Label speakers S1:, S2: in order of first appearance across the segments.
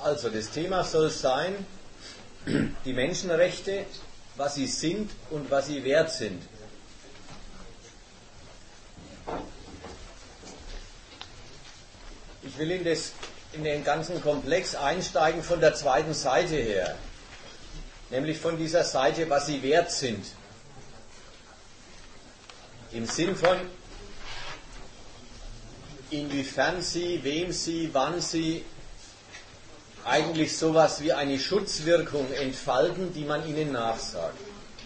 S1: Also das Thema soll sein, die Menschenrechte, was sie sind und was sie wert sind. Ich will in den ganzen Komplex einsteigen von der zweiten Seite her, nämlich von dieser Seite, was sie wert sind. Im Sinn von, inwiefern sie, wem sie, wann sie eigentlich sowas wie eine Schutzwirkung entfalten, die man ihnen nachsagt.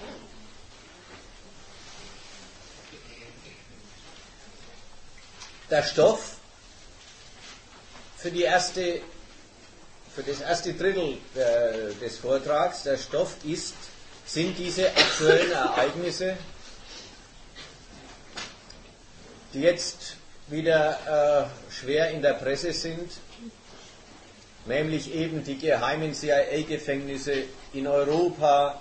S1: Der Stoff für das erste Drittel des Vortrags, der Stoff sind diese aktuellen Ereignisse, die jetzt wieder schwer in der Presse sind, nämlich eben die geheimen CIA-Gefängnisse in Europa,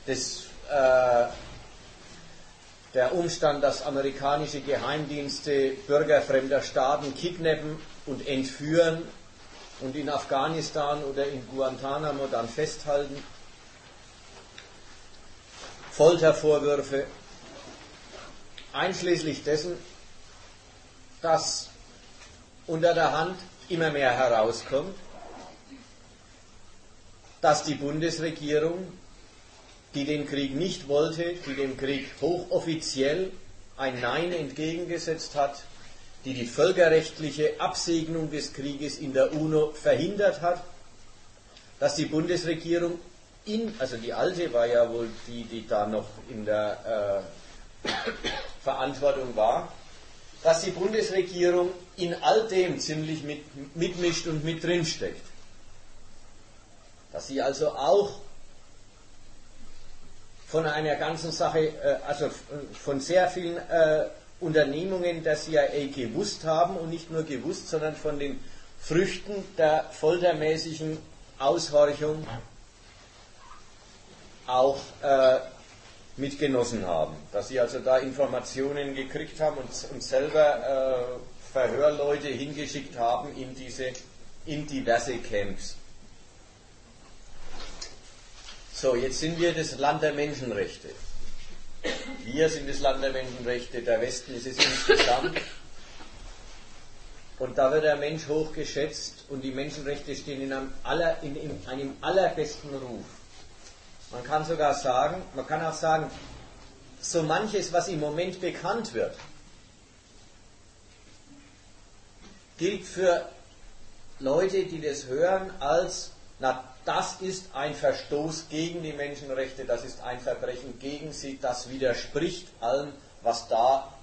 S1: der Umstand, dass amerikanische Geheimdienste Bürger fremder Staaten kidnappen und entführen und in Afghanistan oder in Guantanamo dann festhalten, Foltervorwürfe, einschließlich dessen, dass unter der Hand immer mehr herauskommt, dass die Bundesregierung, die den Krieg nicht wollte, die dem Krieg hochoffiziell ein Nein entgegengesetzt hat, die die völkerrechtliche Absegnung des Krieges in der UNO verhindert hat, dass die Bundesregierung also die alte war ja wohl die da noch in der Verantwortung war, dass die Bundesregierung in all dem ziemlich mitmischt und mit drinsteckt. Dass sie also auch von einer ganzen Sache, also von sehr vielen Unternehmungen der CIA gewusst haben und nicht nur gewusst, sondern von den Früchten der foltermäßigen Aushorchung auch mitgenossen haben. Dass sie also da Informationen gekriegt haben und selber Verhörleute hingeschickt haben in diverse Camps. So, jetzt sind wir das Land der Menschenrechte. Wir sind das Land der Menschenrechte, der Westen ist es insgesamt. Und da wird der Mensch hochgeschätzt und die Menschenrechte stehen in einem allerbesten Ruf. Man kann auch sagen, so manches, was im Moment bekannt wird, gilt für Leute, die das hören, als, das ist ein Verstoß gegen die Menschenrechte, das ist ein Verbrechen gegen sie, das widerspricht allem, was da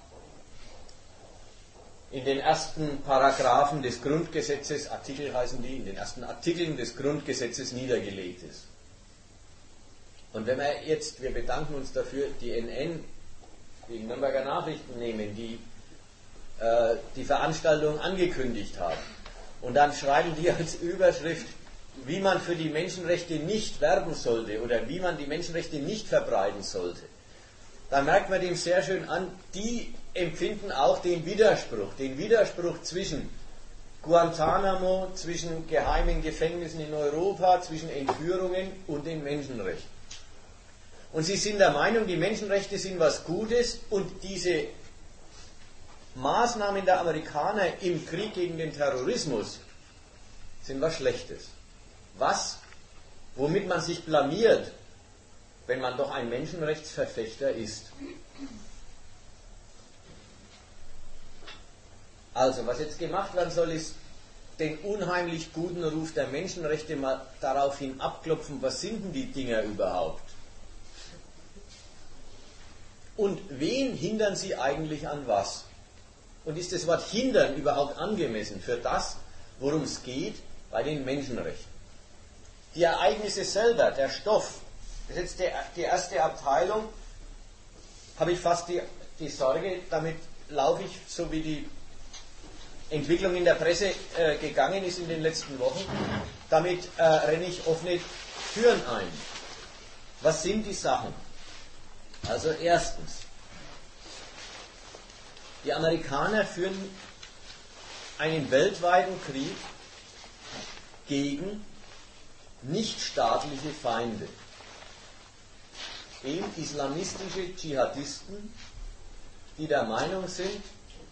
S1: in den ersten Paragraphen des Grundgesetzes, Artikel heißen die, in den ersten Artikeln des Grundgesetzes niedergelegt ist. Und wenn wir bedanken uns dafür, die NN, die Nürnberger Nachrichten nehmen, die die Veranstaltung angekündigt haben, und dann schreiben die als Überschrift, wie man für die Menschenrechte nicht werben sollte oder wie man die Menschenrechte nicht verbreiten sollte, dann merkt man dem sehr schön an, die empfinden auch den Widerspruch zwischen Guantanamo, zwischen geheimen Gefängnissen in Europa, zwischen Entführungen und den Menschenrechten. Und sie sind der Meinung, die Menschenrechte sind was Gutes und diese Maßnahmen der Amerikaner im Krieg gegen den Terrorismus sind was Schlechtes. Womit man sich blamiert, wenn man doch ein Menschenrechtsverfechter ist. Also, was jetzt gemacht werden soll, ist den unheimlich guten Ruf der Menschenrechte mal daraufhin abklopfen, was sind denn die Dinger überhaupt? Und wen hindern sie eigentlich an was? Und ist das Wort hindern überhaupt angemessen für das, worum es geht bei den Menschenrechten? Die Ereignisse selber, der Stoff, das ist jetzt die erste Abteilung, habe ich fast die Sorge, damit laufe ich, so wie die Entwicklung in der Presse gegangen ist in den letzten Wochen, damit renne ich offene Türen ein. Was sind die Sachen? Also erstens, die Amerikaner führen einen weltweiten Krieg gegen nichtstaatliche Feinde. Eben islamistische Dschihadisten, die der Meinung sind,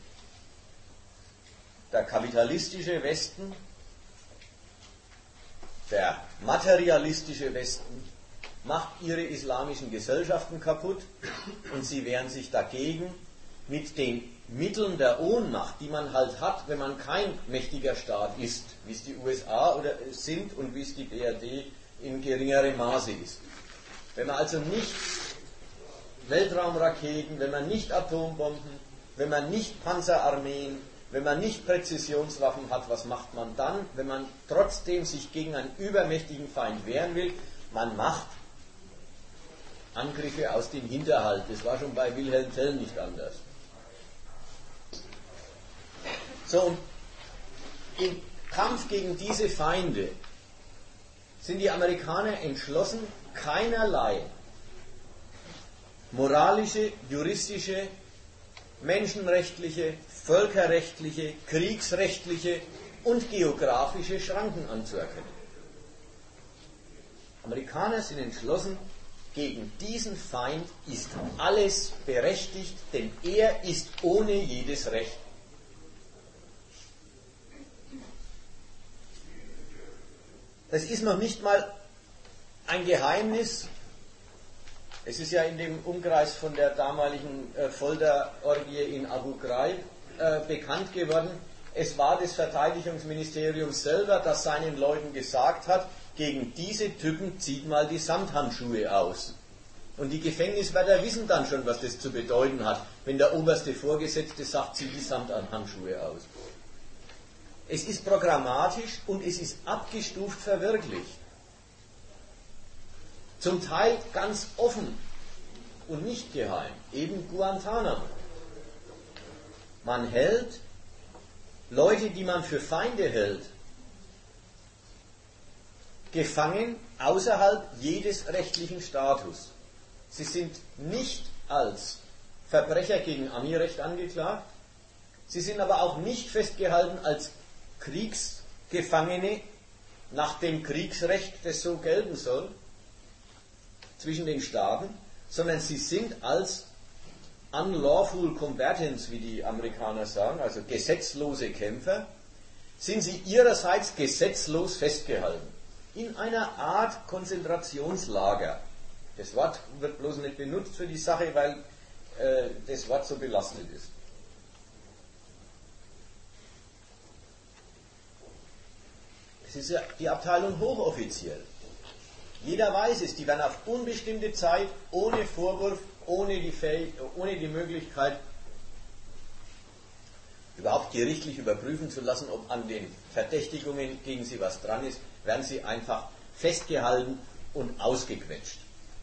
S1: der kapitalistische Westen, der materialistische Westen macht ihre islamischen Gesellschaften kaputt und sie wehren sich dagegen mit den Mitteln der Ohnmacht, die man halt hat, wenn man kein mächtiger Staat ist, wie es die USA sind und wie es die BRD in geringerem Maße ist. Wenn man also nicht Weltraumraketen, wenn man nicht Atombomben, wenn man nicht Panzerarmeen, wenn man nicht Präzisionswaffen hat, was macht man dann, wenn man trotzdem sich gegen einen übermächtigen Feind wehren will? Man macht Angriffe aus dem Hinterhalt. Das war schon bei Wilhelm Tell nicht anders. So, und im Kampf gegen diese Feinde sind die Amerikaner entschlossen, keinerlei moralische, juristische, menschenrechtliche, völkerrechtliche, kriegsrechtliche und geografische Schranken anzuerkennen. Amerikaner sind entschlossen, gegen diesen Feind ist alles berechtigt, denn er ist ohne jedes Recht. Das ist noch nicht mal ein Geheimnis. Es ist ja in dem Umkreis von der damaligen Folterorgie in Abu Ghraib bekannt geworden. Es war das Verteidigungsministerium selber, das seinen Leuten gesagt hat, gegen diese Typen zieht mal die Samthandschuhe aus. Und die Gefängniswärter wissen dann schon, was das zu bedeuten hat, wenn der oberste Vorgesetzte sagt, zieh die Samthandschuhe aus. Es ist programmatisch und es ist abgestuft verwirklicht. Zum Teil ganz offen und nicht geheim. Eben Guantanamo. Man hält Leute, die man für Feinde hält, gefangen außerhalb jedes rechtlichen Status. Sie sind nicht als Verbrecher gegen Amirecht angeklagt, sie sind aber auch nicht festgehalten als Kriegsgefangene nach dem Kriegsrecht, das so gelten soll, zwischen den Staaten, sondern sie sind als unlawful combatants, wie die Amerikaner sagen, also gesetzlose Kämpfer, sind sie ihrerseits gesetzlos festgehalten. In einer Art Konzentrationslager. Das Wort wird bloß nicht benutzt für die Sache, weil das Wort so belastet ist. Es ist ja die Abteilung hochoffiziell. Jeder weiß es, die werden auf unbestimmte Zeit, ohne Vorwurf, ohne die Möglichkeit, überhaupt gerichtlich überprüfen zu lassen, ob an den Verdächtigungen gegen sie was dran ist, werden sie einfach festgehalten und ausgequetscht.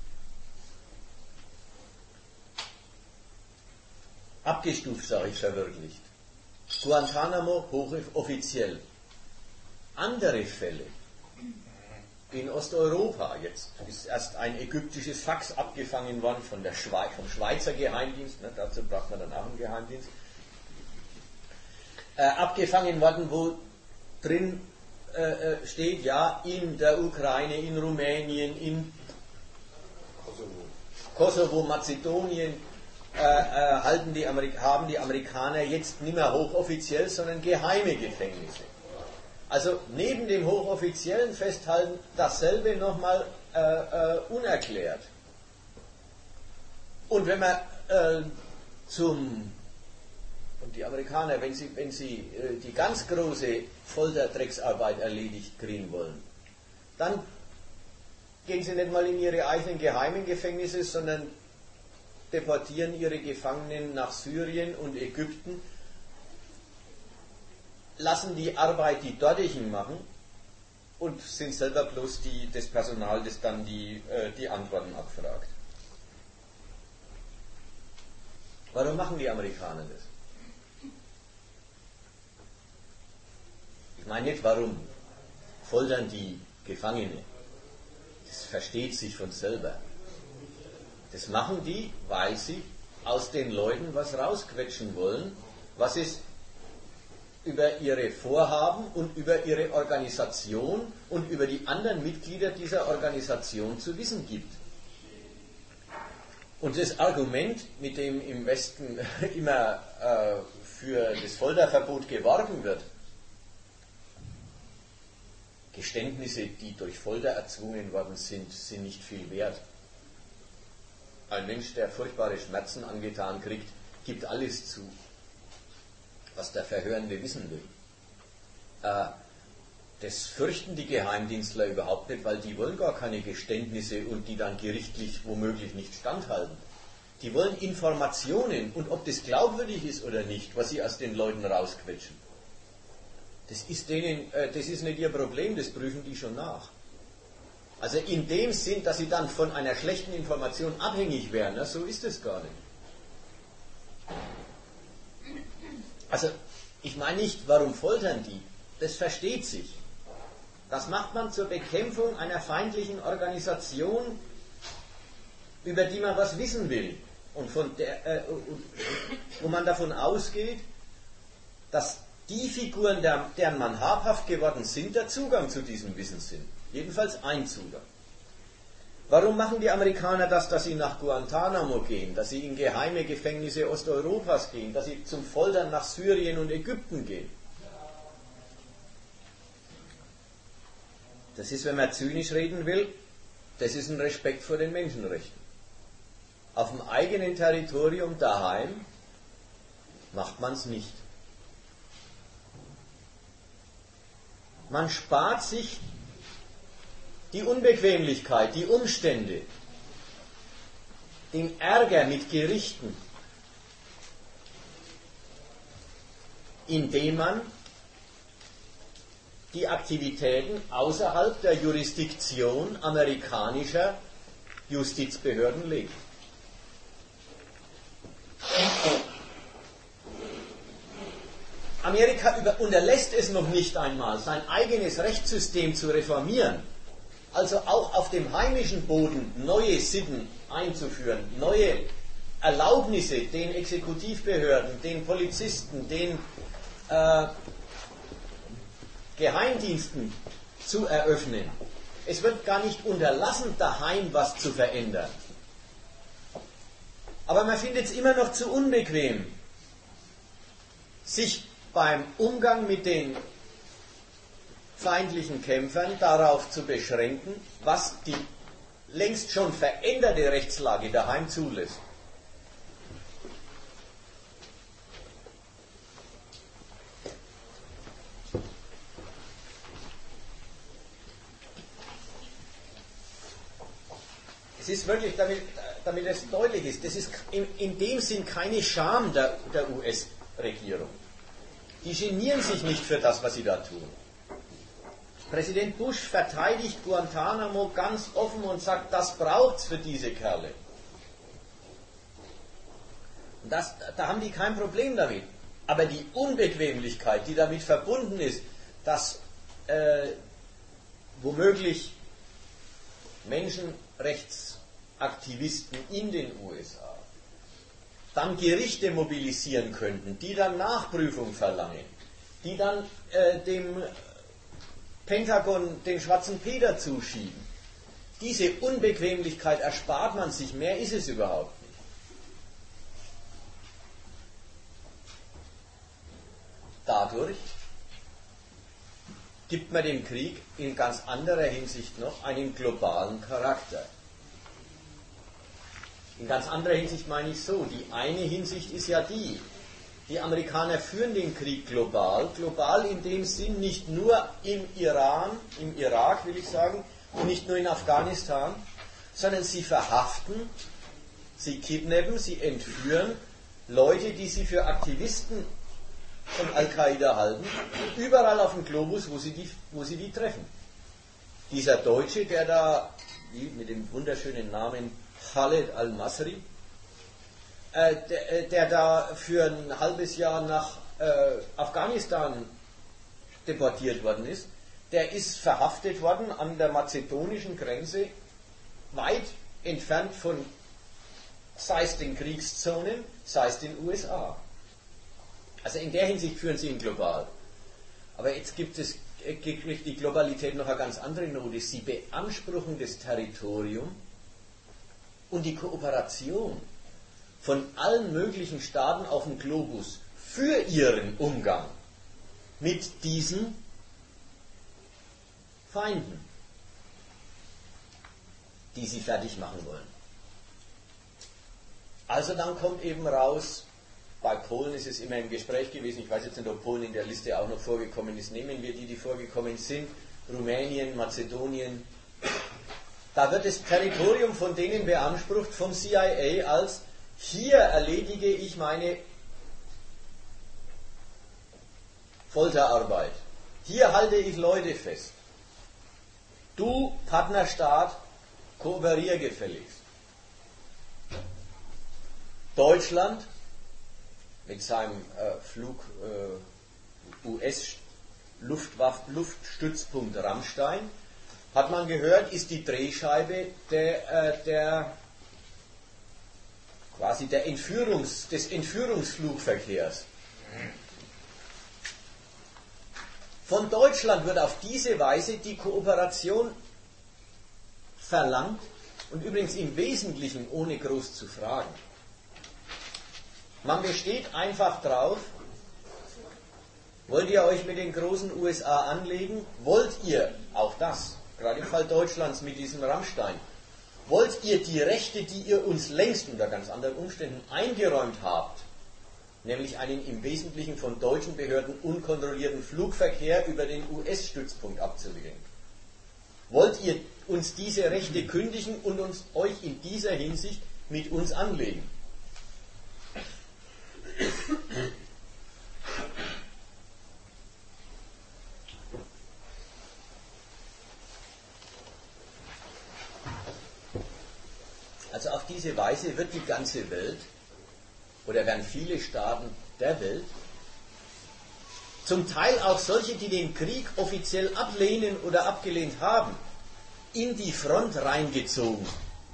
S1: Abgestuft, sage ich, verwirklicht. Guantanamo hochoffiziell. Andere Fälle in Osteuropa, jetzt ist erst ein ägyptisches Fax abgefangen worden vom Schweizer Geheimdienst, ne, dazu braucht man dann auch einen Geheimdienst, abgefangen worden, wo drin steht, ja, in der Ukraine, in Rumänien, in Kosovo, Mazedonien, haben die Amerikaner jetzt nicht mehr hochoffiziell, sondern geheime Gefängnisse. Also neben dem hochoffiziellen Festhalten dasselbe nochmal unerklärt. Und wenn man und die Amerikaner, wenn sie die ganz große Folterdrecksarbeit erledigt kriegen wollen, dann gehen sie nicht mal in ihre eigenen geheimen Gefängnisse, sondern deportieren ihre Gefangenen nach Syrien und Ägypten, lassen die Arbeit die dortigen machen und sind selber bloß das Personal, das dann die Antworten abfragt. Warum machen die Amerikaner das? Ich meine nicht, warum foltern die Gefangene. Das versteht sich von selber. Das machen die, weil sie aus den Leuten was rausquetschen wollen, was es über ihre Vorhaben und über ihre Organisation und über die anderen Mitglieder dieser Organisation zu wissen gibt. Und das Argument, mit dem im Westen immer für das Folterverbot geworben wird, Geständnisse, die durch Folter erzwungen worden sind, sind nicht viel wert. Ein Mensch, der furchtbare Schmerzen angetan kriegt, gibt alles zu, was der Verhörende wissen will. Das fürchten die Geheimdienstler überhaupt nicht, weil die wollen gar keine Geständnisse und die dann gerichtlich womöglich nicht standhalten. Die wollen Informationen und ob das glaubwürdig ist oder nicht, was sie aus den Leuten rausquetschen. Das ist nicht ihr Problem, das prüfen die schon nach. Also in dem Sinn, dass sie dann von einer schlechten Information abhängig wären, so ist es gar nicht. Also ich meine nicht, warum foltern die? Das versteht sich. Das macht man zur Bekämpfung einer feindlichen Organisation, über die man was wissen will und wo man davon ausgeht, dass die Figuren, deren man habhaft geworden sind, der Zugang zu diesem Wissen sind. Jedenfalls ein Zugang. Warum machen die Amerikaner das, dass sie nach Guantanamo gehen, dass sie in geheime Gefängnisse Osteuropas gehen, dass sie zum Foltern nach Syrien und Ägypten gehen? Das ist, wenn man zynisch reden will, das ist ein Respekt vor den Menschenrechten. Auf dem eigenen Territorium daheim macht man es nicht. Man spart sich die Unbequemlichkeit, die Umstände, den Ärger mit Gerichten, indem man die Aktivitäten außerhalb der Jurisdiktion amerikanischer Justizbehörden legt. Amerika unterlässt es noch nicht einmal, sein eigenes Rechtssystem zu reformieren, also auch auf dem heimischen Boden neue Sitten einzuführen, neue Erlaubnisse den Exekutivbehörden, den Polizisten, den Geheimdiensten zu eröffnen. Es wird gar nicht unterlassen, daheim was zu verändern. Aber man findet es immer noch zu unbequem, sich beim Umgang mit den feindlichen Kämpfern darauf zu beschränken, was die längst schon veränderte Rechtslage daheim zulässt. Es ist wirklich, damit es deutlich ist, das ist in dem Sinn keine Scham der US-Regierung. Die genieren sich nicht für das, was sie da tun. Präsident Bush verteidigt Guantanamo ganz offen und sagt, das braucht es für diese Kerle. Und da haben die kein Problem damit. Aber die Unbequemlichkeit, die damit verbunden ist, dass womöglich Menschenrechtsaktivisten in den USA dann Gerichte mobilisieren könnten, die dann Nachprüfung verlangen, die dann dem Pentagon den schwarzen Peter zuschieben. Diese Unbequemlichkeit erspart man sich, mehr ist es überhaupt nicht. Dadurch gibt man dem Krieg in ganz anderer Hinsicht noch einen globalen Charakter. In ganz anderer Hinsicht meine ich so, die eine Hinsicht ist ja die Amerikaner führen den Krieg global in dem Sinn nicht nur im Iran, im Irak will ich sagen, und nicht nur in Afghanistan, sondern sie verhaften, sie kidnappen, sie entführen Leute, die sie für Aktivisten von Al-Qaida halten, überall auf dem Globus, wo sie die treffen. Dieser Deutsche, der da, mit dem wunderschönen Namen Khaled al-Masri, der da für ein halbes Jahr nach Afghanistan deportiert worden ist, der ist verhaftet worden an der mazedonischen Grenze, weit entfernt von, sei es den Kriegszonen, sei es den USA. Also in der Hinsicht führen sie ihn global. Aber jetzt kriegt die Globalität noch eine ganz andere Note. Sie beanspruchen das Territorium und die Kooperation von allen möglichen Staaten auf dem Globus für ihren Umgang mit diesen Feinden, die sie fertig machen wollen. Also dann kommt eben raus, bei Polen ist es immer im Gespräch gewesen, ich weiß jetzt nicht, ob Polen in der Liste auch noch vorgekommen ist, nehmen wir die vorgekommen sind, Rumänien, Mazedonien, da wird das Territorium von denen beansprucht vom CIA als, hier erledige ich meine Folterarbeit, hier halte ich Leute fest. Du, Partnerstaat, kooperier gefälligst. Deutschland mit seinem US-Luftstützpunkt Ramstein, hat man gehört, ist die Drehscheibe quasi des Entführungsflugverkehrs. Von Deutschland wird auf diese Weise die Kooperation verlangt und übrigens im Wesentlichen ohne groß zu fragen. Man besteht einfach drauf, wollt ihr euch mit den großen USA anlegen? Wollt ihr, auch das, gerade im Fall Deutschlands mit diesem Rammstein, wollt ihr die Rechte, die ihr uns längst unter ganz anderen Umständen eingeräumt habt, nämlich einen im Wesentlichen von deutschen Behörden unkontrollierten Flugverkehr über den US-Stützpunkt abzuwickeln? Wollt ihr uns diese Rechte kündigen und euch in dieser Hinsicht mit uns anlegen? Also auf diese Weise wird die ganze Welt, oder werden viele Staaten der Welt, zum Teil auch solche, die den Krieg offiziell ablehnen oder abgelehnt haben, in die Front reingezogen.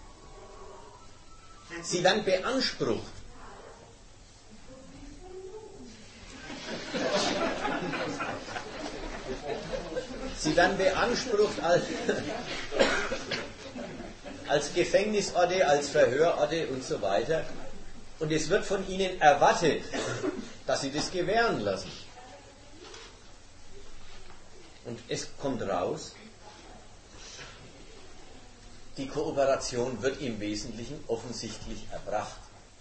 S1: Sie werden beansprucht. Sie werden beansprucht als Gefängnisorte, als Verhörorte und so weiter. Und es wird von ihnen erwartet, dass sie das gewähren lassen. Und es kommt raus, die Kooperation wird im Wesentlichen offensichtlich erbracht.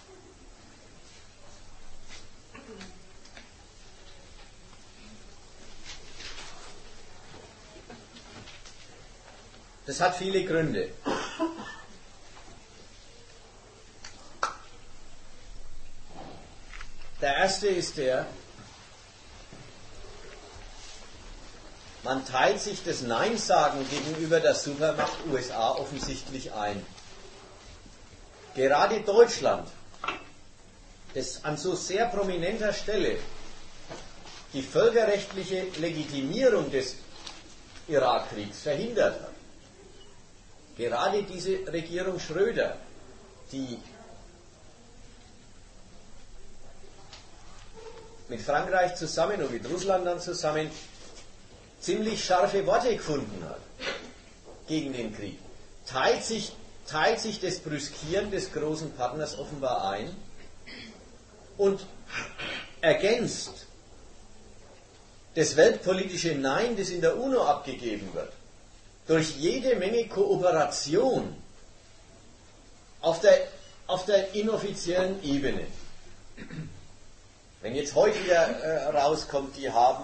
S1: Das hat viele Gründe. Der erste ist der, man teilt sich das Nein-Sagen gegenüber der Supermacht USA offensichtlich ein. Gerade Deutschland, das an so sehr prominenter Stelle die völkerrechtliche Legitimierung des Irakkriegs verhindert hat. Gerade diese Regierung Schröder, die mit Frankreich zusammen und mit Russland dann zusammen ziemlich scharfe Worte gefunden hat gegen den Krieg, teilt sich das Brüskieren des großen Partners offenbar ein und ergänzt das weltpolitische Nein, das in der UNO abgegeben wird, durch jede Menge Kooperation auf der inoffiziellen Ebene. Wenn jetzt heute wieder rauskommt, die haben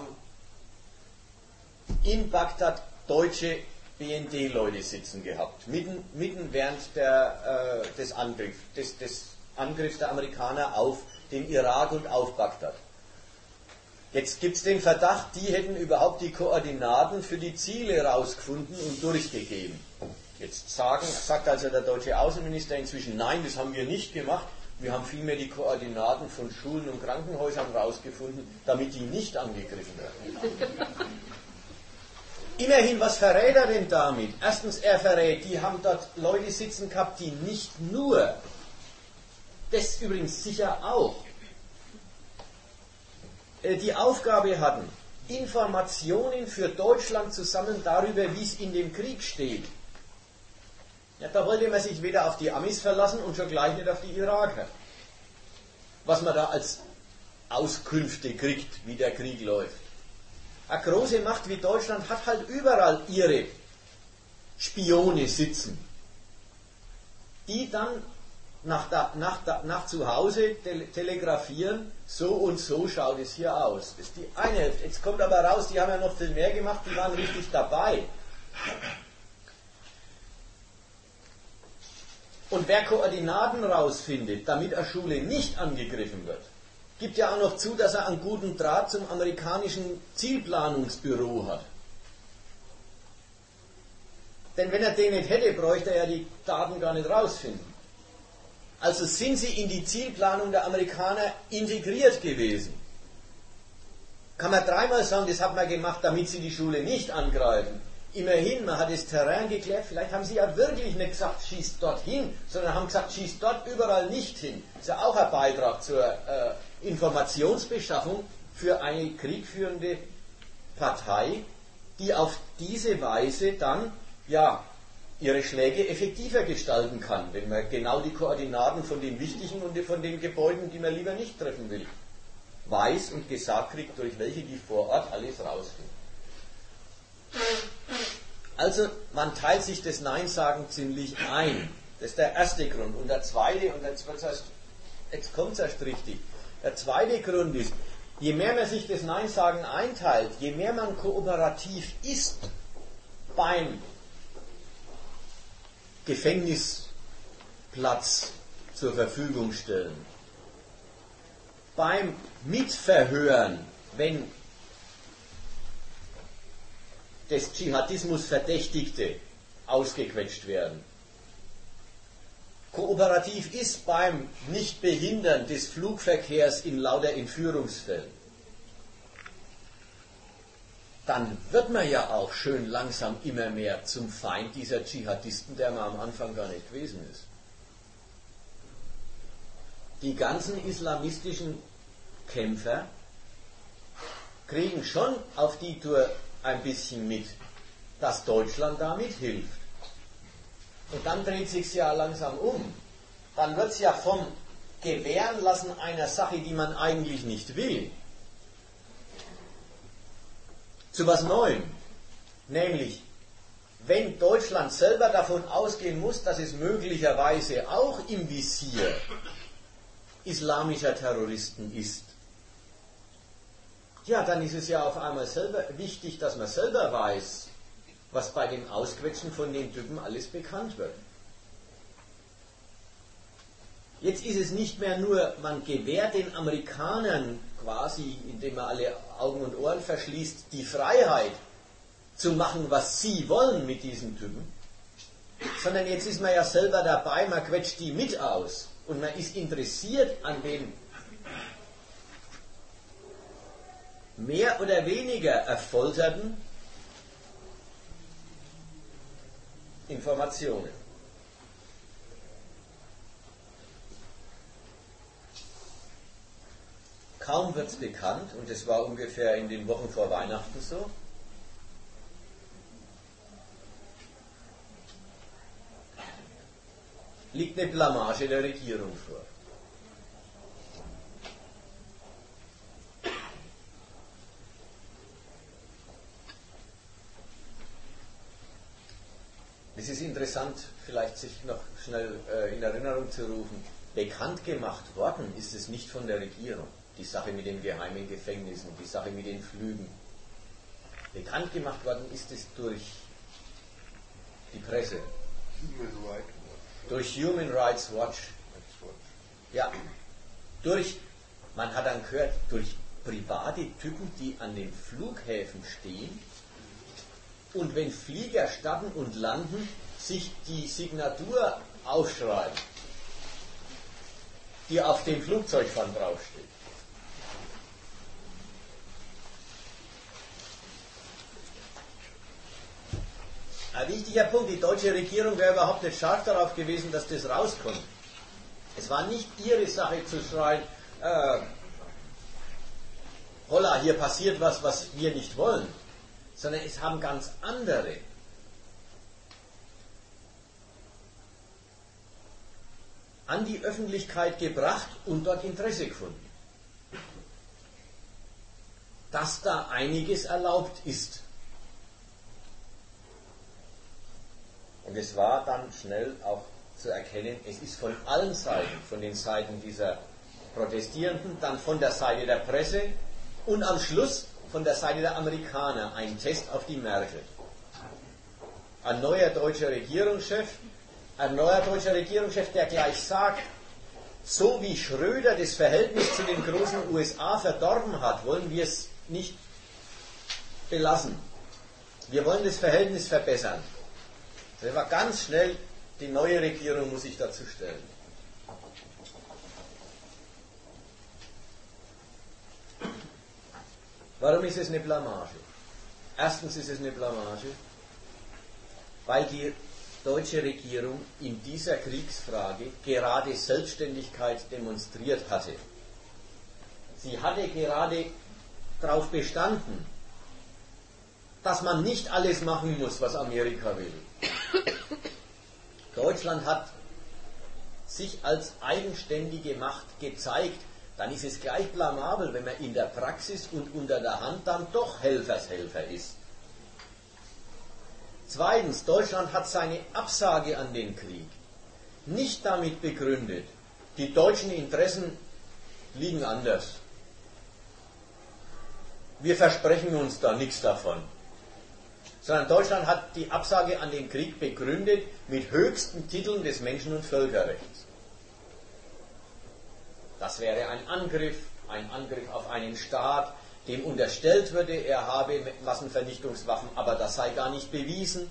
S1: in Bagdad deutsche BND-Leute sitzen gehabt, mitten während des Angriffs der Amerikaner auf den Irak und auf Bagdad. Jetzt gibt es den Verdacht, die hätten überhaupt die Koordinaten für die Ziele rausgefunden und durchgegeben. Jetzt sagt also der deutsche Außenminister inzwischen, nein, das haben wir nicht gemacht. Wir haben vielmehr die Koordinaten von Schulen und Krankenhäusern rausgefunden, damit die nicht angegriffen werden. Immerhin, was verrät er denn damit? Erstens, er verrät, die haben dort Leute sitzen gehabt, die nicht nur, das übrigens sicher auch, die Aufgabe hatten, Informationen für Deutschland zu sammeln darüber, wie es in dem Krieg steht. Ja, da wollte man sich weder auf die Amis verlassen und schon gleich nicht auf die Iraker. Was man da als Auskünfte kriegt, wie der Krieg läuft. Eine große Macht wie Deutschland hat halt überall ihre Spione sitzen, die dann nach zu Hause telegrafieren, so und so schaut es hier aus. Das ist die eine Hälfte. Jetzt kommt aber raus, die haben ja noch viel mehr gemacht, die waren richtig dabei. Und wer Koordinaten rausfindet, damit eine Schule nicht angegriffen wird, gibt ja auch noch zu, dass er einen guten Draht zum amerikanischen Zielplanungsbüro hat. Denn wenn er den nicht hätte, bräuchte er ja die Daten gar nicht rausfinden. Also sind sie in die Zielplanung der Amerikaner integriert gewesen. Kann man dreimal sagen, das hat man gemacht, damit sie die Schule nicht angreifen. Immerhin, man hat das Terrain geklärt, vielleicht haben sie ja wirklich nicht gesagt, schießt dorthin, sondern haben gesagt, schießt dort überall nicht hin. Das ist ja auch ein Beitrag zur Informationsbeschaffung für eine kriegführende Partei, die auf diese Weise dann ja ihre Schläge effektiver gestalten kann, wenn man genau die Koordinaten von den wichtigen und von den Gebäuden, die man lieber nicht treffen will, weiß und gesagt kriegt, durch welche die vor Ort alles rausfinden. Also man teilt sich das Nein-Sagen ziemlich ein. Das ist der erste Grund. Und der zweite, und jetzt kommt es erst richtig, der zweite Grund ist, je mehr man sich das Nein-Sagen einteilt, je mehr man kooperativ ist beim Gefängnisplatz zur Verfügung stellen, beim Mitverhören, wenn des Dschihadismus Verdächtigte ausgequetscht werden, kooperativ ist beim Nichtbehindern des Flugverkehrs in lauter Entführungsfällen, dann wird man ja auch schön langsam immer mehr zum Feind dieser Dschihadisten, der man am Anfang gar nicht gewesen ist. Die ganzen islamistischen Kämpfer kriegen schon auf die Tour ein bisschen mit, dass Deutschland da mithilft. Und dann dreht sich ja langsam um. Dann wird es ja vom Gewähren lassen einer Sache, die man eigentlich nicht will, zu was Neuem. Nämlich, wenn Deutschland selber davon ausgehen muss, dass es möglicherweise auch im Visier islamischer Terroristen ist, ja, dann ist es ja auf einmal selber wichtig, dass man selber weiß, was bei dem Ausquetschen von den Typen alles bekannt wird. Jetzt ist es nicht mehr nur, man gewährt den Amerikanern quasi, indem man alle Augen und Ohren verschließt, die Freiheit zu machen, was sie wollen mit diesen Typen, sondern jetzt ist man ja selber dabei, man quetscht die mit aus und man ist interessiert an den mehr oder weniger erfolterten Informationen. Kaum wird es bekannt, und das war ungefähr in den Wochen vor Weihnachten so, liegt eine Blamage der Regierung vor. Es ist interessant, vielleicht sich noch schnell in Erinnerung zu rufen, bekannt gemacht worden ist es nicht von der Regierung. Die Sache mit den geheimen Gefängnissen, die Sache mit den Flügen. Bekannt gemacht worden ist es durch die Presse. Durch Human Rights Watch. Ja, man hat dann gehört, durch private Typen, die an den Flughäfen stehen und wenn Flieger starten und landen, sich die Signatur aufschreiben, die auf dem Flugzeugpfand draufsteht. Ein wichtiger Punkt, die deutsche Regierung wäre überhaupt nicht scharf darauf gewesen, dass das rauskommt. Es war nicht ihre Sache zu schreien, holla, hier passiert was, was wir nicht wollen, sondern es haben ganz andere an die Öffentlichkeit gebracht und dort Interesse gefunden, dass da einiges erlaubt ist. Und es war dann schnell auch zu erkennen, es ist von allen Seiten, von den Seiten dieser Protestierenden, dann von der Seite der Presse und am Schluss von der Seite der Amerikaner ein Test auf die Merkel. Ein neuer deutscher Regierungschef, der gleich sagt, so wie Schröder das Verhältnis zu den großen USA verdorben hat, wollen wir es nicht belassen. Wir wollen das Verhältnis verbessern. Das war ganz schnell, die neue Regierung muss sich dazu stellen. Warum ist es eine Blamage? Erstens ist es eine Blamage, weil die deutsche Regierung in dieser Kriegsfrage gerade Selbstständigkeit demonstriert hatte. Sie hatte gerade darauf bestanden, dass man nicht alles machen muss, was Amerika will. Deutschland hat sich als eigenständige Macht gezeigt, dann ist es gleich blamabel, wenn man in der Praxis und unter der Hand dann doch Helfershelfer ist. Zweitens, Deutschland hat seine Absage an den Krieg nicht damit begründet, die deutschen Interessen liegen anders. Wir versprechen uns da nichts davon. Sondern Deutschland hat die Absage an den Krieg begründet mit höchsten Titeln des Menschen- und Völkerrechts. Das wäre ein Angriff auf einen Staat, dem unterstellt würde, er habe Massenvernichtungswaffen, aber das sei gar nicht bewiesen.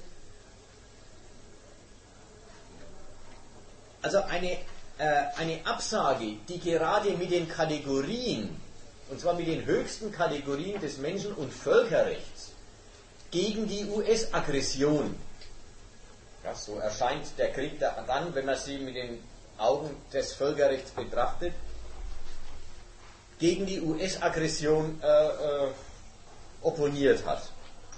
S1: Also eine Absage, die gerade mit den Kategorien, und zwar mit den höchsten Kategorien des Menschen- und Völkerrechts, gegen die US-Aggression, ja, so erscheint der Krieg dann, wenn man sie mit den Augen des Völkerrechts betrachtet, gegen die US-Aggression opponiert hat.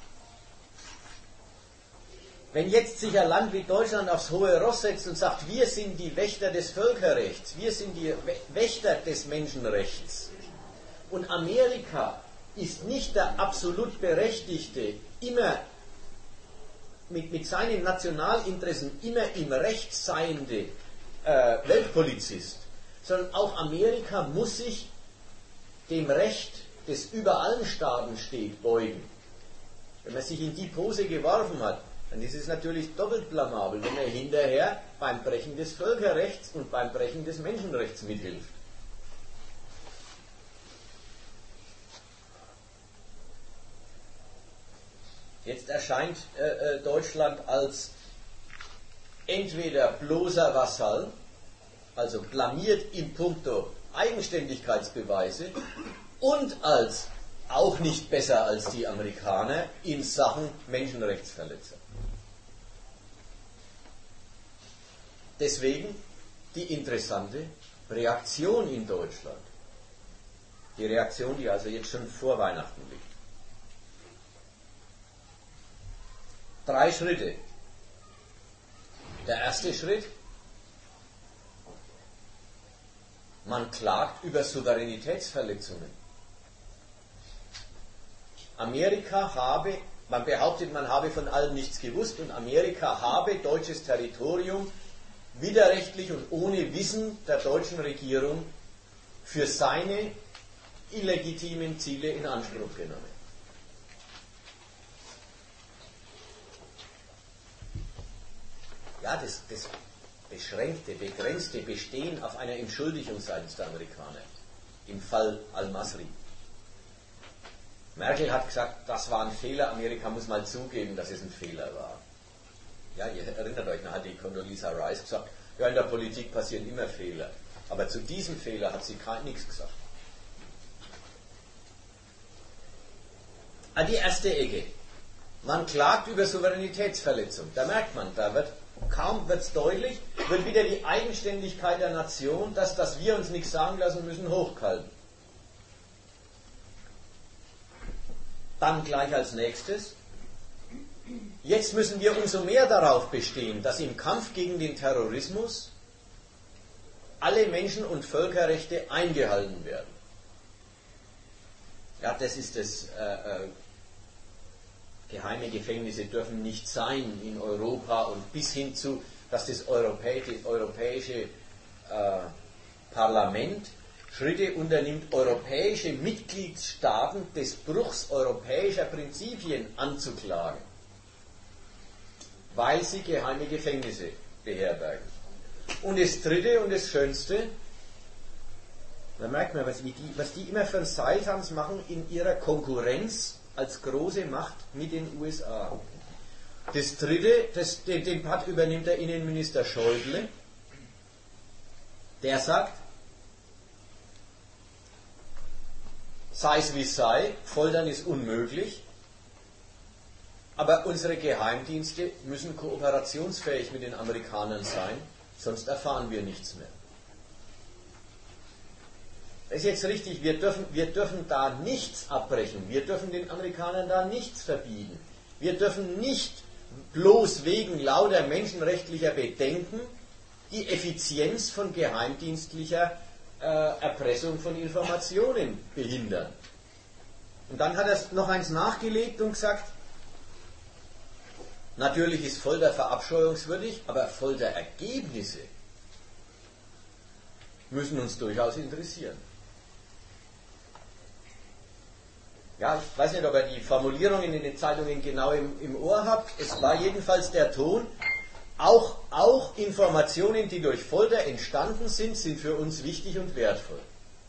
S1: Wenn jetzt sich ein Land wie Deutschland aufs hohe Ross setzt und sagt, wir sind die Wächter des Völkerrechts, wir sind die Wächter des Menschenrechts, und Amerika ist nicht der absolut Berechtigte, immer mit seinen Nationalinteressen immer im Recht seiende Weltpolizist, sondern auch Amerika muss sich dem Recht, das über allen Staaten steht, beugen. Wenn man sich in die Pose geworfen hat, dann ist es natürlich doppelt blamabel, wenn er hinterher beim Brechen des Völkerrechts und beim Brechen des Menschenrechts mithilft. Jetzt erscheint Deutschland als entweder bloßer Vasall, also blamiert in puncto Eigenständigkeitsbeweise, und als auch nicht besser als die Amerikaner in Sachen Menschenrechtsverletzer. Deswegen die interessante Reaktion in Deutschland. Die Reaktion, die also jetzt schon vor Weihnachten liegt. 3 Schritte. Der erste Schritt: Man klagt über Souveränitätsverletzungen. Man behauptet, man habe von allem nichts gewusst, und Amerika habe deutsches Territorium widerrechtlich und ohne Wissen der deutschen Regierung für seine illegitimen Ziele in Anspruch genommen. Ja, das beschränkte, begrenzte Bestehen auf einer Entschuldigung seitens der Amerikaner im Fall Al-Masri. Merkel hat gesagt, das war ein Fehler, Amerika muss mal zugeben, dass es ein Fehler war. Ja, ihr erinnert euch, da hat die Condoleezza Rice gesagt, ja, in der Politik passieren immer Fehler. Aber zu diesem Fehler hat sie nichts gesagt. Die erste Ecke. Man klagt über Souveränitätsverletzung. Da merkt man, kaum wird es deutlich, wird wieder die Eigenständigkeit der Nation, dass wir uns nichts sagen lassen müssen, hochgehalten. Dann gleich als nächstes: Jetzt müssen wir umso mehr darauf bestehen, dass im Kampf gegen den Terrorismus alle Menschen- und Völkerrechte eingehalten werden. Ja, das ist das geheime Gefängnisse dürfen nicht sein in Europa und bis hin zu, dass das europäische Parlament Schritte unternimmt, europäische Mitgliedstaaten des Bruchs europäischer Prinzipien anzuklagen, weil sie geheime Gefängnisse beherbergen. Und das Dritte und das Schönste, da merkt man, was die immer für einen Seiltanz machen in ihrer Konkurrenz als große Macht mit den USA. Das Dritte, den Part übernimmt der Innenminister Schäuble, der sagt, sei es wie es sei, Foltern ist unmöglich, aber unsere Geheimdienste müssen kooperationsfähig mit den Amerikanern sein, sonst erfahren wir nichts mehr. Das ist jetzt richtig, wir dürfen da nichts abbrechen, wir dürfen den Amerikanern da nichts verbieten. Wir dürfen nicht bloß wegen lauter menschenrechtlicher Bedenken die Effizienz von geheimdienstlicher Erpressung von Informationen behindern. Und dann hat er noch eins nachgelegt und gesagt, natürlich ist Folter verabscheuungswürdig, aber Folterergebnisse müssen uns durchaus interessieren. Ja, ich weiß nicht, ob ihr die Formulierungen in den Zeitungen genau im Ohr habt. Es war jedenfalls der Ton, auch Informationen, die durch Folter entstanden sind für uns wichtig und wertvoll.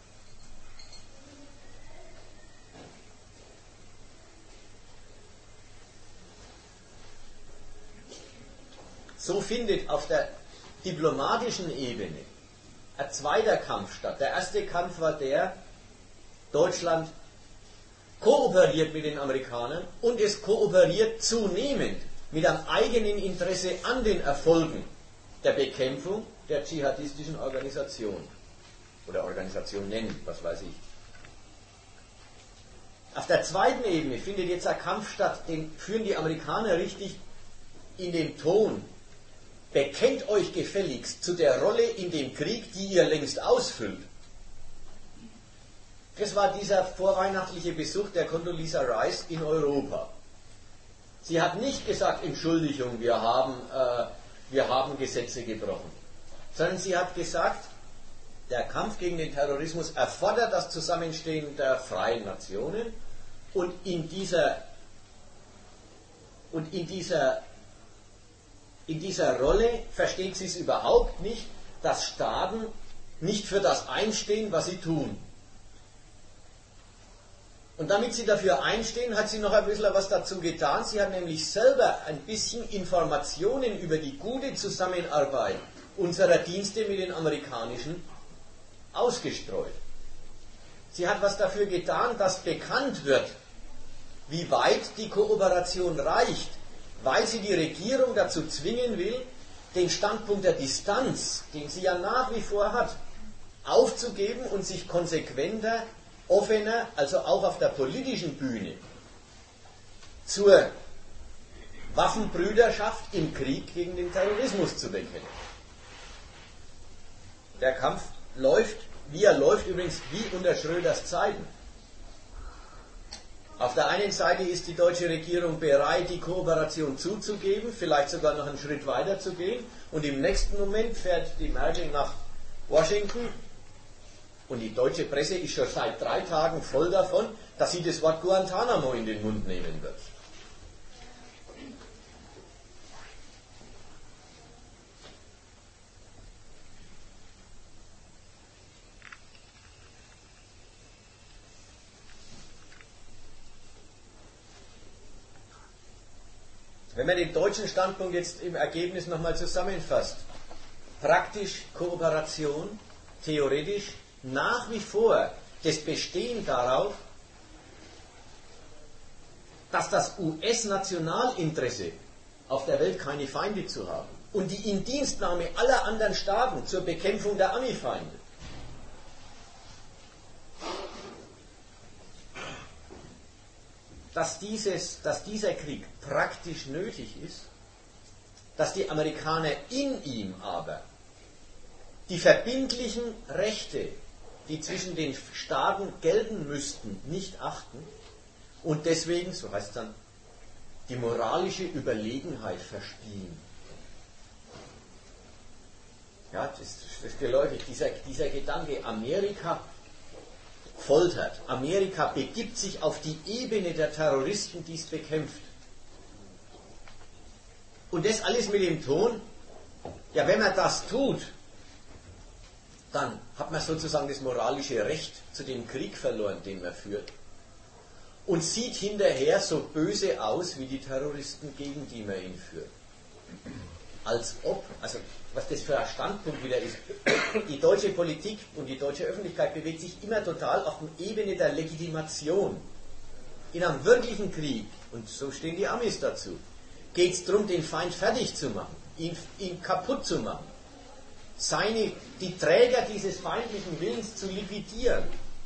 S1: So findet auf der diplomatischen Ebene ein zweiter Kampf statt. Der erste Kampf war der, Deutschland kooperiert mit den Amerikanern und es kooperiert zunehmend mit einem eigenen Interesse an den Erfolgen der Bekämpfung der dschihadistischen Organisation oder Organisationen, was weiß ich. Auf der zweiten Ebene findet jetzt ein Kampf statt, den führen die Amerikaner richtig in den Ton. Bekennt euch gefälligst zu der Rolle in dem Krieg, die ihr längst ausfüllt. Das war dieser vorweihnachtliche Besuch der Condoleezza Rice in Europa. Sie hat nicht gesagt, Entschuldigung, wir haben Gesetze gebrochen, sondern sie hat gesagt, der Kampf gegen den Terrorismus erfordert das Zusammenstehen der freien Nationen und in dieser Rolle versteht sie es überhaupt nicht, dass Staaten nicht für das einstehen, was sie tun. Und damit sie dafür einstehen, hat sie noch ein bisschen was dazu getan. Sie hat nämlich selber ein bisschen Informationen über die gute Zusammenarbeit unserer Dienste mit den amerikanischen ausgestreut. Sie hat was dafür getan, dass bekannt wird, wie weit die Kooperation reicht, weil sie die Regierung dazu zwingen will, den Standpunkt der Distanz, den sie ja nach wie vor hat, aufzugeben und sich konsequenter, offener, also auch auf der politischen Bühne, zur Waffenbrüderschaft im Krieg gegen den Terrorismus zu bekennen. Der Kampf läuft, wie er läuft, übrigens wie unter Schröders Zeiten. Auf der einen Seite ist die deutsche Regierung bereit, die Kooperation zuzugeben, vielleicht sogar noch einen Schritt weiter zu gehen, und im nächsten Moment fährt die Merkel nach Washington. Und die deutsche Presse ist schon seit 3 Tagen voll davon, dass sie das Wort Guantanamo in den Mund nehmen wird. Wenn man den deutschen Standpunkt jetzt im Ergebnis nochmal zusammenfasst, praktisch Kooperation, theoretisch nach wie vor das Bestehen darauf, dass das US-Nationalinteresse auf der Welt keine Feinde zu haben und die Indienstnahme aller anderen Staaten zur Bekämpfung der Ami-Feinde. dass dieser Krieg praktisch nötig ist, dass die Amerikaner in ihm aber die verbindlichen Rechte, die zwischen den Staaten gelten müssten, nicht achten und deswegen, so heißt es dann, die moralische Überlegenheit verspielen. Ja, das ist geläufig, dieser Gedanke, Amerika foltert, Amerika begibt sich auf die Ebene der Terroristen, die es bekämpft. Und das alles mit dem Ton, ja, wenn man das tut, dann hat man sozusagen das moralische Recht zu dem Krieg verloren, den man führt. Und sieht hinterher so böse aus wie die Terroristen, gegen die man ihn führt. Als ob, also was das für ein Standpunkt wieder ist, die deutsche Politik und die deutsche Öffentlichkeit bewegt sich immer total auf der Ebene der Legitimation. In einem wirklichen Krieg, und so stehen die Amis dazu, geht es darum, den Feind fertig zu machen, ihn kaputt zu machen, die Träger dieses feindlichen Willens zu liquidieren.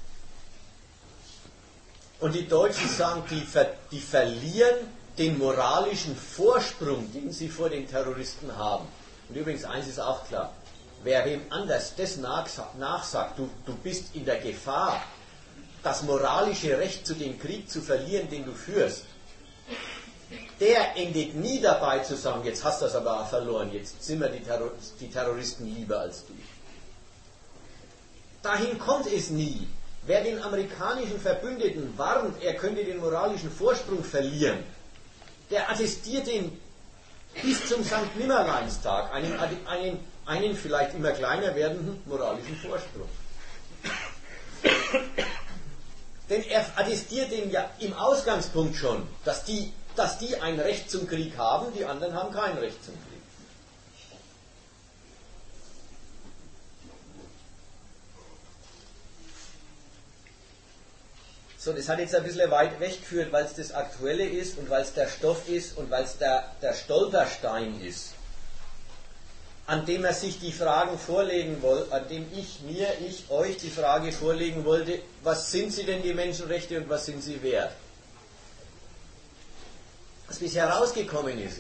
S1: Und die Deutschen sagen, die verlieren den moralischen Vorsprung, den sie vor den Terroristen haben. Und übrigens, eins ist auch klar, wer wem anders das nachsagt, du bist in der Gefahr, das moralische Recht zu dem Krieg zu verlieren, den du führst, der endet nie dabei zu sagen, jetzt hast du das aber auch verloren, jetzt sind mir die Terroristen lieber als du. Dahin kommt es nie. Wer den amerikanischen Verbündeten warnt, er könnte den moralischen Vorsprung verlieren, der attestiert ihn bis zum St. Nimmerleinstag einen vielleicht immer kleiner werdenden moralischen Vorsprung. Denn er attestiert ihn ja im Ausgangspunkt schon, dass die ein Recht zum Krieg haben, die anderen haben kein Recht zum Krieg. So, das hat jetzt ein bisschen weit weggeführt, weil es das Aktuelle ist und weil es der Stoff ist und weil es der Stolperstein ist, an dem er sich die Fragen vorlegen wollte, an dem ich euch die Frage vorlegen wollte, was sind sie denn die Menschenrechte und was sind sie wert? Was bisher herausgekommen ist,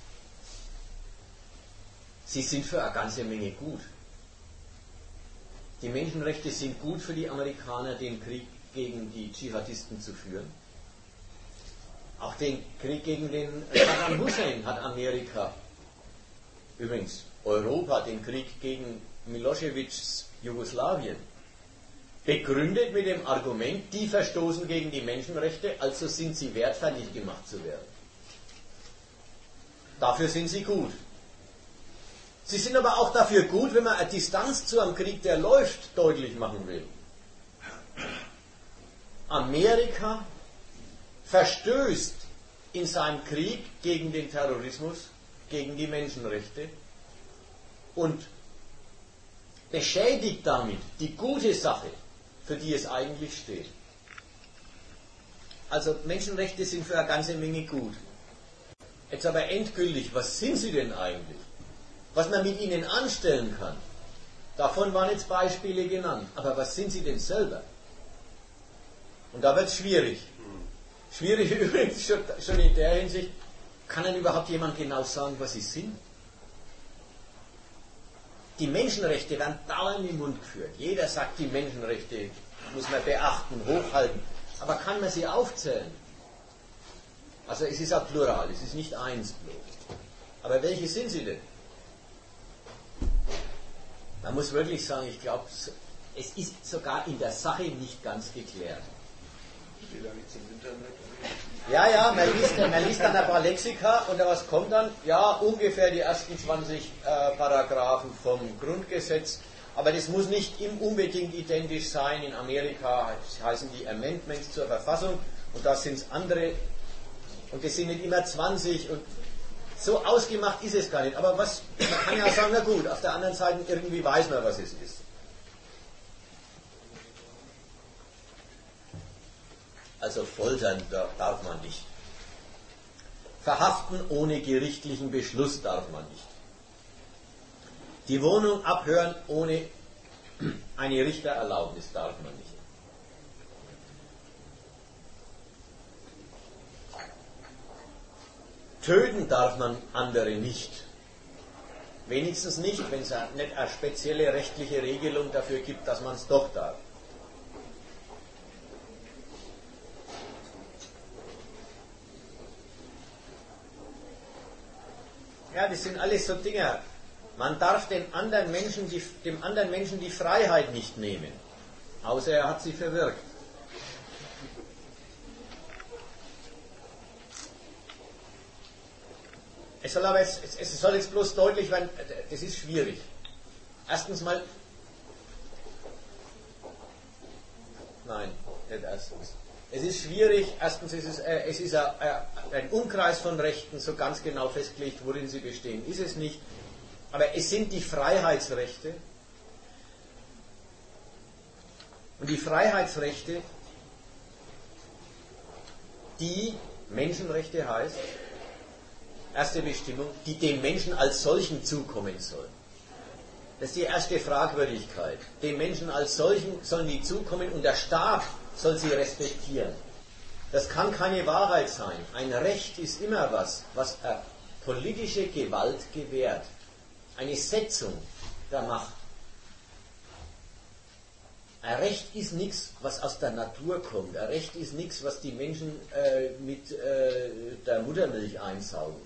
S1: sie sind für eine ganze Menge gut. Die Menschenrechte sind gut für die Amerikaner, den Krieg gegen die Dschihadisten zu führen. Auch den Krieg gegen den Saddam Hussein hat Amerika, übrigens Europa, den Krieg gegen Miloševićs Jugoslawien, begründet mit dem Argument, die verstoßen gegen die Menschenrechte, also sind sie wert, fertig gemacht zu werden. Dafür sind sie gut. Sie sind aber auch dafür gut, wenn man eine Distanz zu einem Krieg, der läuft, deutlich machen will. Amerika verstößt in seinem Krieg gegen den Terrorismus, gegen die Menschenrechte und beschädigt damit die gute Sache, für die es eigentlich steht. Also Menschenrechte sind für eine ganze Menge gut. Jetzt aber endgültig, was sind sie denn eigentlich? Was man mit ihnen anstellen kann, davon waren jetzt Beispiele genannt. Aber was sind sie denn selber? Und da wird es schwierig. Schwierig übrigens schon in der Hinsicht, kann denn überhaupt jemand genau sagen, was sie sind? Die Menschenrechte werden dauernd im Mund geführt. Jeder sagt, die Menschenrechte muss man beachten, hochhalten. Aber kann man sie aufzählen? Also es ist auch Plural, es ist nicht eins bloß. Aber welche sind sie denn? Man muss wirklich sagen, ich glaube, es ist sogar in der Sache nicht ganz geklärt.
S2: Steht da nichts im Internet?
S1: Ja, man liest dann ein paar Lexika und was kommt dann? Ja, ungefähr die ersten 20 Paragraphen vom Grundgesetz, aber das muss nicht unbedingt identisch sein. In Amerika heißen die Amendments zur Verfassung und da sind es andere und das sind nicht immer 20 und so ausgemacht ist es gar nicht. Aber man kann ja sagen, na gut, auf der anderen Seite irgendwie weiß man, was es ist. Also foltern darf man nicht. Verhaften ohne gerichtlichen Beschluss darf man nicht. Die Wohnung abhören ohne eine Richtererlaubnis darf man nicht. töten darf man andere nicht. Wenigstens nicht, wenn es nicht eine spezielle rechtliche Regelung dafür gibt, dass man es doch darf. Ja, das sind alles so Dinge. Man darf dem anderen Menschen die Freiheit nicht nehmen, außer er hat sie verwirkt. Es soll jetzt bloß deutlich werden, das ist schwierig. Erstens mal, nein, nicht erstens. Es ist schwierig, erstens es ist ein Umkreis von Rechten, so ganz genau festgelegt, worin sie bestehen, ist es nicht. Aber es sind die Freiheitsrechte. Und die Freiheitsrechte, die Menschenrechte heißt, erste Bestimmung, die dem Menschen als solchen zukommen sollen. Das ist die erste Fragwürdigkeit. Dem Menschen als solchen sollen die zukommen und der Staat soll sie respektieren. Das kann keine Wahrheit sein. Ein Recht ist immer was politische Gewalt gewährt. Eine Setzung der Macht. Ein Recht ist nichts, was aus der Natur kommt. Ein Recht ist nichts, was die Menschen mit der Muttermilch einsaugen.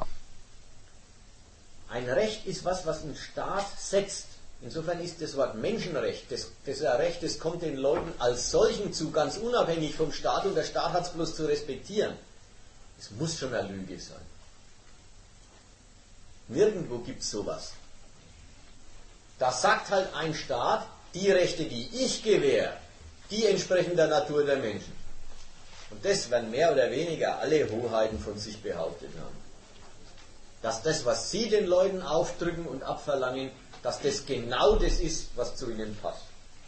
S1: Ein Recht ist was ein Staat setzt. Insofern ist das Wort Menschenrecht, das ist ein Recht, das kommt den Leuten als solchen zu, ganz unabhängig vom Staat, und der Staat hat es bloß zu respektieren. Es muss schon eine Lüge sein. Nirgendwo gibt es sowas. Da sagt halt ein Staat, die Rechte, die ich gewähre, die entsprechen der Natur der Menschen. Und das werden mehr oder weniger alle Hoheiten von sich behauptet haben. Dass das, was sie den Leuten aufdrücken und abverlangen, dass das genau das ist, was zu ihnen passt.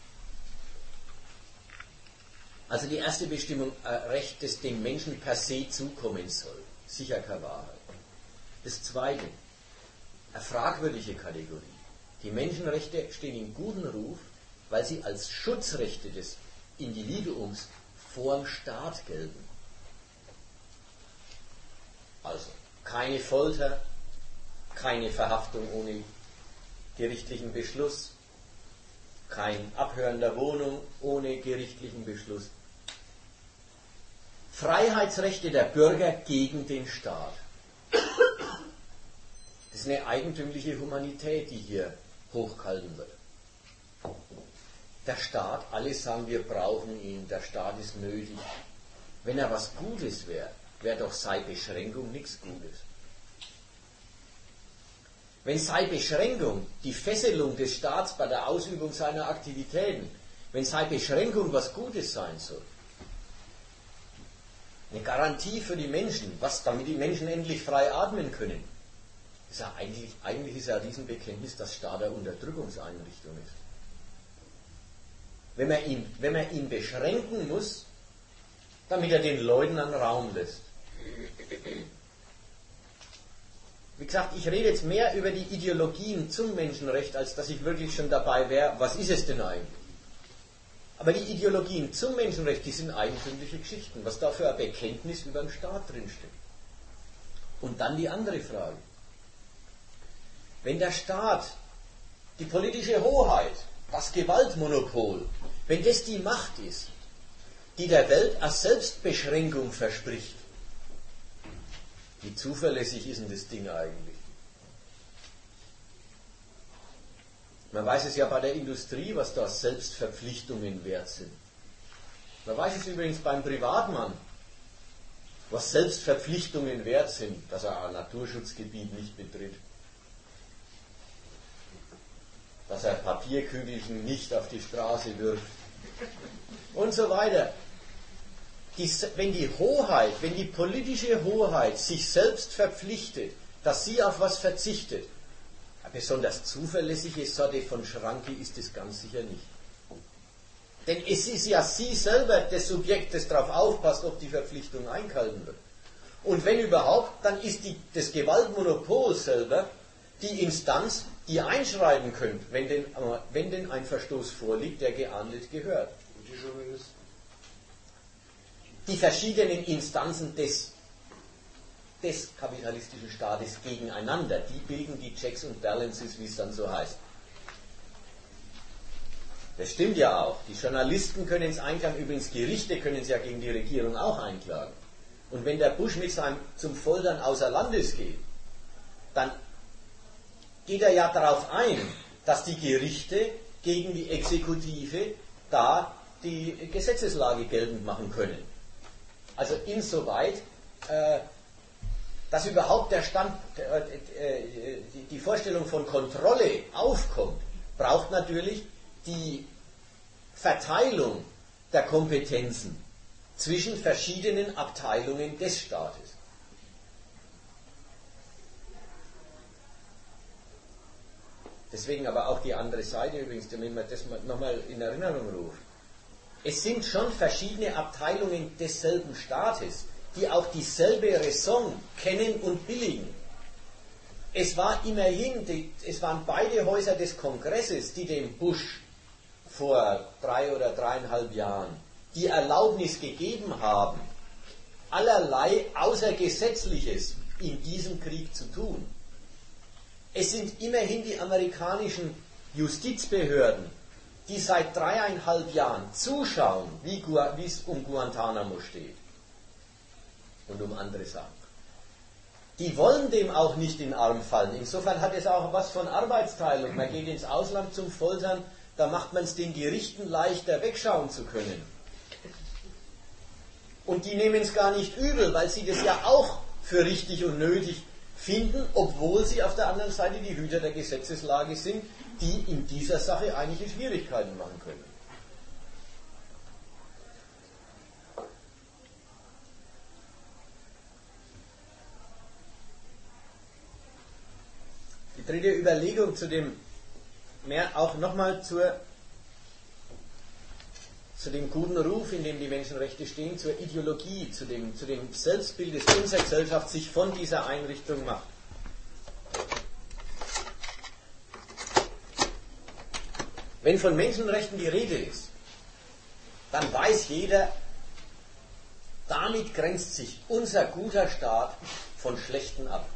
S1: Also die erste Bestimmung, Recht, das dem Menschen per se zukommen soll. Sicher keine Wahrheit. Das zweite, eine fragwürdige Kategorie. Die Menschenrechte stehen in guten Ruf, weil sie als Schutzrechte des Individuums vor dem Staat gelten. Also keine Folter, keine Verhaftung ohne gerichtlichen Beschluss, kein Abhören der Wohnung ohne gerichtlichen Beschluss. Freiheitsrechte der Bürger gegen den Staat. Das ist eine eigentümliche Humanität, die hier hochgehalten wird. Der Staat, alle sagen, wir brauchen ihn, der Staat ist nötig. Wenn er was Gutes wäre, wäre doch seine Beschränkung nichts Gutes. Wenn seine Beschränkung, die Fesselung des Staats bei der Ausübung seiner Aktivitäten, wenn seine Beschränkung was Gutes sein soll, eine Garantie für die Menschen, damit die Menschen endlich frei atmen können, ist ja eigentlich ist ja diesen Bekenntnis, dass Staat eine Unterdrückungseinrichtung ist. Wenn man ihn beschränken muss, damit er den Leuten einen Raum lässt. Wie gesagt, ich rede jetzt mehr über die Ideologien zum Menschenrecht, als dass ich wirklich schon dabei wäre, was ist es denn eigentlich? Aber die Ideologien zum Menschenrecht, die sind eigentümliche Geschichten, was da für ein Bekenntnis über den Staat drinsteckt. Und dann die andere Frage. Wenn der Staat, die politische Hoheit, das Gewaltmonopol, wenn das die Macht ist, die der Welt als Selbstbeschränkung verspricht, wie zuverlässig ist denn das Ding eigentlich? Man weiß es ja bei der Industrie, was da Selbstverpflichtungen wert sind. Man weiß es übrigens beim Privatmann, was Selbstverpflichtungen wert sind, dass er ein Naturschutzgebiet nicht betritt, dass er Papierkügelchen nicht auf die Straße wirft und so weiter. Wenn die politische Hoheit sich selbst verpflichtet, dass sie auf was verzichtet, eine besonders zuverlässige Sorte von Schranke ist es ganz sicher nicht. Denn es ist ja sie selber das Subjekt, das darauf aufpasst, ob die Verpflichtung eingehalten wird. Und wenn überhaupt, dann ist das Gewaltmonopol selber die Instanz, die einschreiten könnte, wenn denn ein Verstoß vorliegt, der geahndet gehört.
S2: Und die Journalisten?
S1: Die verschiedenen Instanzen des des kapitalistischen Staates gegeneinander. Die bilden die Checks und Balances, wie es dann so heißt. Das stimmt ja auch. Die Journalisten können es einklagen, übrigens Gerichte können es ja gegen die Regierung auch einklagen. Und wenn der Bush mit seinem zum Foltern außer Landes geht, dann geht er ja darauf ein, dass die Gerichte gegen die Exekutive da die Gesetzeslage geltend machen können. Also insoweit, dass überhaupt die Vorstellung von Kontrolle aufkommt, braucht natürlich die Verteilung der Kompetenzen zwischen verschiedenen Abteilungen des Staates. Deswegen aber auch die andere Seite übrigens, damit man das nochmal in Erinnerung ruft. Es sind schon verschiedene Abteilungen desselben Staates, die auch dieselbe Raison kennen und billigen. Es waren beide Häuser des Kongresses, die dem Bush vor 3 oder 3,5 Jahren die Erlaubnis gegeben haben, allerlei Außergesetzliches in diesem Krieg zu tun. Es sind immerhin die amerikanischen Justizbehörden, die seit 3,5 Jahren zuschauen, wie es um Guantanamo steht und um andere Sachen. Die wollen dem auch nicht in den Arm fallen. Insofern hat es auch was von Arbeitsteilung. Man geht ins Ausland zum Foltern, da macht man es den Gerichten leichter, wegschauen zu können. Und die nehmen es gar nicht übel, weil sie das ja auch für richtig und nötig finden, obwohl sie auf der anderen Seite die Hüter der Gesetzeslage sind, die in dieser Sache einige Schwierigkeiten machen können. Die dritte Überlegung zu dem, auch nochmal zu dem guten Ruf, in dem die Menschenrechte stehen, zur Ideologie, zu dem Selbstbild, das unsere Gesellschaft sich von dieser Einrichtung macht. Wenn von Menschenrechten die Rede ist, dann weiß jeder, damit grenzt sich unser guter Staat von schlechten ab.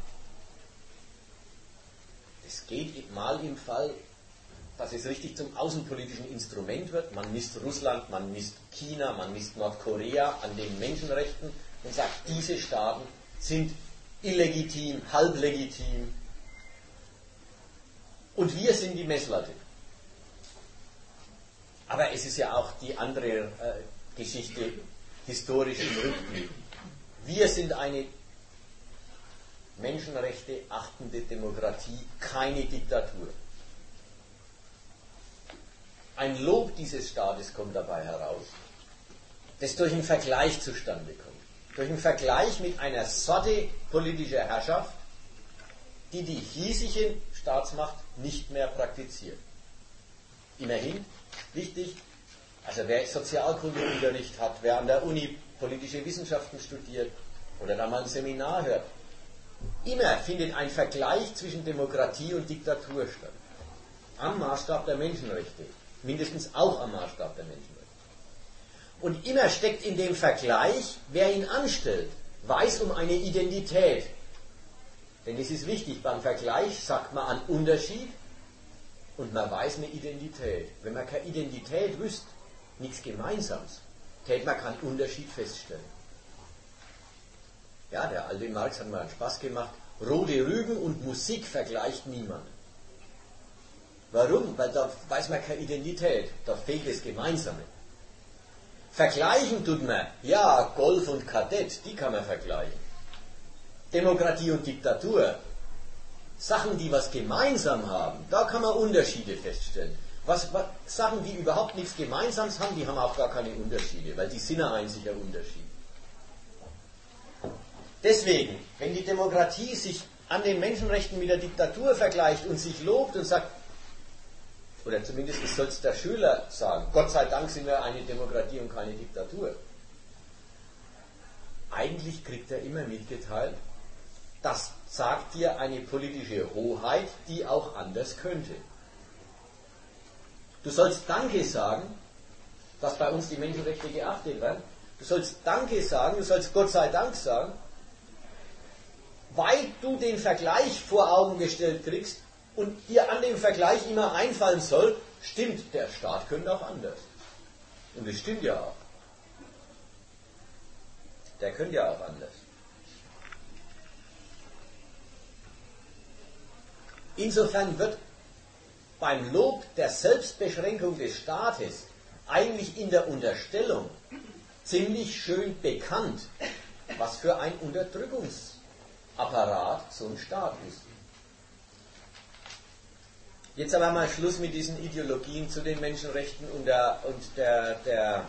S1: Es geht mal im Fall, dass es richtig zum außenpolitischen Instrument wird. Man misst Russland, man misst China, man misst Nordkorea an den Menschenrechten und sagt, diese Staaten sind illegitim, halblegitim. Und wir sind die Messlatte. Aber es ist ja auch die andere Geschichte historisch im Rückblick. Wir sind eine Menschenrechte achtende Demokratie, keine Diktatur. Ein Lob dieses Staates kommt dabei heraus, das durch einen Vergleich zustande kommt. Durch einen Vergleich mit einer Sorte politischer Herrschaft, die die hiesige Staatsmacht nicht mehr praktiziert. Immerhin, wichtig, also wer Sozialkundeunterricht hat, wer an der Uni politische Wissenschaften studiert oder da mal ein Seminar hört, immer findet ein Vergleich zwischen Demokratie und Diktatur statt. Am Maßstab der Menschenrechte. Mindestens auch am Maßstab der Menschenrechte. Und immer steckt in dem Vergleich, wer ihn anstellt, weiß um eine Identität. Denn es ist wichtig, beim Vergleich sagt man einen Unterschied und man weiß eine Identität. Wenn man keine Identität wüsste, nichts Gemeinsames, täte man keinen Unterschied feststellen. Ja, der alte Marx hat mal einen Spaß gemacht. Rote Rüben und Musik vergleicht niemand. Warum? Weil da weiß man keine Identität. Da fehlt das Gemeinsame. Vergleichen tut man, ja, Golf und Kadett, die kann man vergleichen. Demokratie und Diktatur, Sachen, die was gemeinsam haben, da kann man Unterschiede feststellen. Sachen, die überhaupt nichts Gemeinsames haben, die haben auch gar keine Unterschiede, weil die sind ja einzig ein Unterschied. Deswegen, wenn die Demokratie sich an den Menschenrechten mit der Diktatur vergleicht und sich lobt und sagt, oder zumindest soll es der Schüler sagen, Gott sei Dank sind wir eine Demokratie und keine Diktatur. Eigentlich kriegt er immer mitgeteilt, das sagt dir eine politische Hoheit, die auch anders könnte. Du sollst Danke sagen, dass bei uns die Menschenrechte geachtet werden. Du sollst Danke sagen, du sollst Gott sei Dank sagen, weil du den Vergleich vor Augen gestellt kriegst und dir an dem Vergleich immer einfallen soll, stimmt, der Staat könnte auch anders. Und das stimmt ja auch. Der könnte ja auch anders. Insofern wird beim Lob der Selbstbeschränkung des Staates eigentlich in der Unterstellung ziemlich schön bekannt, was für ein Unterdrückungsapparat so ein Staat ist. Jetzt aber mal Schluss mit diesen Ideologien zu den Menschenrechten und der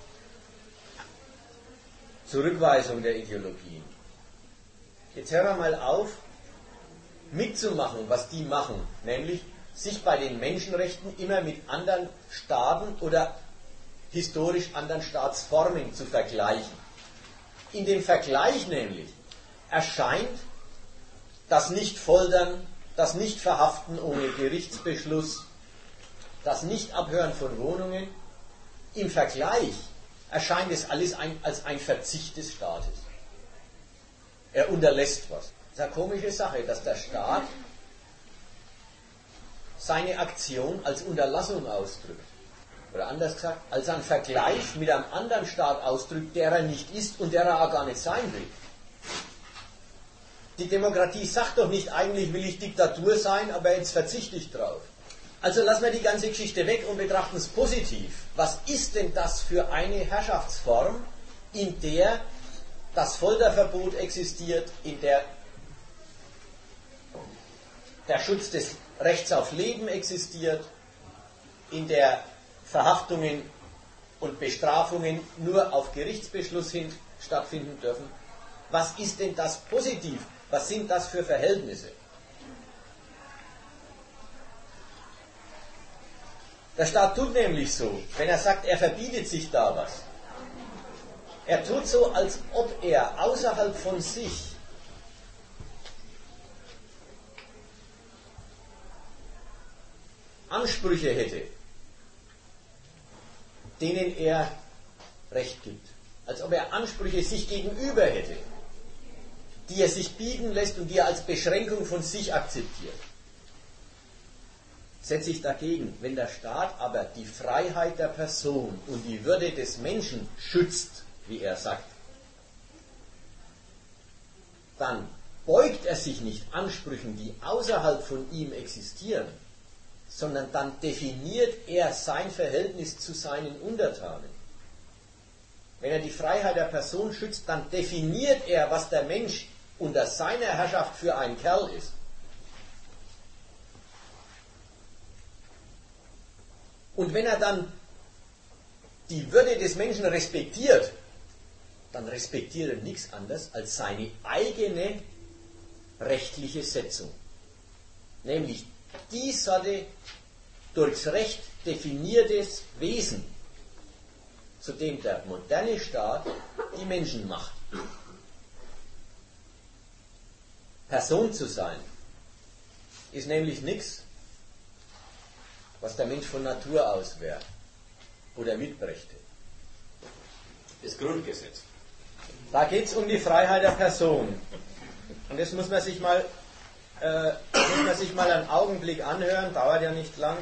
S1: Zurückweisung der Ideologien. Jetzt hören wir mal auf, mitzumachen, was die machen, nämlich sich bei den Menschenrechten immer mit anderen Staaten oder historisch anderen Staatsformen zu vergleichen. In dem Vergleich nämlich erscheint das Nicht-Foltern, das Nicht-Verhaften ohne Gerichtsbeschluss, das Nicht-Abhören von Wohnungen, im Vergleich erscheint es alles als ein Verzicht des Staates. Er unterlässt was. Das ist eine komische Sache, dass der Staat seine Aktion als Unterlassung ausdrückt. Oder anders gesagt, als einen Vergleich mit einem anderen Staat ausdrückt, der er nicht ist und der er auch gar nicht sein will. Die Demokratie sagt doch nicht, eigentlich will ich Diktatur sein, aber jetzt verzichte ich drauf. Also lassen wir die ganze Geschichte weg und betrachten es positiv. Was ist denn das für eine Herrschaftsform, in der das Folterverbot existiert, in der der Schutz des Rechts auf Leben existiert, in der Verhaftungen und Bestrafungen nur auf Gerichtsbeschluss hin stattfinden dürfen? Was ist denn das positiv? Was sind das für Verhältnisse? Der Staat tut nämlich so, wenn er sagt, er verbietet sich da was. Er tut so, als ob er außerhalb von sich Ansprüche hätte, denen er Recht gibt. Als ob er Ansprüche sich gegenüber hätte, die er sich bieten lässt und die er als Beschränkung von sich akzeptiert. Setze ich dagegen, wenn der Staat aber die Freiheit der Person und die Würde des Menschen schützt, wie er sagt, dann beugt er sich nicht Ansprüchen, die außerhalb von ihm existieren, sondern dann definiert er sein Verhältnis zu seinen Untertanen. Wenn er die Freiheit der Person schützt, dann definiert er, was der Mensch unter seiner Herrschaft für ein Kerl ist. Und wenn er dann die Würde des Menschen respektiert, dann respektiert er nichts anderes als seine eigene rechtliche Setzung. Nämlich dies hatte durchs Recht definiertes Wesen, zu dem der moderne Staat die Menschen macht. Person zu sein ist nämlich nichts, was der Mensch von Natur aus wäre oder mitbrächte. Das Grundgesetz. Da geht es um die Freiheit der Person. Und das muss man sich mal einen Augenblick anhören, dauert ja nicht lang.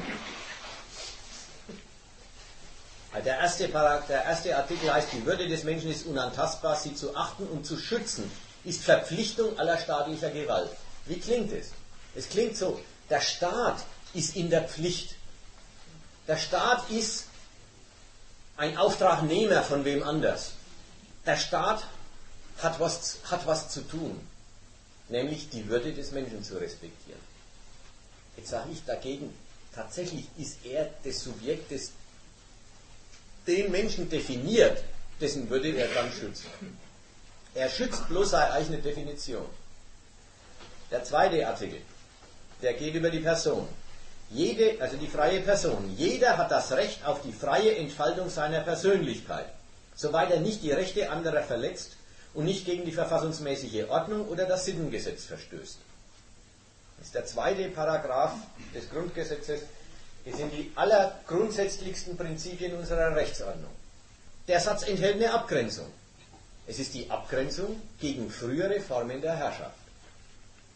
S1: Der erste Artikel heißt, die Würde des Menschen ist unantastbar, sie zu achten und zu schützen ist Verpflichtung aller staatlicher Gewalt. Wie klingt es? Es klingt so, der Staat ist in der Pflicht. Der Staat ist ein Auftragnehmer von wem anders. Der Staat hat was zu tun, nämlich die Würde des Menschen zu respektieren. Jetzt sage ich dagegen, tatsächlich ist er das Subjekt, das den Menschen definiert, dessen Würde er dann schützt. Er schützt bloß seine eigene Definition. Der zweite Artikel, der geht über die Person. Also die freie Person. Jeder hat das Recht auf die freie Entfaltung seiner Persönlichkeit, soweit er nicht die Rechte anderer verletzt und nicht gegen die verfassungsmäßige Ordnung oder das Sittengesetz verstößt. Das ist der zweite Paragraph des Grundgesetzes. Das sind die allergrundsätzlichsten Prinzipien unserer Rechtsordnung. Der Satz enthält eine Abgrenzung. Es ist die Abgrenzung gegen frühere Formen der Herrschaft.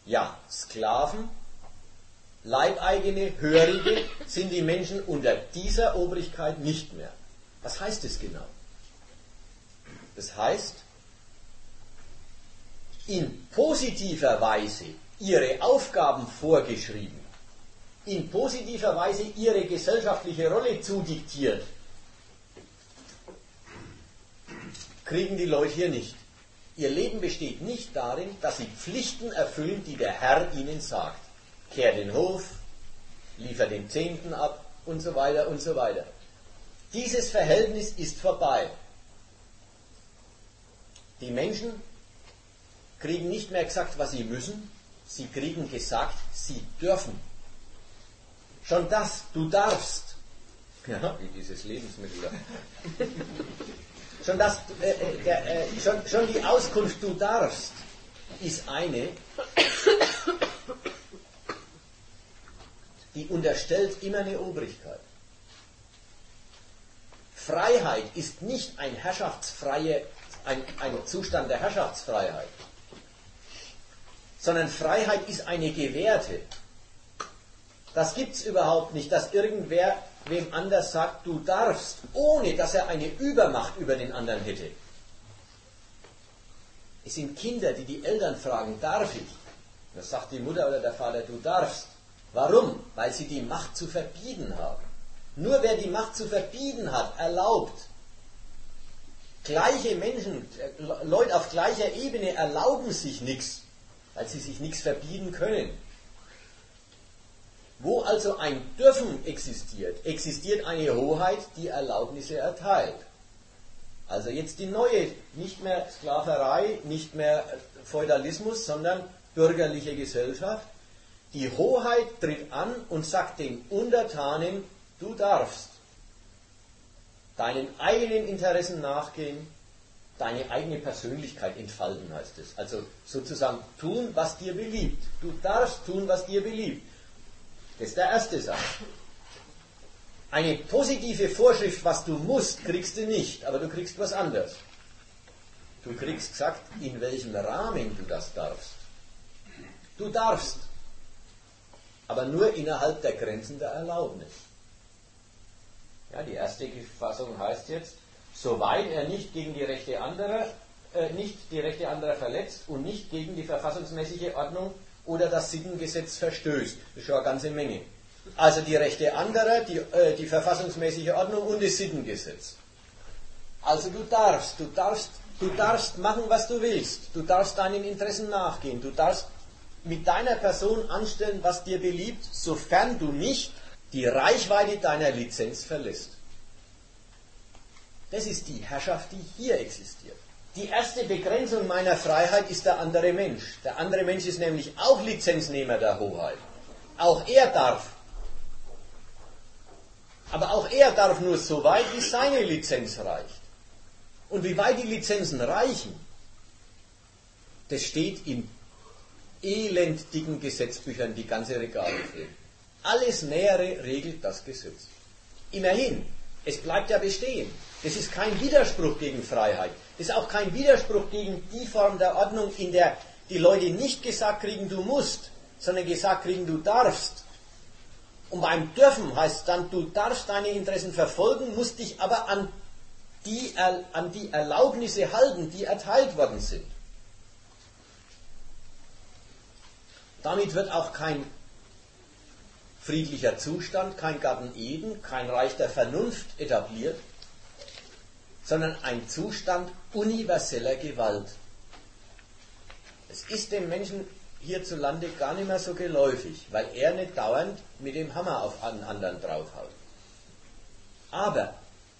S1: Ja, Sklaven, Leibeigene, Hörige sind die Menschen unter dieser Obrigkeit nicht mehr. Was heißt das genau? Das heißt, in positiver Weise ihre Aufgaben vorgeschrieben, in positiver Weise ihre gesellschaftliche Rolle zudiktiert, kriegen die Leute hier nicht. Ihr Leben besteht nicht darin, dass sie Pflichten erfüllen, die der Herr ihnen sagt. Kehr den Hof, liefer den Zehnten ab und so weiter und so weiter. Dieses Verhältnis ist vorbei. Die Menschen kriegen nicht mehr gesagt, was sie müssen, sie kriegen gesagt, sie dürfen. Schon das, du darfst, ja, wie dieses Lebensmittel. Schon die Auskunft, du darfst, ist eine, die unterstellt immer eine Obrigkeit. Freiheit ist nicht ein Zustand der Herrschaftsfreiheit, sondern Freiheit ist eine gewährte. Das gibt es überhaupt nicht, dass irgendwer wem anders sagt, du darfst, ohne dass er eine Übermacht über den anderen hätte. Es sind Kinder, die die Eltern fragen, darf ich? Das sagt die Mutter oder der Vater, du darfst. Warum? Weil sie die Macht zu verbieten haben. Nur wer die Macht zu verbieten hat, erlaubt. Gleiche Menschen, Leute auf gleicher Ebene erlauben sich nichts, weil sie sich nichts verbieten können. Wo also ein Dürfen existiert, existiert eine Hoheit, die Erlaubnisse erteilt. Also jetzt die neue, nicht mehr Sklaverei, nicht mehr Feudalismus, sondern bürgerliche Gesellschaft. Die Hoheit tritt an und sagt den Untertanen, du darfst deinen eigenen Interessen nachgehen, deine eigene Persönlichkeit entfalten, heißt es. Also sozusagen tun, was dir beliebt. Du darfst tun, was dir beliebt. Das ist der erste Satz. Eine positive Vorschrift, was du musst, kriegst du nicht, aber du kriegst was anderes. Du kriegst gesagt, in welchem Rahmen du das darfst. Du darfst, aber nur innerhalb der Grenzen der Erlaubnis. Ja, die erste Fassung heißt jetzt, soweit er nicht gegen die Rechte anderer, verletzt und nicht gegen die verfassungsmäßige Ordnung oder das Sittengesetz verstößt. Das ist schon eine ganze Menge. Also die Rechte anderer, die verfassungsmäßige Ordnung und das Sittengesetz. Also du darfst machen, was du willst. Du darfst deinen Interessen nachgehen. Du darfst mit deiner Person anstellen, was dir beliebt, sofern du nicht die Reichweite deiner Lizenz verlässt. Das ist die Herrschaft, die hier existiert. Die erste Begrenzung meiner Freiheit ist der andere Mensch. Der andere Mensch ist nämlich auch Lizenznehmer der Hoheit. Auch er darf. Aber auch er darf nur so weit, wie seine Lizenz reicht. Und wie weit die Lizenzen reichen, das steht in elenddicken Gesetzbüchern, die ganze Regale füllen. Alles Nähere regelt das Gesetz. Immerhin, es bleibt ja bestehen. Das ist kein Widerspruch gegen Freiheit. Das ist auch kein Widerspruch gegen die Form der Ordnung, in der die Leute nicht gesagt kriegen, du musst, sondern gesagt kriegen, du darfst. Und beim Dürfen heißt es dann, du darfst deine Interessen verfolgen, musst dich aber an die Erlaubnisse halten, die erteilt worden sind. Damit wird auch kein friedlicher Zustand, kein Garten Eden, kein Reich der Vernunft etabliert, sondern ein Zustand universeller Gewalt. Es ist dem Menschen hierzulande gar nicht mehr so geläufig, weil er nicht dauernd mit dem Hammer auf einen anderen draufhaut. Aber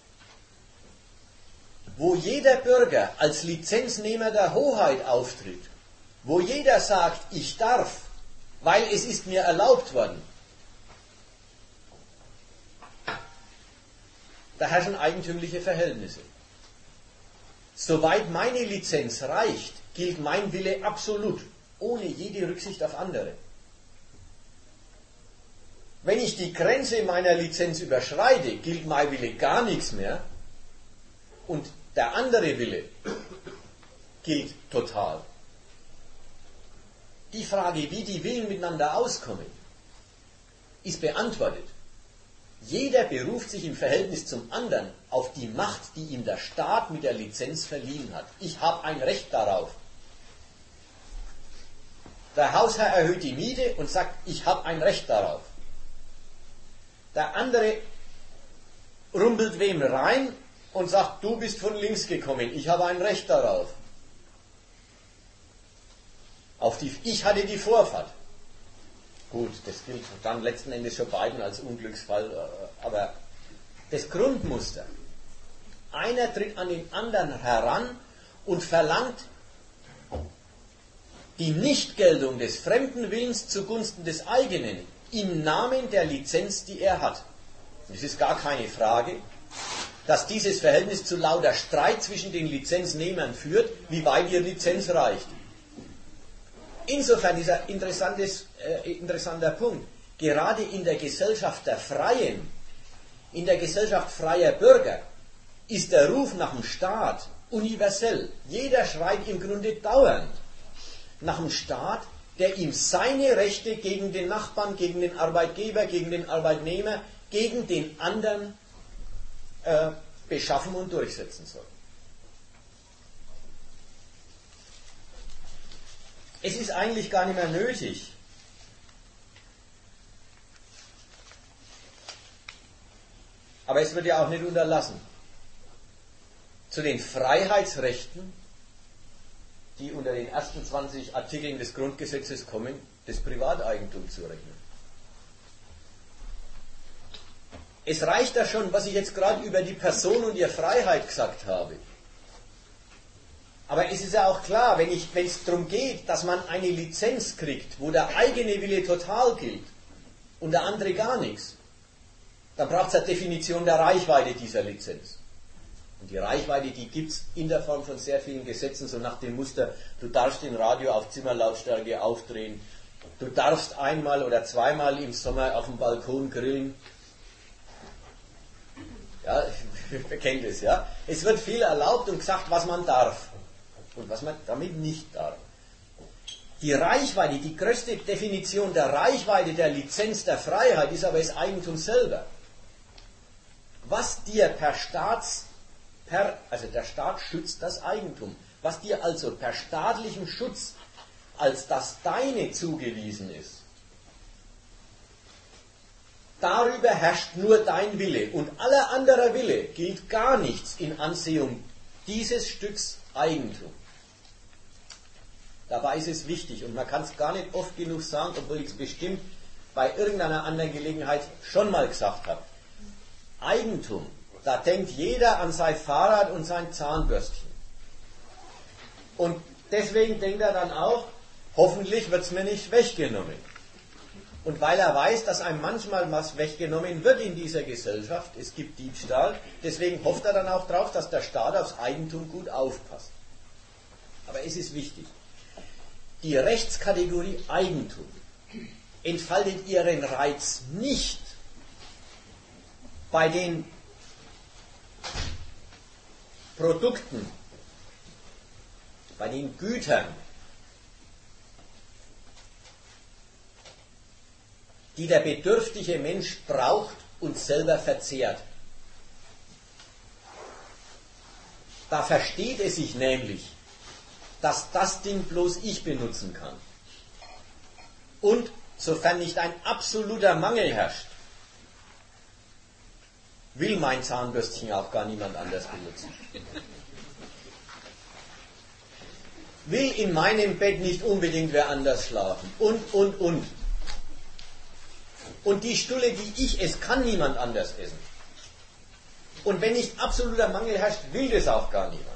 S1: wo jeder Bürger als Lizenznehmer der Hoheit auftritt, wo jeder sagt, ich darf, weil es ist mir erlaubt worden, da herrschen eigentümliche Verhältnisse. Soweit meine Lizenz reicht, gilt mein Wille absolut, ohne jede Rücksicht auf andere. Wenn ich die Grenze meiner Lizenz überschreite, gilt mein Wille gar nichts mehr und der andere Wille gilt total. Die Frage, wie die Willen miteinander auskommen, ist beantwortet. Jeder beruft sich im Verhältnis zum anderen auf die Macht, die ihm der Staat mit der Lizenz verliehen hat. Ich habe ein Recht darauf. Der Hausherr erhöht die Miete und sagt, ich habe ein Recht darauf. Der andere rumpelt wem rein und sagt, du bist von links gekommen, ich habe ein Recht darauf. Ich hatte die Vorfahrt. Gut, das gilt dann letzten Endes schon beiden als Unglücksfall, aber das Grundmuster. Einer tritt an den anderen heran und verlangt die Nichtgeltung des fremden Willens zugunsten des eigenen im Namen der Lizenz, die er hat. Und es ist gar keine Frage, dass dieses Verhältnis zu lauter Streit zwischen den Lizenznehmern führt, wie weit die Lizenz reicht. Insofern ist ein interessanter Punkt. Gerade in der Gesellschaft der Freien, in der Gesellschaft freier Bürger, ist der Ruf nach dem Staat universell. Jeder schreit im Grunde dauernd nach dem Staat, der ihm seine Rechte gegen den Nachbarn, gegen den Arbeitgeber, gegen den Arbeitnehmer, gegen den anderen beschaffen und durchsetzen soll. Es ist eigentlich gar nicht mehr nötig, aber es wird ja auch nicht unterlassen, zu den Freiheitsrechten, die unter den ersten 20 Artikeln des Grundgesetzes kommen, das Privateigentum zu rechnen. Es reicht da schon, was ich jetzt gerade über die Person und ihre Freiheit gesagt habe. Aber es ist ja auch klar, wenn es darum geht, dass man eine Lizenz kriegt, wo der eigene Wille total gilt und der andere gar nichts, dann braucht es eine Definition der Reichweite dieser Lizenz. Und die Reichweite, die gibt es in der Form von sehr vielen Gesetzen, so nach dem Muster, du darfst den Radio auf Zimmerlautstärke aufdrehen, du darfst einmal oder zweimal im Sommer auf dem Balkon grillen. Ja, wir kennen das, ja. Es wird viel erlaubt und gesagt, was man darf und was man damit nicht darf. Die Reichweite, die größte Definition der Reichweite der Lizenz der Freiheit ist aber das Eigentum selber. Was dir also der Staat schützt das Eigentum, was dir also per staatlichem Schutz als das Deine zugewiesen ist, darüber herrscht nur dein Wille und aller anderer Wille gilt gar nichts in Ansehung dieses Stücks Eigentum. Dabei ist es wichtig und man kann es gar nicht oft genug sagen, obwohl ich es bestimmt bei irgendeiner anderen Gelegenheit schon mal gesagt habe. Eigentum, da denkt jeder an sein Fahrrad und sein Zahnbürstchen. Und deswegen denkt er dann auch, hoffentlich wird es mir nicht weggenommen. Und weil er weiß, dass einem manchmal was weggenommen wird in dieser Gesellschaft, es gibt Diebstahl, deswegen hofft er dann auch darauf, dass der Staat aufs Eigentum gut aufpasst. Aber es ist wichtig. Die Rechtskategorie Eigentum entfaltet ihren Reiz nicht bei den Produkten, bei den Gütern, die der bedürftige Mensch braucht und selber verzehrt. Da versteht es sich nämlich, dass das Ding bloß ich benutzen kann. Und sofern nicht ein absoluter Mangel herrscht, will mein Zahnbürstchen auch gar niemand anders benutzen. Will in meinem Bett nicht unbedingt wer anders schlafen. Und. Und die Stulle, die ich esse, kann niemand anders essen. Und wenn nicht absoluter Mangel herrscht, will das auch gar niemand.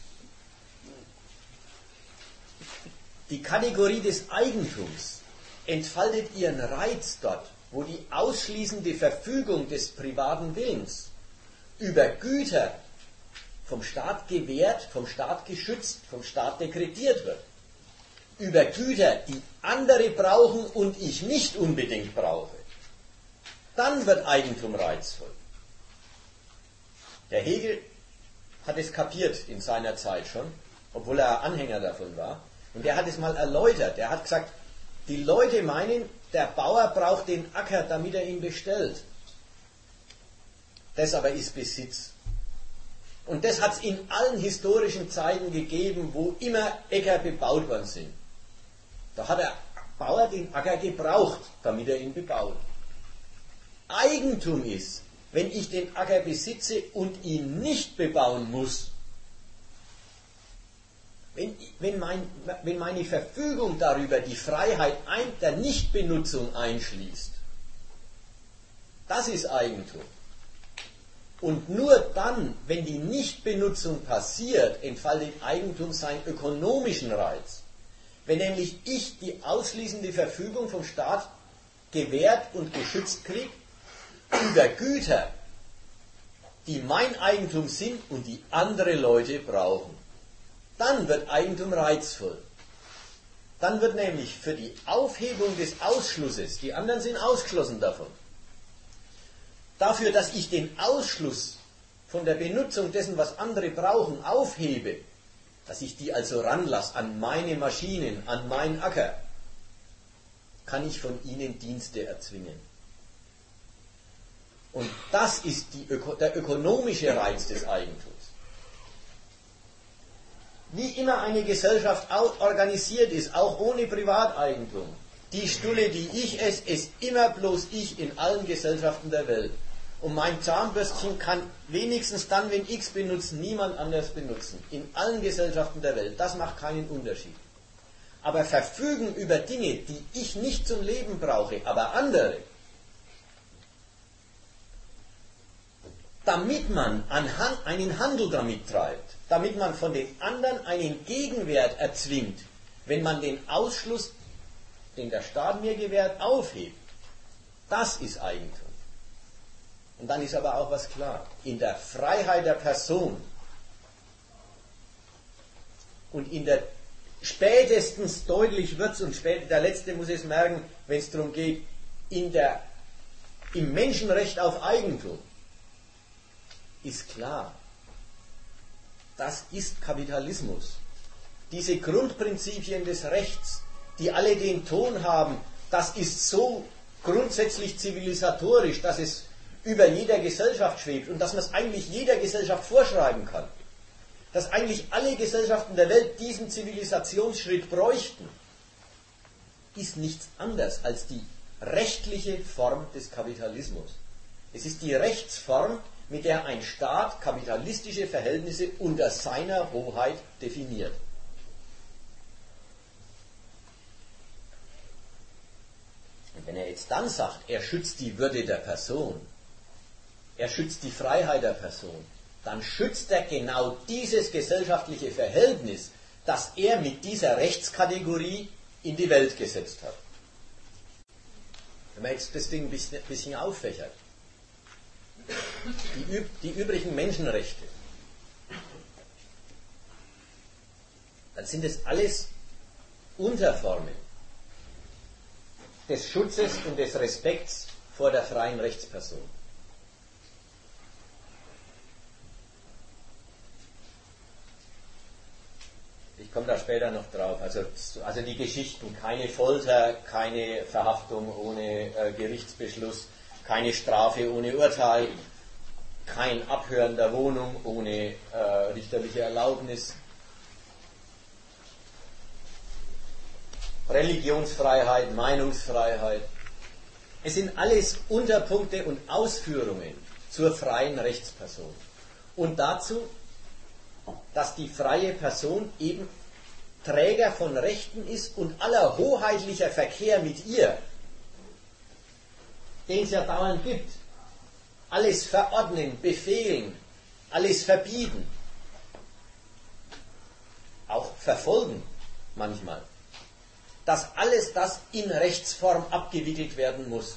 S1: Die Kategorie des Eigentums entfaltet ihren Reiz dort, wo die ausschließende Verfügung des privaten Willens über Güter vom Staat gewährt, vom Staat geschützt, vom Staat dekretiert wird. Über Güter, die andere brauchen und ich nicht unbedingt brauche. Dann wird Eigentum reizvoll. Der Hegel hat es kapiert in seiner Zeit schon, obwohl er Anhänger davon war. Und der hat es mal erläutert. Er hat gesagt, die Leute meinen, der Bauer braucht den Acker, damit er ihn bestellt. Das aber ist Besitz. Und das hat es in allen historischen Zeiten gegeben, wo immer Äcker bebaut worden sind. Da hat der Bauer den Acker gebraucht, damit er ihn bebaut. Eigentum ist, wenn ich den Acker besitze und ihn nicht bebauen muss. Wenn meine Verfügung darüber die Freiheit der Nichtbenutzung einschließt, das ist Eigentum. Und nur dann, wenn die Nichtbenutzung passiert, entfaltet Eigentum seinen ökonomischen Reiz. Wenn nämlich ich die ausschließende Verfügung vom Staat gewährt und geschützt kriege über Güter, die mein Eigentum sind und die andere Leute brauchen, dann wird Eigentum reizvoll. Dann wird nämlich für die Aufhebung des Ausschlusses, die anderen sind ausgeschlossen davon, dafür, dass ich den Ausschluss von der Benutzung dessen, was andere brauchen, aufhebe, dass ich die also ranlasse an meine Maschinen, an meinen Acker, kann ich von ihnen Dienste erzwingen. Und das ist der ökonomische Reiz des Eigentums. Wie immer eine Gesellschaft organisiert ist, auch ohne Privateigentum, die Stulle, die ich esse, ist immer bloß ich in allen Gesellschaften der Welt. Und mein Zahnbürstchen kann wenigstens dann, wenn ich es benutze, niemand anders benutzen. In allen Gesellschaften der Welt. Das macht keinen Unterschied. Aber Verfügen über Dinge, die ich nicht zum Leben brauche, aber andere, damit man einen Handel damit treibt, damit man von den anderen einen Gegenwert erzwingt, wenn man den Ausschluss, den der Staat mir gewährt, aufhebt, das ist Eigentum. Und dann ist aber auch was klar. In der Freiheit der Person und in der spätestens deutlich wird es, und der Letzte muss es merken, wenn es darum geht, im Menschenrecht auf Eigentum, ist klar, das ist Kapitalismus. Diese Grundprinzipien des Rechts, die alle den Ton haben, das ist so grundsätzlich zivilisatorisch, dass es über jeder Gesellschaft schwebt und dass man es eigentlich jeder Gesellschaft vorschreiben kann. Dass eigentlich alle Gesellschaften der Welt diesen Zivilisationsschritt bräuchten, ist nichts anderes als die rechtliche Form des Kapitalismus. Es ist die Rechtsform, mit der ein Staat kapitalistische Verhältnisse unter seiner Hoheit definiert. Und wenn er jetzt dann sagt, er schützt die Würde der Person, er schützt die Freiheit der Person, dann schützt er genau dieses gesellschaftliche Verhältnis, das er mit dieser Rechtskategorie in die Welt gesetzt hat. Wenn man jetzt das Ding ein bisschen auffächert, die übrigen Menschenrechte, dann sind es alles Unterformen des Schutzes und des Respekts vor der freien Rechtsperson. Ich komme da später noch drauf. Also die Geschichten, keine Folter, keine Verhaftung ohne Gerichtsbeschluss, keine Strafe ohne Urteil, kein Abhören der Wohnung ohne richterliche Erlaubnis, Religionsfreiheit, Meinungsfreiheit. Es sind alles Unterpunkte und Ausführungen zur freien Rechtsperson. Und dazu, dass die freie Person eben Träger von Rechten ist und aller hoheitlicher Verkehr mit ihr, den es ja dauernd gibt, alles verordnen, befehlen, alles verbieten, auch verfolgen manchmal, dass alles das in Rechtsform abgewickelt werden muss.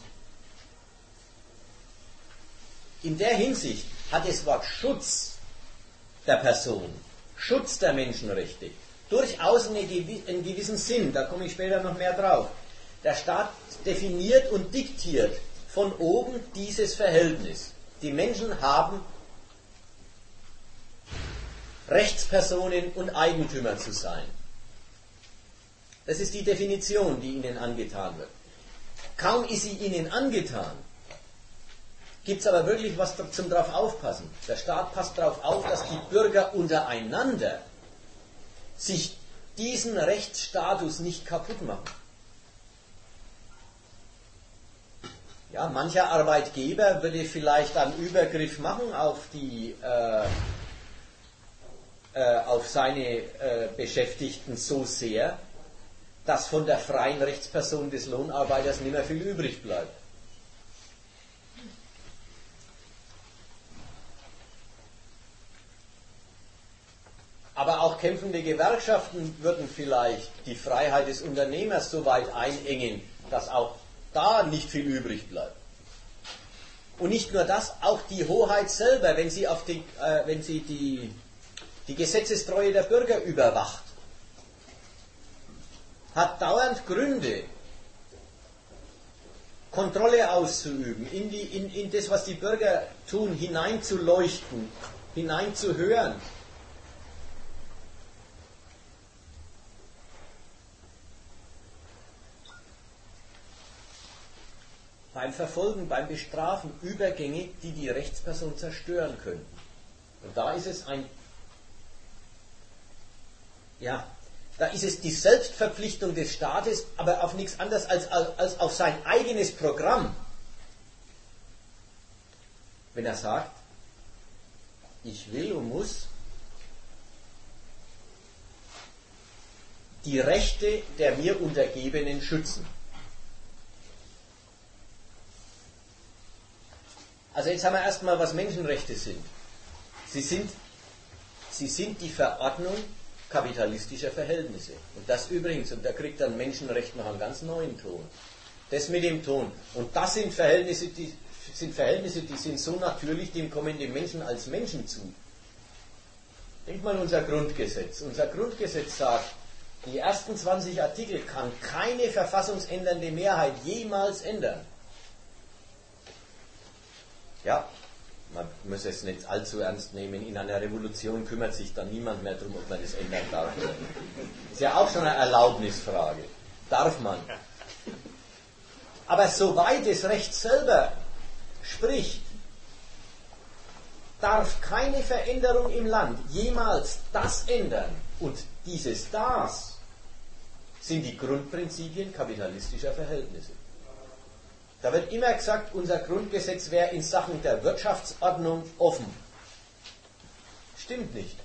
S1: In der Hinsicht hat das Wort Schutz der Person, Schutz der Menschenrechte, durchaus einen gewissen Sinn, da komme ich später noch mehr drauf. Der Staat definiert und diktiert von oben dieses Verhältnis. Die Menschen haben Rechtspersonen und Eigentümer zu sein. Das ist die Definition, die ihnen angetan wird. Kaum ist sie ihnen angetan, gibt es aber wirklich was zum drauf aufpassen. Der Staat passt darauf auf, dass die Bürger untereinander sich diesen Rechtsstatus nicht kaputt machen. Ja, mancher Arbeitgeber würde vielleicht einen Übergriff machen auf seine Beschäftigten so sehr, dass von der freien Rechtsperson des Lohnarbeiters nicht mehr viel übrig bleibt. Aber auch kämpfende Gewerkschaften würden vielleicht die Freiheit des Unternehmers so weit einengen, dass auch da nicht viel übrig bleibt. Und nicht nur das, auch die Hoheit selber, wenn sie die Gesetzestreue der Bürger überwacht, hat dauernd Gründe, Kontrolle auszuüben, in das, was die Bürger tun, hineinzuleuchten, hineinzuhören. Beim Verfolgen, beim Bestrafen Übergänge, die die Rechtsperson zerstören können. Und da ist es da ist es die Selbstverpflichtung des Staates, aber auf nichts anderes als auf sein eigenes Programm. Wenn er sagt, ich will und muss die Rechte der mir Untergebenen schützen. Also jetzt haben wir erstmal, was Menschenrechte sind. Sie sind die Verordnung kapitalistischer Verhältnisse. Und das übrigens, und da kriegt dann Menschenrecht noch einen ganz neuen Ton. Das mit dem Ton. Und das sind Verhältnisse, die sind so natürlich, dem kommen den Menschen als Menschen zu. Denkt mal an unser Grundgesetz. Unser Grundgesetz sagt, die ersten 20 Artikel kann keine verfassungsändernde Mehrheit jemals ändern. Ja, man muss es nicht allzu ernst nehmen. In einer Revolution kümmert sich dann niemand mehr darum, ob man das ändern darf. Ist ja auch schon eine Erlaubnisfrage. Darf man. Aber soweit das Recht selber spricht, darf keine Veränderung im Land jemals das ändern. Und dieses Das sind die Grundprinzipien kapitalistischer Verhältnisse. Da wird immer gesagt, unser Grundgesetz wäre in Sachen der Wirtschaftsordnung offen. Stimmt nicht.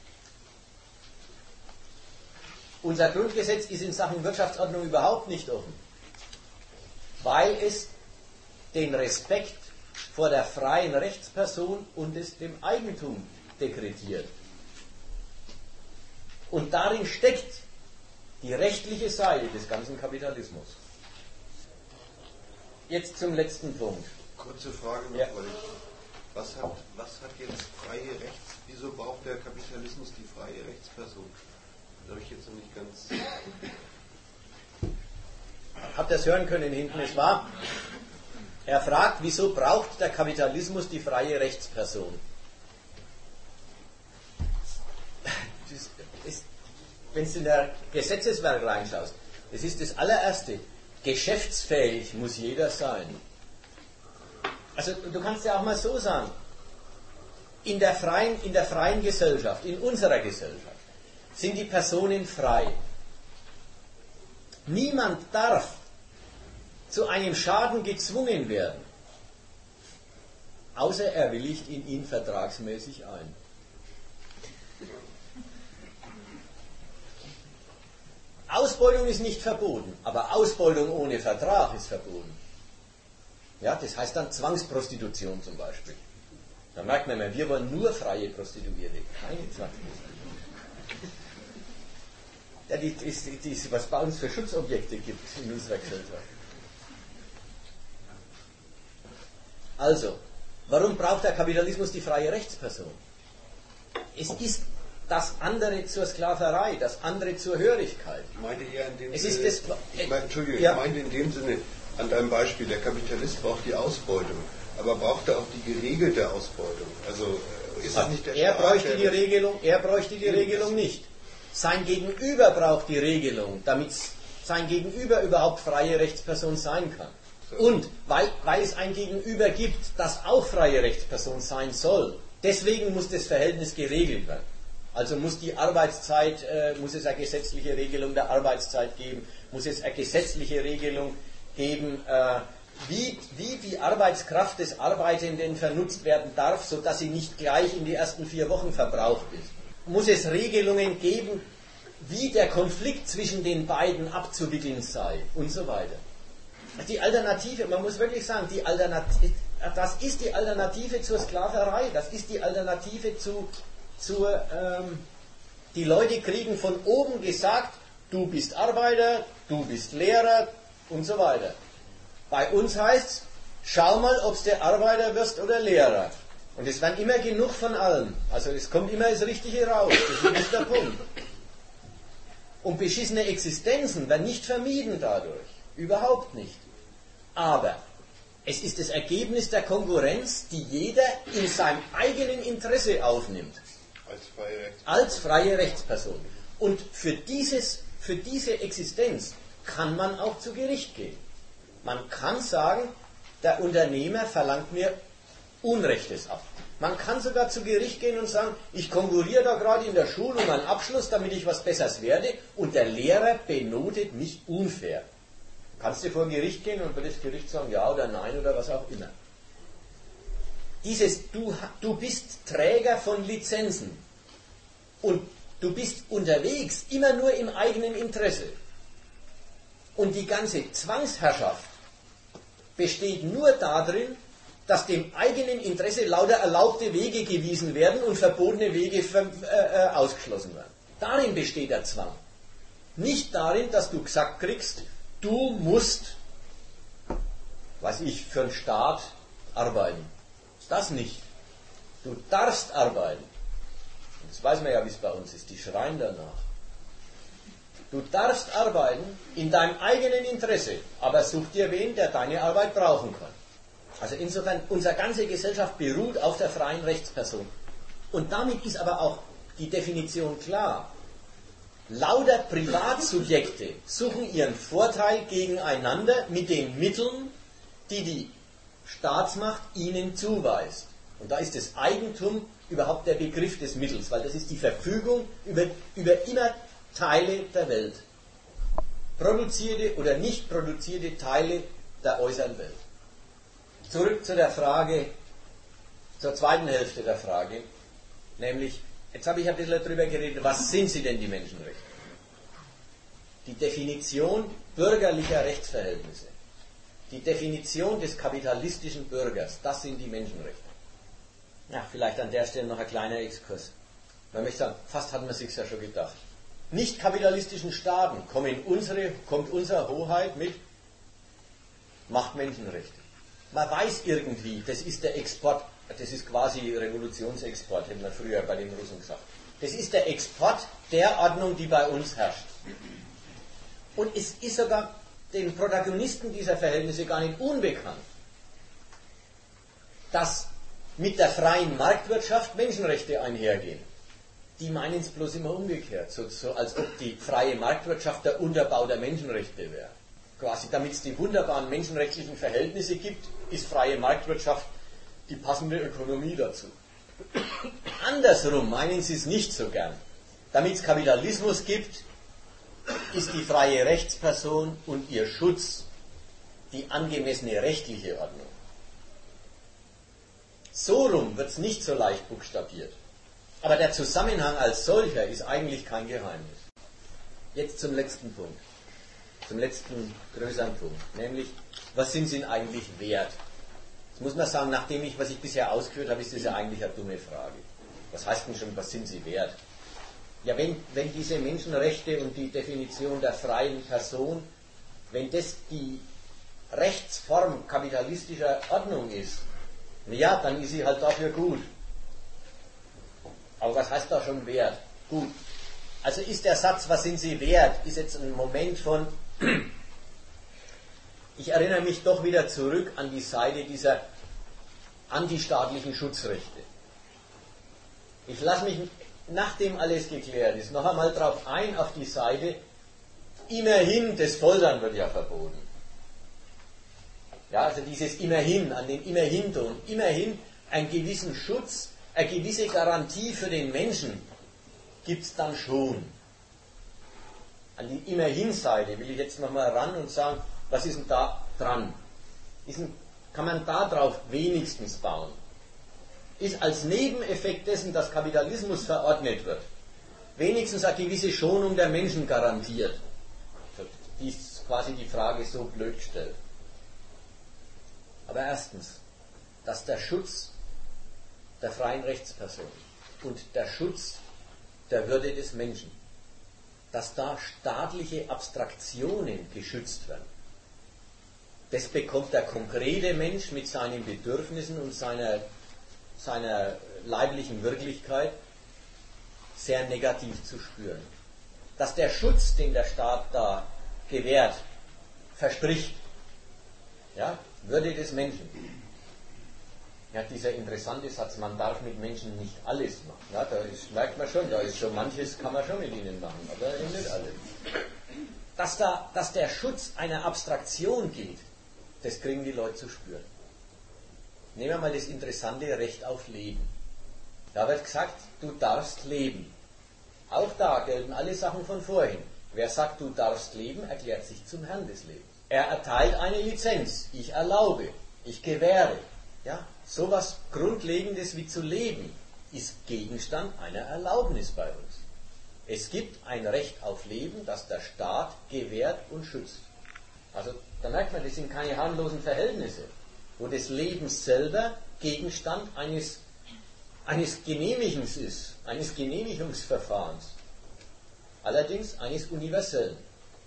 S1: Unser Grundgesetz ist in Sachen Wirtschaftsordnung überhaupt nicht offen, weil es den Respekt vor der freien Rechtsperson und dem Eigentum dekretiert. Und darin steckt die rechtliche Seite des ganzen Kapitalismus. Jetzt zum letzten Punkt.
S2: Kurze Frage noch, was hat jetzt freie Rechts, wieso braucht der Kapitalismus die freie Rechtsperson? Das habe ich jetzt noch nicht ganz...
S1: Habt ihr das hören können hinten? Es war, er fragt, wieso braucht der Kapitalismus die freie Rechtsperson? Wenn du in der Gesetzeswerk reinschaust, das ist das allererste. Geschäftsfähig muss jeder sein. Also du kannst ja auch mal so sagen, in der freien Gesellschaft, in unserer Gesellschaft, sind die Personen frei. Niemand darf zu einem Schaden gezwungen werden, außer er willigt in ihn vertragsmäßig ein. Ausbeutung ist nicht verboten, aber Ausbeutung ohne Vertrag ist verboten. Ja, das heißt dann Zwangsprostitution zum Beispiel. Da merkt man immer, wir wollen nur freie Prostituierte, keine Zwangsprostitution. Ja, was bei uns für Schutzobjekte gibt in unserer Gesellschaft. Also, warum braucht der Kapitalismus die freie Rechtsperson? Es ist das andere zur Sklaverei, das andere zur Hörigkeit.
S2: Ich meinte eher in dem
S1: Sinne,
S2: ich meinte in dem Sinne, an deinem Beispiel, der Kapitalist braucht die Ausbeutung, aber braucht er auch die geregelte Ausbeutung? Also ist es nicht der
S1: Er bräuchte die Regelung nicht. sein Gegenüber braucht die Regelung, damit sein Gegenüber überhaupt freie Rechtsperson sein kann. Und weil es ein Gegenüber gibt, das auch freie Rechtsperson sein soll, deswegen muss das Verhältnis geregelt werden. Also muss die Arbeitszeit, muss es eine gesetzliche Regelung der Arbeitszeit geben, muss es eine gesetzliche Regelung geben, wie die Arbeitskraft des Arbeitenden vernutzt werden darf, sodass sie nicht gleich in die ersten 4 Wochen verbraucht ist. Muss es Regelungen geben, wie der Konflikt zwischen den beiden abzuwickeln sei und so weiter. Die Alternative, man muss wirklich sagen, das ist die Alternative zur Sklaverei, das ist die Alternative die Leute kriegen von oben gesagt, du bist Arbeiter, du bist Lehrer und so weiter. Bei uns heißt es, schau mal, ob du Arbeiter wirst oder Lehrer. Und es werden immer genug von allem. Also es kommt immer das Richtige raus. Das ist der Punkt. Und beschissene Existenzen werden nicht vermieden dadurch. Überhaupt nicht. Aber es ist das Ergebnis der Konkurrenz, die jeder in seinem eigenen Interesse aufnimmt. Als freie Rechtsperson. Und für diese Existenz kann man auch zu Gericht gehen. Man kann sagen, der Unternehmer verlangt mir Unrechtes ab. Man kann sogar zu Gericht gehen und sagen, ich konkurriere da gerade in der Schule um einen Abschluss, damit ich was Besseres werde, und der Lehrer benotet mich unfair. Du kannst dir vor ein Gericht gehen und wird das Gericht sagen, ja oder nein oder was auch immer. Du bist Träger von Lizenzen und du bist unterwegs immer nur im eigenen Interesse. Und die ganze Zwangsherrschaft besteht nur darin, dass dem eigenen Interesse lauter erlaubte Wege gewiesen werden und verbotene Wege ausgeschlossen werden. Darin besteht der Zwang. Nicht darin, dass du gesagt kriegst, du musst, weiß ich, für den Staat arbeiten. Das nicht. Du darfst arbeiten. Das weiß man ja, wie es bei uns ist. Die schreien danach. Du darfst arbeiten in deinem eigenen Interesse, aber such dir wen, der deine Arbeit brauchen kann. Also insofern, unsere ganze Gesellschaft beruht auf der freien Rechtsperson. Und damit ist aber auch die Definition klar. Lauter Privatsubjekte suchen ihren Vorteil gegeneinander mit den Mitteln, die die Staatsmacht ihnen zuweist. Und da ist das Eigentum überhaupt der Begriff des Mittels, weil das ist die Verfügung über immer Teile der Welt. Produzierte oder nicht produzierte Teile der äußeren Welt. Zurück zu der Frage, zur zweiten Hälfte der Frage, nämlich, jetzt habe ich ein bisschen darüber geredet, was sind sie denn, die Menschenrechte? Die Definition bürgerlicher Rechtsverhältnisse, die Definition des kapitalistischen Bürgers, das sind die Menschenrechte. Ja, vielleicht an der Stelle noch ein kleiner Exkurs. Man möchte sagen, fast hat man es sich ja schon gedacht. Nicht kapitalistischen Staaten kommt unsere Hoheit mit Macht Menschenrechte. Man weiß irgendwie, das ist der Export, das ist quasi Revolutionsexport, hätte man früher bei den Russen gesagt. Das ist der Export der Ordnung, die bei uns herrscht. Und es ist sogar den Protagonisten dieser Verhältnisse gar nicht unbekannt, dass mit der freien Marktwirtschaft Menschenrechte einhergehen. Die meinen es bloß immer umgekehrt, so als ob die freie Marktwirtschaft der Unterbau der Menschenrechte wäre. Quasi damit es die wunderbaren menschenrechtlichen Verhältnisse gibt, ist freie Marktwirtschaft die passende Ökonomie dazu. Andersrum meinen sie es nicht so gern. Damit es Kapitalismus gibt, ist die freie Rechtsperson und ihr Schutz die angemessene rechtliche Ordnung. So rum wird es nicht so leicht buchstabiert. Aber der Zusammenhang als solcher ist eigentlich kein Geheimnis. Jetzt zum letzten Punkt. Zum letzten größeren Punkt. Nämlich, was sind sie denn eigentlich wert? Jetzt muss man sagen, was ich bisher ausgeführt habe, ist das ja eigentlich eine dumme Frage. Was heißt denn schon, was sind sie wert? Ja, wenn diese Menschenrechte und die Definition der freien Person, wenn das die Rechtsform kapitalistischer Ordnung ist, ja, dann ist sie halt dafür gut. Aber was heißt da schon wert? Gut. Also ist der Satz, was sind sie wert, ist jetzt ein Moment von, ich erinnere mich doch wieder zurück an die Seite dieser antistaatlichen Schutzrechte. Ich lasse mich nachdem alles geklärt ist, noch einmal drauf ein auf die Seite, immerhin, das Foltern wird ja verboten. Ja, also dieses immerhin, an den Immerhin-Ton, immerhin einen gewissen Schutz, eine gewisse Garantie für den Menschen gibt es dann schon. An die Immerhin-Seite will ich jetzt nochmal ran und sagen, was ist denn da dran? Kann man da drauf wenigstens bauen? Ist als Nebeneffekt dessen, dass Kapitalismus verordnet wird, wenigstens eine gewisse Schonung der Menschen garantiert. Die ist quasi die Frage so blöd gestellt. Aber erstens, dass der Schutz der freien Rechtsperson und der Schutz der Würde des Menschen, dass da staatliche Abstraktionen geschützt werden. Das bekommt der konkrete Mensch mit seinen Bedürfnissen und seiner leiblichen Wirklichkeit sehr negativ zu spüren. Dass der Schutz, den der Staat da gewährt, verspricht, ja, Würde des Menschen. Ja, dieser interessante Satz, man darf mit Menschen nicht alles machen. Ja, da merkt man schon, da ist schon manches, kann man schon mit ihnen machen, aber nicht alles. Dass der Schutz einer Abstraktion gilt, das kriegen die Leute zu spüren. Nehmen wir mal das interessante Recht auf Leben. Da wird gesagt, du darfst leben. Auch da gelten alle Sachen von vorhin. Wer sagt, du darfst leben, erklärt sich zum Herrn des Lebens. Er erteilt eine Lizenz. Ich erlaube, ich gewähre. Ja, sowas Grundlegendes wie zu leben ist Gegenstand einer Erlaubnis bei uns. Es gibt ein Recht auf Leben, das der Staat gewährt und schützt. Also da merkt man, das sind keine harmlosen Verhältnisse, wo das Leben selber Gegenstand eines Genehmigens ist, eines Genehmigungsverfahrens. Allerdings eines universellen.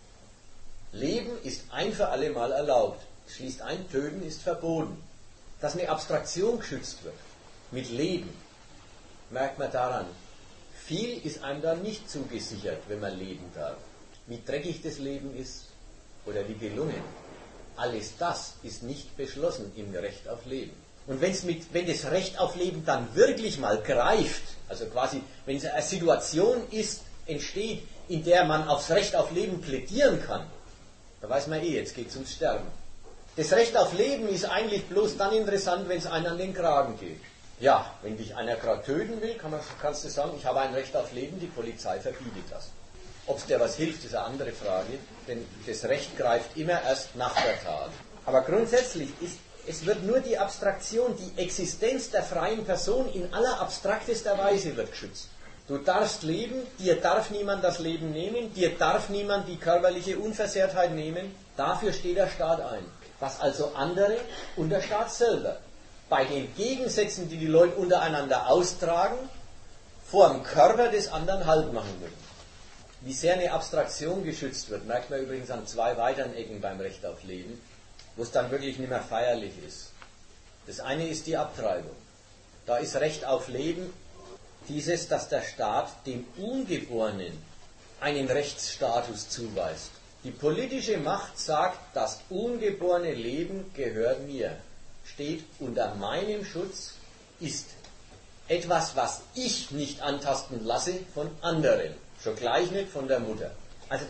S1: Leben ist ein für alle Mal erlaubt. Schließt ein, Töten ist verboten. Dass eine Abstraktion geschützt wird, mit Leben, merkt man daran, viel ist einem da nicht zugesichert, wenn man leben darf. Wie dreckig das Leben ist oder wie gelungen. Alles das ist nicht beschlossen im Recht auf Leben. Und wenn das Recht auf Leben dann wirklich mal greift, also quasi, wenn es eine Situation entsteht, in der man aufs Recht auf Leben plädieren kann, da weiß man jetzt geht es ums Sterben. Das Recht auf Leben ist eigentlich bloß dann interessant, wenn es einen an den Kragen geht. Ja, wenn dich einer gerade töten will, kannst du sagen, ich habe ein Recht auf Leben, die Polizei verbietet das. Ob es dir was hilft, ist eine andere Frage, denn das Recht greift immer erst nach der Tat. Aber grundsätzlich es wird nur die Abstraktion, die Existenz der freien Person in aller abstraktester Weise wird geschützt. Du darfst leben, dir darf niemand das Leben nehmen, dir darf niemand die körperliche Unversehrtheit nehmen, dafür steht der Staat ein. Was also andere und der Staat selber bei den Gegensätzen, die die Leute untereinander austragen, vor dem Körper des anderen Halt machen würden. Wie sehr eine Abstraktion geschützt wird, merkt man übrigens an 2 weiteren Ecken beim Recht auf Leben, wo es dann wirklich nicht mehr feierlich ist. Das eine ist die Abtreibung. Da ist Recht auf Leben dieses, dass der Staat dem Ungeborenen einen Rechtsstatus zuweist. Die politische Macht sagt, das ungeborene Leben gehört mir, steht unter meinem Schutz, ist etwas, was ich nicht antasten lasse von anderen, schon gleich nicht von der Mutter. Also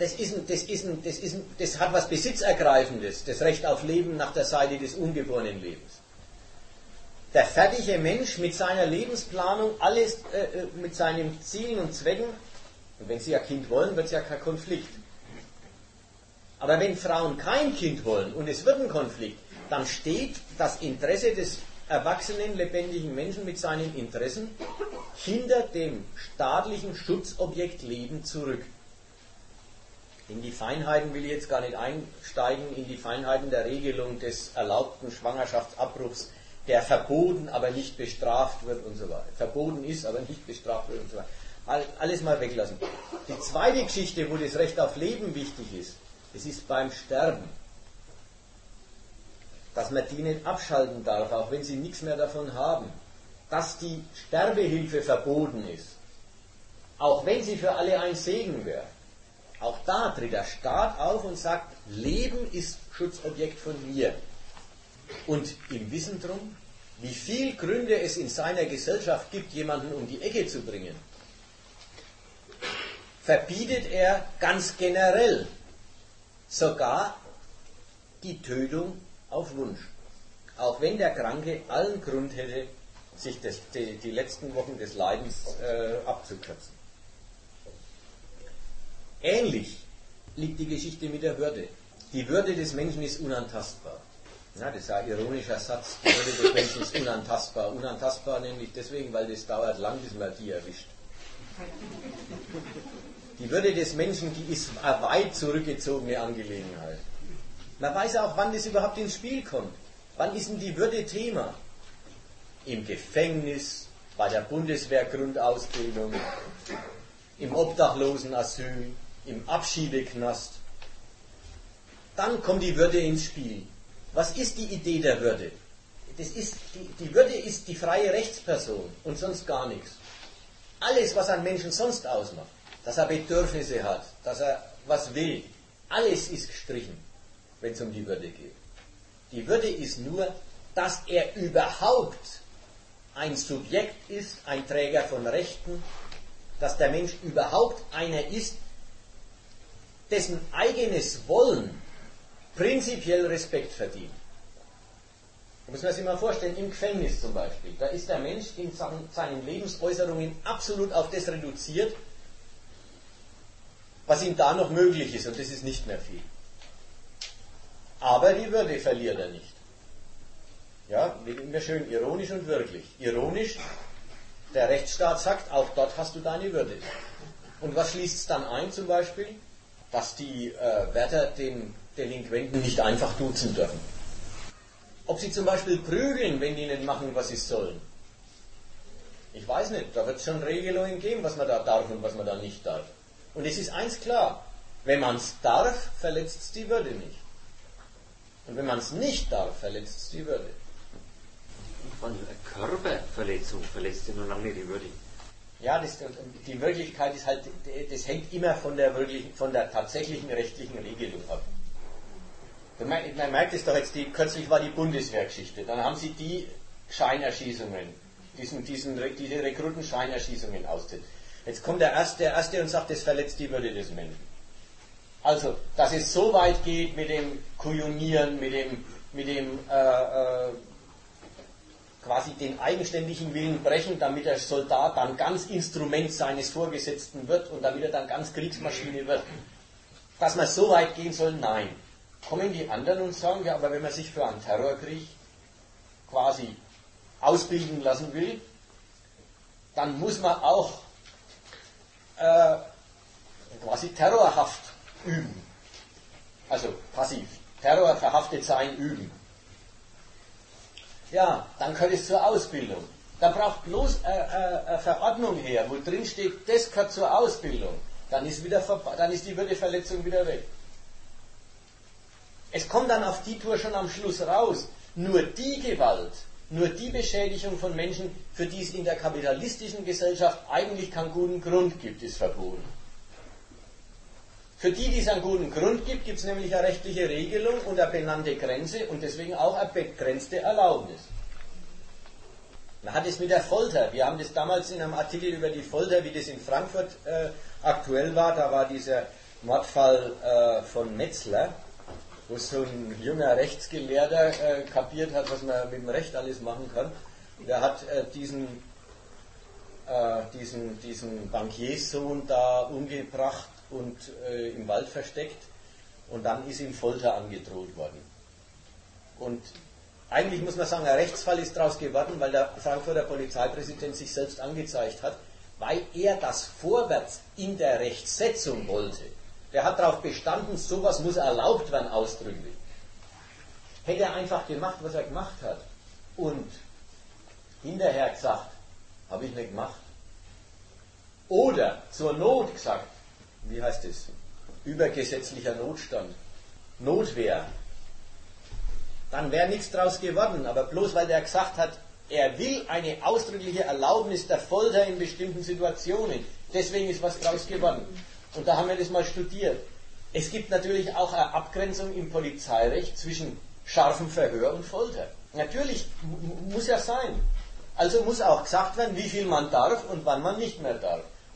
S1: das hat was Besitzergreifendes, das Recht auf Leben nach der Seite des ungeborenen Lebens. Der fertige Mensch mit seiner Lebensplanung, alles mit seinen Zielen und Zwecken, und wenn sie ein Kind wollen, wird es ja kein Konflikt. Aber wenn Frauen kein Kind wollen und es wird ein Konflikt, dann steht das Interesse des erwachsenen, lebendigen Menschen mit seinen Interessen hinter dem staatlichen Schutzobjekt Leben zurück. In die Feinheiten will ich jetzt gar nicht einsteigen, in die Feinheiten der Regelung des erlaubten Schwangerschaftsabbruchs, der verboten, aber nicht bestraft wird und so weiter. Verboten ist, aber nicht bestraft wird und so weiter. Alles mal weglassen. Die zweite Geschichte, wo das Recht auf Leben wichtig ist, es ist beim Sterben. Dass man die nicht abschalten darf, auch wenn sie nichts mehr davon haben. Dass die Sterbehilfe verboten ist. Auch wenn sie für alle ein Segen wäre. Auch da tritt der Staat auf und sagt, Leben ist Schutzobjekt von mir. Und im Wissen drum, wie viele Gründe es in seiner Gesellschaft gibt, jemanden um die Ecke zu bringen, verbietet er ganz generell sogar die Tötung auf Wunsch. Auch wenn der Kranke allen Grund hätte, sich die letzten Wochen des Leidens abzukürzen. Ähnlich liegt die Geschichte mit der Würde. Die Würde des Menschen ist unantastbar. Ja, das ist ein ironischer Satz. Die Würde des Menschen ist unantastbar. Unantastbar nämlich deswegen, weil das dauert lang, bis man die erwischt. Die Würde des Menschen, die ist eine weit zurückgezogene Angelegenheit. Man weiß auch, wann das überhaupt ins Spiel kommt. Wann ist denn die Würde Thema? Im Gefängnis, bei der Bundeswehrgrundausbildung, im Obdachlosenasyl, im Abschiebeknast. Dann kommt die Würde ins Spiel. Was ist die Idee der Würde? Die Würde ist die freie Rechtsperson und sonst gar nichts. Alles, was einen Menschen sonst ausmacht, dass er Bedürfnisse hat, dass er was will, alles ist gestrichen, wenn es um die Würde geht. Die Würde ist nur, dass er überhaupt ein Subjekt ist, ein Träger von Rechten, dass der Mensch überhaupt einer ist, dessen eigenes Wollen prinzipiell Respekt verdient. Da muss man sich mal vorstellen, im Gefängnis zum Beispiel, da ist der Mensch in seinen Lebensäußerungen absolut auf das reduziert, was ihm da noch möglich ist, und das ist nicht mehr viel. Aber die Würde verliert er nicht. Ja, immer schön ironisch und wirklich. Ironisch, der Rechtsstaat sagt, auch dort hast du deine Würde. Und was schließt es dann ein zum Beispiel? Dass die Wärter den Delinquenten nicht einfach duzen dürfen. Ob sie zum Beispiel prügeln, wenn die nicht machen, was sie sollen. Ich weiß nicht, da wird es schon Regelungen geben, was man da darf und was man da nicht darf. Und es ist eins klar, wenn man es darf, verletzt es die Würde nicht. Und wenn man es nicht darf, verletzt es die Würde.
S3: Eine Körperverletzung verletzt ja noch lange nicht die Würde.
S1: Ja, die Wirklichkeit ist halt, das hängt immer von der tatsächlichen rechtlichen Regelung ab. Man merkt es doch jetzt, kürzlich war die Bundeswehrgeschichte, dann haben sie die Scheinerschießungen, diese Rekrutenscheinerschießungen ausgesetzt. Jetzt kommt der Erste und sagt, das verletzt die Würde des Menschen. Also, dass es so weit geht mit dem Kujonieren, mit dem quasi den eigenständigen Willen brechen, damit der Soldat dann ganz Instrument seines Vorgesetzten wird und damit er dann ganz Kriegsmaschine wird. Dass man so weit gehen soll, nein. Kommen die anderen und sagen, ja, aber wenn man sich für einen Terrorkrieg quasi ausbilden lassen will, dann muss man auch quasi Terrorhaft üben. Also passiv. Terror verhaftet sein üben. Ja, dann gehört es zur Ausbildung. Da braucht bloß eine Verordnung her, wo drin steht, das gehört zur Ausbildung. Dann ist die Würdeverletzung wieder weg. Es kommt dann auf die Tour schon am Schluss raus. Nur die Gewalt, nur die Beschädigung von Menschen, für die es in der kapitalistischen Gesellschaft eigentlich keinen guten Grund gibt, ist verboten. Für die es einen guten Grund gibt, gibt es nämlich eine rechtliche Regelung und eine benannte Grenze und deswegen auch eine begrenzte Erlaubnis. Man hat es mit der Folter, wir haben das damals in einem Artikel über die Folter, wie das in Frankfurt aktuell war, da war dieser Mordfall von Metzler, wo so ein junger Rechtsgelehrter kapiert hat, was man mit dem Recht alles machen kann. Der hat diesen Bankierssohn da umgebracht und im Wald versteckt und dann ist ihm Folter angedroht worden. Und eigentlich muss man sagen, ein Rechtsfall ist daraus geworden, weil der Frankfurter Polizeipräsident sich selbst angezeigt hat, weil er das vorwärts in der Rechtsetzung wollte. Der hat darauf bestanden, sowas muss erlaubt werden ausdrücklich. Hätte er einfach gemacht, was er gemacht hat und hinterher gesagt, habe ich nicht gemacht. Oder zur Not gesagt, wie heißt es? Übergesetzlicher Notstand, Notwehr. Dann wäre nichts draus geworden, aber bloß weil der gesagt hat, er will eine ausdrückliche Erlaubnis der Folter in bestimmten Situationen. Deswegen ist was draus geworden. Und da haben wir das mal studiert. Es gibt natürlich auch eine Abgrenzung im Polizeirecht zwischen scharfem Verhör und Folter. Natürlich muss ja sein. Also muss auch gesagt werden, wie viel man darf und wann man nicht mehr darf.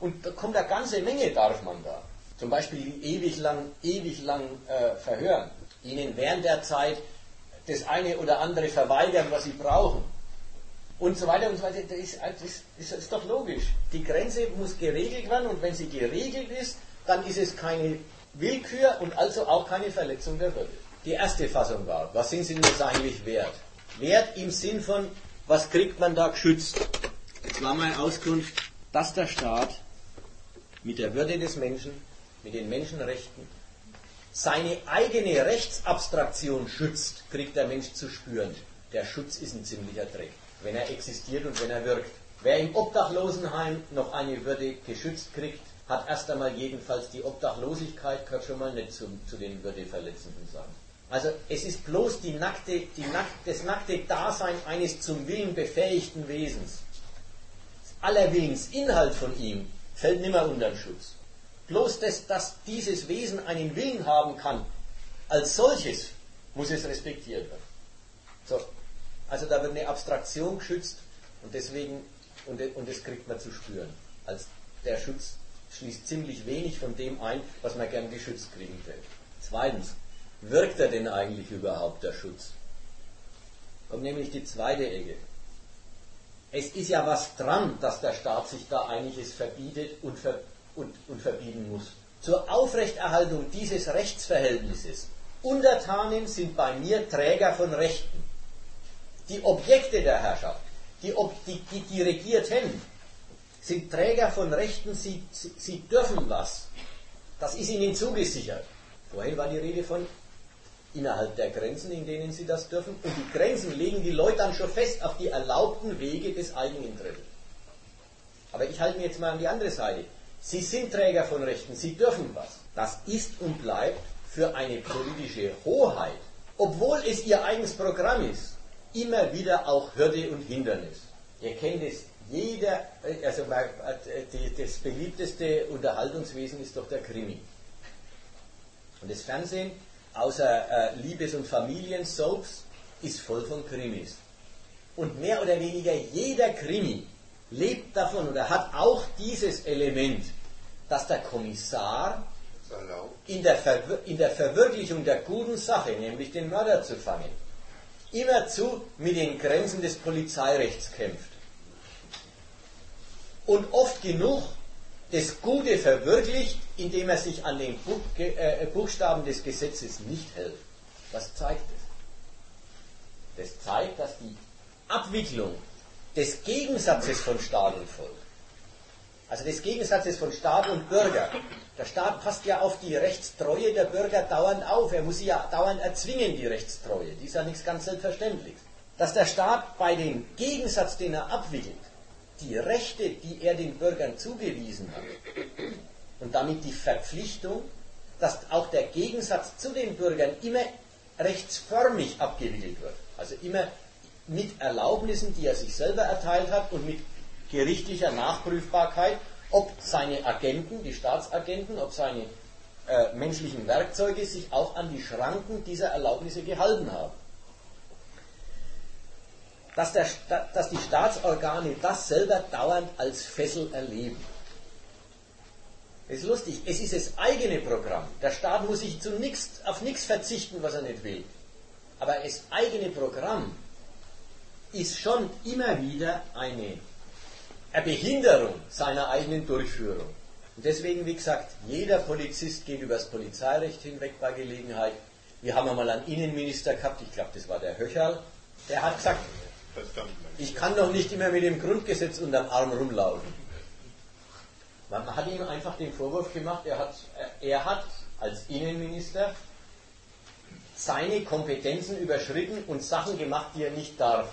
S1: Und da kommt eine ganze Menge, darf man da. Zum Beispiel ewig lang verhören. Ihnen während der Zeit das eine oder andere verweigern, was sie brauchen. Und so weiter und so weiter. Das ist doch logisch. Die Grenze muss geregelt werden und wenn sie geregelt ist, dann ist es keine Willkür und also auch keine Verletzung der Würde. Die erste Fassung war, was sind sie denn eigentlich wert? Wert im Sinn von, was kriegt man da geschützt? Jetzt war meine Auskunft, dass der Staat mit der Würde des Menschen, mit den Menschenrechten, seine eigene Rechtsabstraktion schützt, kriegt der Mensch zu spüren. Der Schutz ist ein ziemlicher Dreck, wenn er existiert und wenn er wirkt. Wer im Obdachlosenheim noch eine Würde geschützt kriegt, hat erst einmal jedenfalls die Obdachlosigkeit, gehört schon mal nicht zu den würdeverletzenden Sachen. Also es ist bloß das nackte Dasein eines zum Willen befähigten Wesens. Aller Willensinhalt von ihm fällt nimmer unter den Schutz. Bloß dass dieses Wesen einen Willen haben kann, als solches muss es respektiert werden. So, also da wird eine Abstraktion geschützt und deswegen, und das kriegt man zu spüren. Als der Schutz schließt ziemlich wenig von dem ein, was man gern geschützt kriegen will. Zweitens, wirkt er denn eigentlich überhaupt der Schutz? Kommt nämlich die zweite Ecke. Es ist ja was dran, dass der Staat sich da einiges verbietet und verbieten muss. Zur Aufrechterhaltung dieses Rechtsverhältnisses. Untertanen sind bei mir Träger von Rechten. Die Objekte der Herrschaft, die Regierten, sind Träger von Rechten, sie dürfen was. Das ist ihnen zugesichert. Vorhin war die Rede von innerhalb der Grenzen, in denen sie das dürfen. Und die Grenzen legen die Leute dann schon fest auf die erlaubten Wege des Eigeninteresses. Aber ich halte mir jetzt mal an die andere Seite. Sie sind Träger von Rechten, sie dürfen was. Das ist und bleibt für eine politische Hoheit, obwohl es ihr eigenes Programm ist, immer wieder auch Hürde und Hindernis. Ihr kennt es. Das beliebteste Unterhaltungswesen ist doch der Krimi. Und das Fernsehen, außer Liebes- und Familiensoaps, ist voll von Krimis. Und mehr oder weniger jeder Krimi lebt davon oder hat auch dieses Element, dass der Kommissar in der Verwirklichung der guten Sache, nämlich den Mörder zu fangen, immerzu mit den Grenzen des Polizeirechts kämpft. Und oft genug das Gute verwirklicht, indem er sich an den Buchstaben des Gesetzes nicht hält. Was zeigt das? Das zeigt, dass die Abwicklung des Gegensatzes von Staat und Volk, also des Gegensatzes von Staat und Bürger, der Staat passt ja auf die Rechtstreue der Bürger dauernd auf, er muss sie ja dauernd erzwingen, die Rechtstreue, die ist ja nichts ganz Selbstverständliches. Dass der Staat bei dem Gegensatz, den er abwickelt, die Rechte, die er den Bürgern zugewiesen hat, und damit die Verpflichtung, dass auch der Gegensatz zu den Bürgern immer rechtsförmig abgewickelt wird. Also immer mit Erlaubnissen, die er sich selber erteilt hat und mit gerichtlicher Nachprüfbarkeit, ob seine Agenten, die Staatsagenten, ob seine menschlichen Werkzeuge sich auch an die Schranken dieser Erlaubnisse gehalten haben. Dass die Staatsorgane das selber dauernd als Fessel erleben. Das ist lustig, es ist das eigene Programm. Der Staat muss sich auf nichts verzichten, was er nicht will. Aber das eigene Programm ist schon immer wieder eine Behinderung seiner eigenen Durchführung. Und deswegen, wie gesagt, jeder Polizist geht über das Polizeirecht hinweg bei Gelegenheit. Wir haben einmal einen Innenminister gehabt, ich glaube, das war der Höcherl, der hat gesagt, ich kann doch nicht immer mit dem Grundgesetz unterm Arm rumlaufen. Man hat ihm einfach den Vorwurf gemacht, er hat als Innenminister seine Kompetenzen überschritten und Sachen gemacht, die er nicht darf.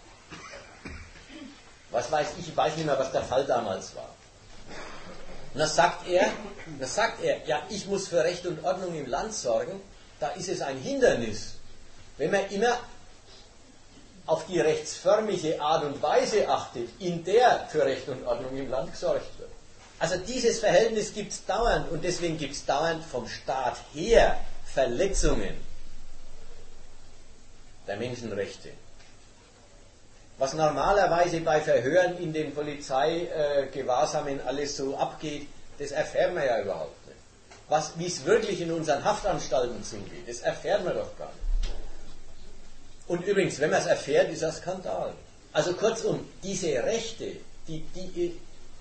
S1: Was weiß ich weiß nicht mehr, was der Fall damals war. Und da sagt er, ja, ich muss für Recht und Ordnung im Land sorgen, da ist es ein Hindernis, wenn man immer auf die rechtsförmige Art und Weise achtet, in der für Recht und Ordnung im Land gesorgt wird. Also dieses Verhältnis gibt es dauernd und deswegen gibt es dauernd vom Staat her Verletzungen der Menschenrechte. was normalerweise bei Verhören in den Polizeigewahrsamen alles so abgeht, das erfährt man ja überhaupt nicht. Wie es wirklich in unseren Haftanstalten zugeht, das erfährt man doch gar nicht. Und übrigens, wenn man es erfährt, ist das Skandal. Also kurzum, diese Rechte, die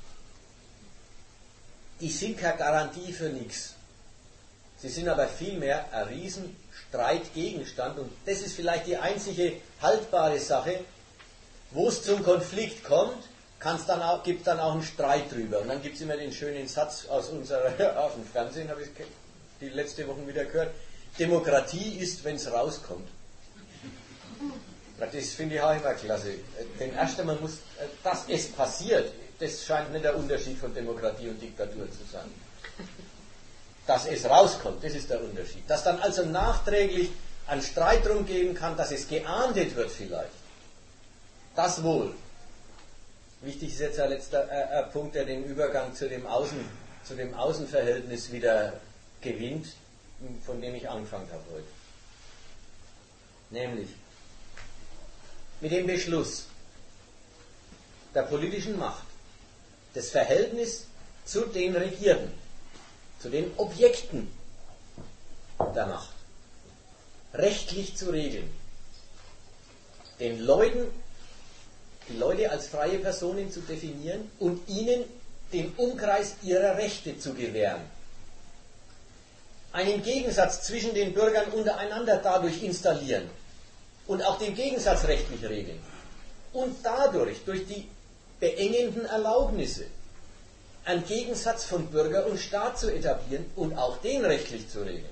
S1: sind keine Garantie für nichts. Sie sind aber vielmehr ein Riesenstreitgegenstand und das ist vielleicht die einzige haltbare Sache. Wo es zum Konflikt kommt, gibt es dann auch einen Streit drüber. Und dann gibt es immer den schönen Satz aus dem Fernsehen, habe ich die letzte Woche wieder gehört, Demokratie ist, wenn es rauskommt. Das finde ich auch immer klasse. Denn erst einmal muss, dass es passiert, das scheint nicht der Unterschied von Demokratie und Diktatur zu sein. Dass es rauskommt, das ist der Unterschied. Dass dann also nachträglich einen Streit drum geben kann, dass es geahndet wird vielleicht. Das wohl. Wichtig ist jetzt ein letzter Punkt, der den Übergang zu dem Außenverhältnis wieder gewinnt, von dem ich angefangen habe heute. Nämlich mit dem Beschluss der politischen Macht das Verhältnis zu den Regierten, zu den Objekten der Macht rechtlich zu regeln, den Leuten, die Leute als freie Personen zu definieren und ihnen den Umkreis ihrer Rechte zu gewähren. Einen Gegensatz zwischen den Bürgern untereinander dadurch installieren und auch den Gegensatz rechtlich regeln. Und dadurch, durch die beengenden Erlaubnisse, einen Gegensatz von Bürger und Staat zu etablieren und auch den rechtlich zu regeln.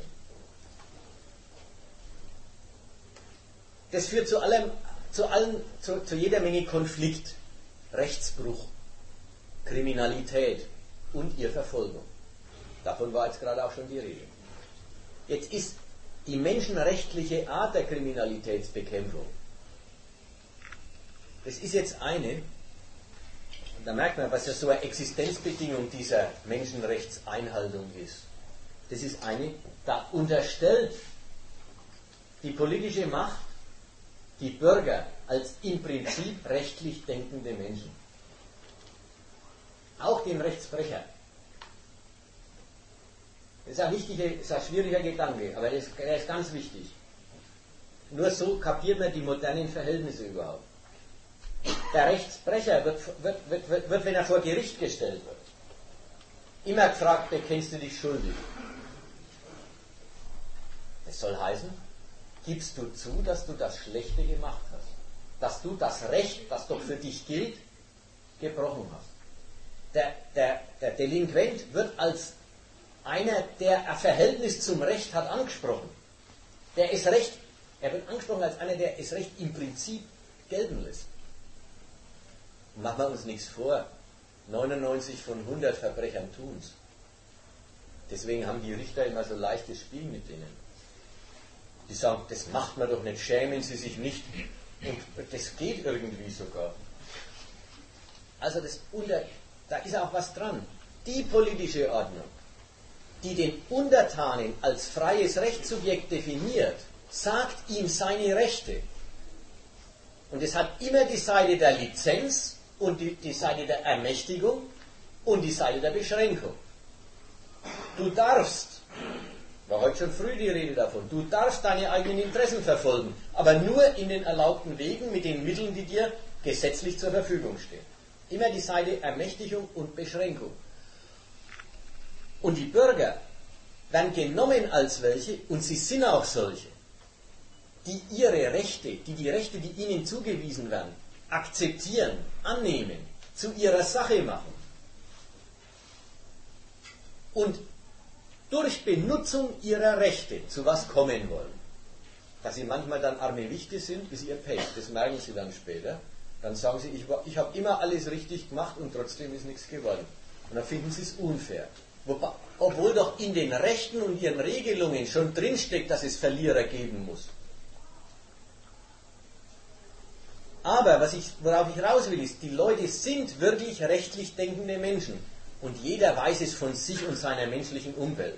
S1: Das führt zu jeder Menge Konflikt, Rechtsbruch, Kriminalität und ihre Verfolgung. Davon war jetzt gerade auch schon die Rede. Jetzt ist die menschenrechtliche Art der Kriminalitätsbekämpfung, das ist jetzt eine, da merkt man, was ja so eine Existenzbedingung dieser Menschenrechtseinhaltung ist. Das ist eine, da unterstellt die politische Macht die Bürger als im Prinzip rechtlich denkende Menschen. Auch den Rechtsbrecher. Das ist ein schwieriger Gedanke, aber der ist ganz wichtig. Nur so kapiert man die modernen Verhältnisse überhaupt. Der Rechtsbrecher wird, wenn er vor Gericht gestellt wird, immer gefragt, bekennst du dich schuldig? Das soll heißen, gibst du zu, dass du das Schlechte gemacht hast? Dass du das Recht, das doch für dich gilt, gebrochen hast? Der Delinquent wird als einer, der ein Verhältnis zum Recht hat, angesprochen. Er wird angesprochen als einer, der das Recht im Prinzip gelten lässt. Machen wir uns nichts vor, 99 von 100 Verbrechern tun es. Deswegen haben die Richter immer so leichtes Spiel mit denen. Die sagen, das macht man doch nicht, schämen Sie sich nicht. Und das geht irgendwie sogar. Also da ist auch was dran. Die politische Ordnung, die den Untertanen als freies Rechtssubjekt definiert, sagt ihm seine Rechte. Und es hat immer die Seite der Lizenz und die Seite der Ermächtigung und die Seite der Beschränkung. Du darfst, war heute schon früh die Rede davon, du darfst deine eigenen Interessen verfolgen, aber nur in den erlaubten Wegen mit den Mitteln, die dir gesetzlich zur Verfügung stehen. Immer die Seite Ermächtigung und Beschränkung. Und die Bürger werden genommen als welche, und sie sind auch solche, die ihre Rechte, die Rechte, die ihnen zugewiesen werden, akzeptieren, annehmen, zu ihrer Sache machen. Und durch Benutzung ihrer Rechte zu was kommen wollen. Dass sie manchmal dann arme Wichte sind, ist ihr Pech, das merken sie dann später. Dann sagen sie, ich habe immer alles richtig gemacht und trotzdem ist nichts geworden. Und dann finden sie es unfair. Obwohl doch in den Rechten und ihren Regelungen schon drinsteckt, dass es Verlierer geben muss. Aber worauf ich raus will, ist, die Leute sind wirklich rechtlich denkende Menschen. Und jeder weiß es von sich und seiner menschlichen Umwelt.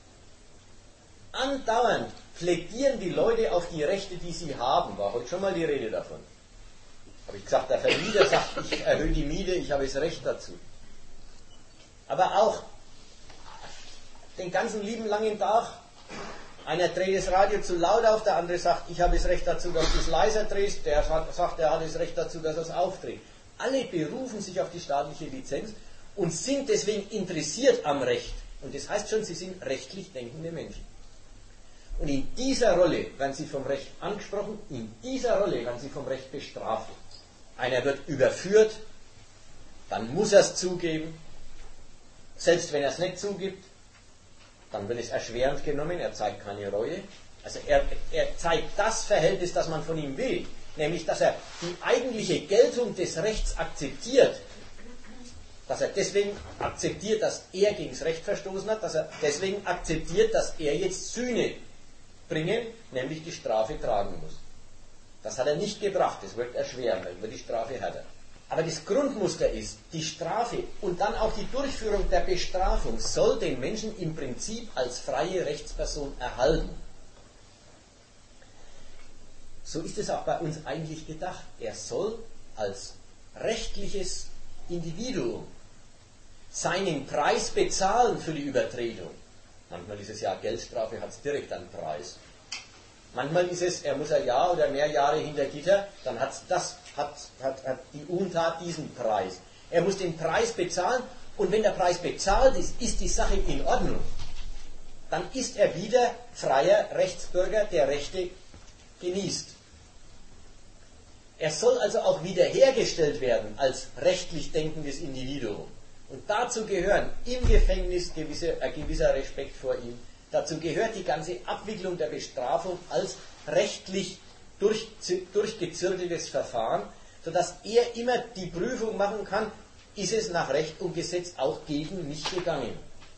S1: Andauernd plädieren die Leute auf die Rechte, die sie haben. War heute schon mal die Rede davon. Habe ich gesagt, der Vermieter sagt, ich erhöhe die Miete, ich habe das Recht dazu. Aber auch den ganzen lieben langen Tag, einer dreht das Radio zu laut auf, der andere sagt, ich habe das Recht dazu, dass du es leiser drehst, der sagt, er hat das Recht dazu, dass er es aufdreht. Alle berufen sich auf die staatliche Lizenz und sind deswegen interessiert am Recht. Und das heißt schon, sie sind rechtlich denkende Menschen. Und in dieser Rolle werden sie vom Recht angesprochen, in dieser Rolle werden sie vom Recht bestraft. Einer wird überführt, dann muss er es zugeben. Selbst wenn er es nicht zugibt, dann wird es erschwerend genommen, er zeigt keine Reue. Also er zeigt das Verhältnis, das man von ihm will, nämlich dass er die eigentliche Geltung des Rechts akzeptiert, dass er deswegen akzeptiert, dass er gegen das Recht verstoßen hat, dass er deswegen akzeptiert, dass er jetzt Sühne bringen, nämlich die Strafe tragen muss. Das hat er nicht gebracht, das wird erschweren, dann wird die Strafe härter. Aber das Grundmuster ist, die Strafe und dann auch die Durchführung der Bestrafung soll den Menschen im Prinzip als freie Rechtsperson erhalten. So ist es auch bei uns eigentlich gedacht. Er soll als rechtliches Individuum seinen Preis bezahlen für die Übertretung. Manchmal ist es ja Geldstrafe, hat es direkt einen Preis. Manchmal ist es, er muss ein Jahr oder mehr Jahre hinter Gitter, dann hat die Untat diesen Preis. Er muss den Preis bezahlen und wenn der Preis bezahlt ist, ist die Sache in Ordnung. Dann ist er wieder freier Rechtsbürger, der Rechte genießt. Er soll also auch wiederhergestellt werden als rechtlich denkendes Individuum. Und dazu gehören im Gefängnis ein gewisser Respekt vor ihm. Dazu gehört die ganze Abwicklung der Bestrafung als rechtlich durchgezirkeltes Verfahren, sodass er immer die Prüfung machen kann, ist es nach Recht und Gesetz auch gegen mich gegangen.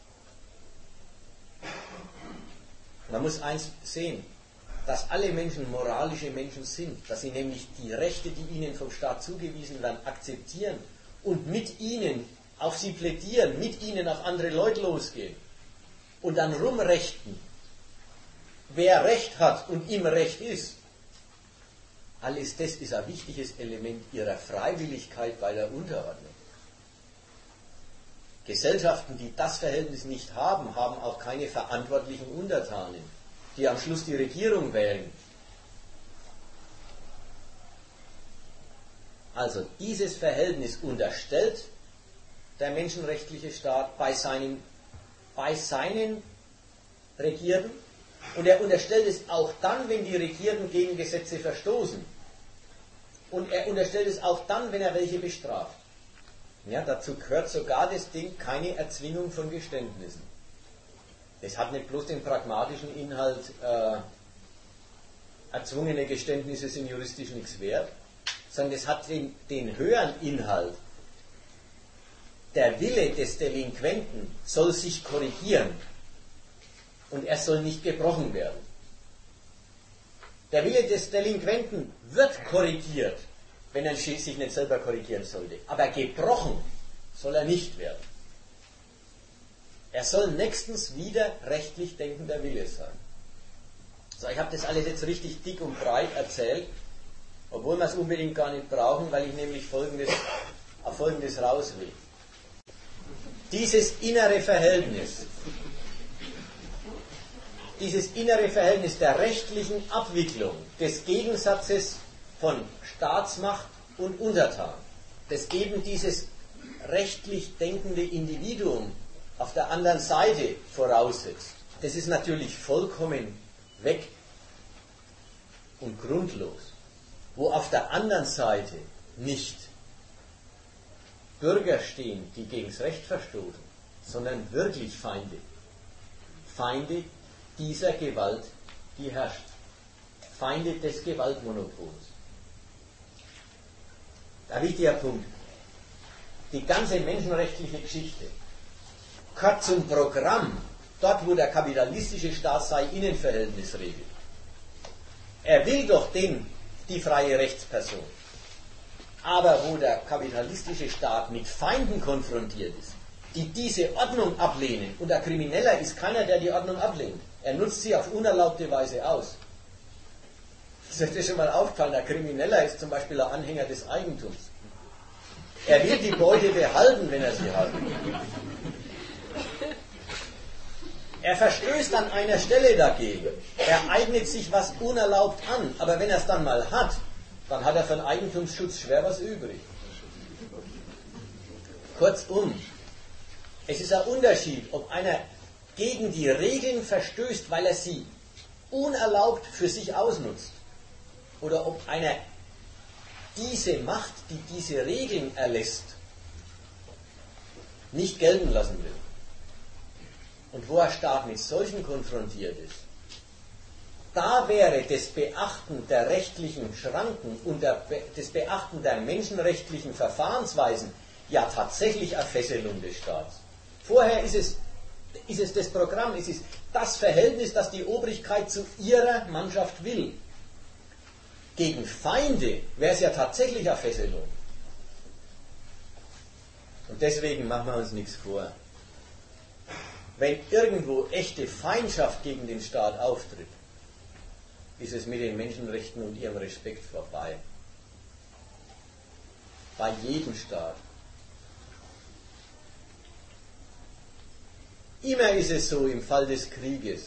S1: Man muss eins sehen, dass alle Menschen moralische Menschen sind, dass sie nämlich die Rechte, die ihnen vom Staat zugewiesen werden, akzeptieren und mit ihnen auf sie plädieren, mit ihnen auf andere Leute losgehen und dann rumrechten, wer Recht hat und ihm Recht ist. Alles das ist ein wichtiges Element ihrer Freiwilligkeit bei der Unterordnung. Gesellschaften, die das Verhältnis nicht haben, haben auch keine verantwortlichen Untertanen, die am Schluss die Regierung wählen. Also dieses Verhältnis unterstellt der menschenrechtliche Staat bei seinen Regierten und er unterstellt es auch dann, wenn die Regierten gegen Gesetze verstoßen. Und er unterstellt es auch dann, wenn er welche bestraft. Ja, dazu gehört sogar das Ding, keine Erzwingung von Geständnissen. Es hat nicht bloß den pragmatischen Inhalt, erzwungene Geständnisse sind juristisch nichts wert, sondern es hat den höheren Inhalt. Der Wille des Delinquenten soll sich korrigieren und er soll nicht gebrochen werden. Der Wille des Delinquenten wird korrigiert, wenn er sich nicht selber korrigieren sollte. Aber gebrochen soll er nicht werden. Er soll nächstens wieder rechtlich denkender Wille sein. So, ich habe das alles jetzt richtig dick und breit erzählt, obwohl wir es unbedingt gar nicht brauchen, weil ich nämlich auf Folgendes raus will. Dieses innere Verhältnis der rechtlichen Abwicklung des Gegensatzes von Staatsmacht und Untertan, das eben dieses rechtlich denkende Individuum auf der anderen Seite voraussetzt, das ist natürlich vollkommen weg und grundlos. Wo auf der anderen Seite nicht Bürger stehen, die gegen das Recht verstoßen, sondern wirklich Feinde. Feinde dieser Gewalt, die herrscht. Feinde des Gewaltmonopols. Ein wichtiger Punkt. Die ganze menschenrechtliche Geschichte gehört zum Programm, dort wo der kapitalistische Staat sein Innenverhältnis regelt. Er will doch die freie Rechtsperson. Aber wo der kapitalistische Staat mit Feinden konfrontiert ist, die diese Ordnung ablehnen, und ein Krimineller ist keiner, der die Ordnung ablehnt, er nutzt sie auf unerlaubte Weise aus. Ist euch das schon mal aufgefallen? Ein Krimineller ist zum Beispiel ein Anhänger des Eigentums. Er will die Beute behalten, wenn er sie hat. Er verstößt an einer Stelle dagegen. Er eignet sich was unerlaubt an. Aber wenn er es dann mal hat, dann hat er für den Eigentumsschutz schwer was übrig. Kurzum, es ist ein Unterschied, ob einer gegen die Regeln verstößt, weil er sie unerlaubt für sich ausnutzt, oder ob einer diese Macht, die diese Regeln erlässt, nicht gelten lassen will. Und wo ein Staat mit solchen konfrontiert ist, da wäre das Beachten der rechtlichen Schranken und das Beachten der menschenrechtlichen Verfahrensweisen ja tatsächlich eine Fesselung des Staats. Vorher ist es das Programm, es ist das Verhältnis, das die Obrigkeit zu ihrer Mannschaft will. Gegen Feinde wäre es ja tatsächlich eine Fesselung. Und deswegen machen wir uns nichts vor. Wenn irgendwo echte Feindschaft gegen den Staat auftritt, ist es mit den Menschenrechten und ihrem Respekt vorbei. Bei jedem Staat. Immer ist es so im Fall des Krieges.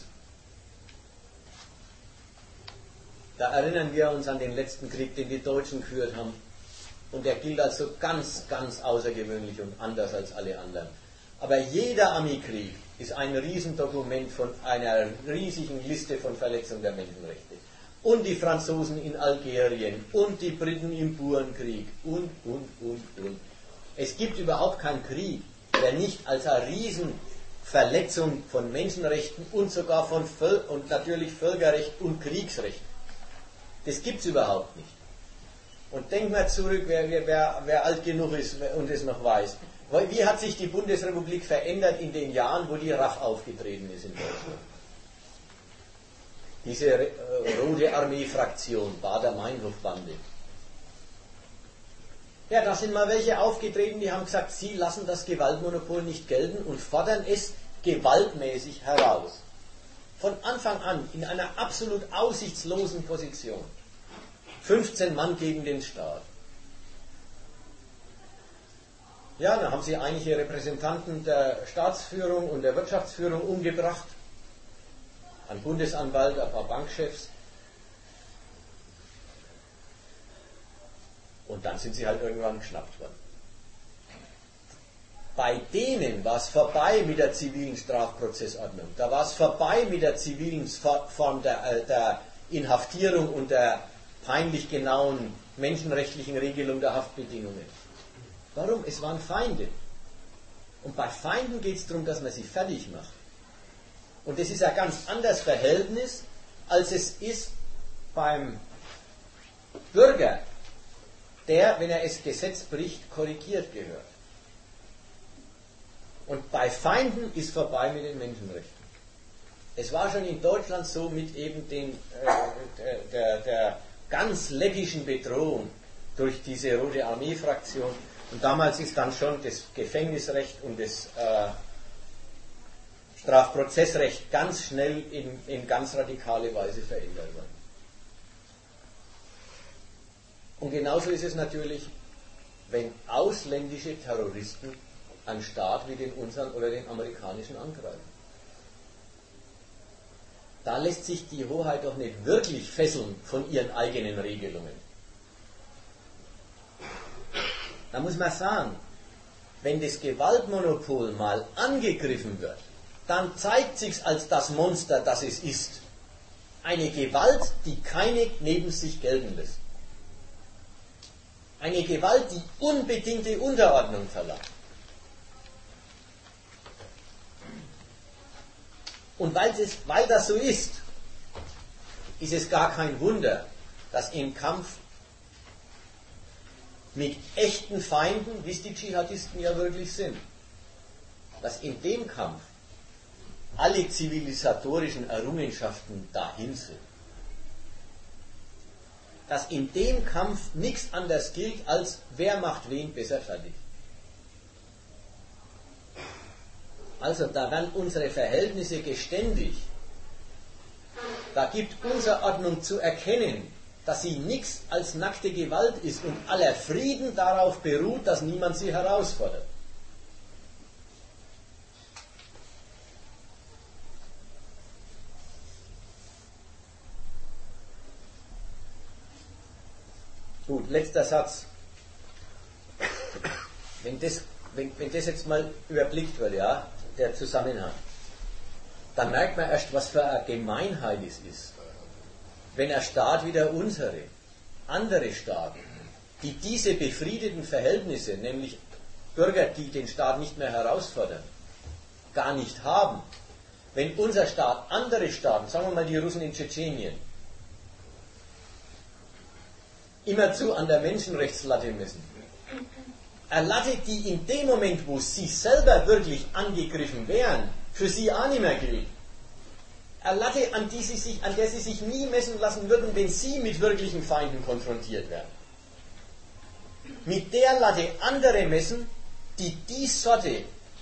S1: Da erinnern wir uns an den letzten Krieg, den die Deutschen geführt haben. Und der gilt als so ganz, ganz außergewöhnlich und anders als alle anderen. Aber jeder Armeekrieg ist ein Riesendokument von einer riesigen Liste von Verletzungen der Menschenrechte. Und die Franzosen in Algerien und die Briten im Burenkrieg und. Es gibt überhaupt keinen Krieg, der nicht als eine Riesenverletzung von Menschenrechten und sogar und natürlich Völkerrecht und Kriegsrecht. Das gibt es überhaupt nicht. Und denkt mal zurück, wer alt genug ist und es noch weiß. Wie hat sich die Bundesrepublik verändert in den Jahren, wo die RAF aufgetreten ist in Deutschland? Diese Rote Armee-Fraktion, Baader-Meinhof-Bande. Ja, da sind mal welche aufgetreten, die haben gesagt, sie lassen das Gewaltmonopol nicht gelten und fordern es gewaltmäßig heraus. Von Anfang an in einer absolut aussichtslosen Position. 15 Mann gegen den Staat. Ja, dann haben sie einige Repräsentanten der Staatsführung und der Wirtschaftsführung umgebracht. Ein Bundesanwalt, ein paar Bankchefs. Und dann sind sie halt irgendwann geschnappt worden. Bei denen war es vorbei mit der zivilen Strafprozessordnung. Da war es vorbei mit der zivilen Form der Inhaftierung und der peinlich genauen menschenrechtlichen Regelung der Haftbedingungen. Warum? Es waren Feinde. Und bei Feinden geht es darum, dass man sie fertig macht. Und das ist ein ganz anderes Verhältnis, als es ist beim Bürger, der, wenn er das Gesetz bricht, korrigiert gehört. Und bei Feinden ist vorbei mit den Menschenrechten. Es war schon in Deutschland so mit eben der ganz leckischen Bedrohung durch diese Rote Armee-Fraktion. Und damals ist dann schon das Gefängnisrecht und das Strafprozessrecht ganz schnell in ganz radikale Weise verändert worden. Und genauso ist es natürlich, wenn ausländische Terroristen einen Staat wie den unseren oder den amerikanischen angreifen. Da lässt sich die Hoheit doch nicht wirklich fesseln von ihren eigenen Regelungen. Da muss man sagen, wenn das Gewaltmonopol mal angegriffen wird, dann zeigt sich's als das Monster, das es ist. Eine Gewalt, die keine neben sich gelten lässt. Eine Gewalt, die unbedingte Unterordnung verlangt. Und weil das so ist, ist es gar kein Wunder, dass im Kampf mit echten Feinden, wie es die Dschihadisten ja wirklich sind, dass in dem Kampf alle zivilisatorischen Errungenschaften dahin sind. Dass in dem Kampf nichts anderes gilt, als wer macht wen besser fertig. Also da werden unsere Verhältnisse geständig. Da gibt Unterordnung zu erkennen, dass sie nichts als nackte Gewalt ist und aller Frieden darauf beruht, dass niemand sie herausfordert. Gut, letzter Satz. Wenn das jetzt mal überblickt wird, ja, der Zusammenhang, dann merkt man erst, was für eine Gemeinheit es ist. Wenn ein Staat wie der unsere, andere Staaten, die diese befriedeten Verhältnisse, nämlich Bürger, die den Staat nicht mehr herausfordern, gar nicht haben, wenn unser Staat andere Staaten, sagen wir mal die Russen in Tschetschenien, immerzu an der Menschenrechtslatte messen, eine Latte, die in dem Moment, wo sie selber wirklich angegriffen wären, für sie auch nicht mehr gilt. Eine Latte, an der sie sich nie messen lassen würden, wenn sie mit wirklichen Feinden konfrontiert wären. Mit der Latte andere messen, die Sorte,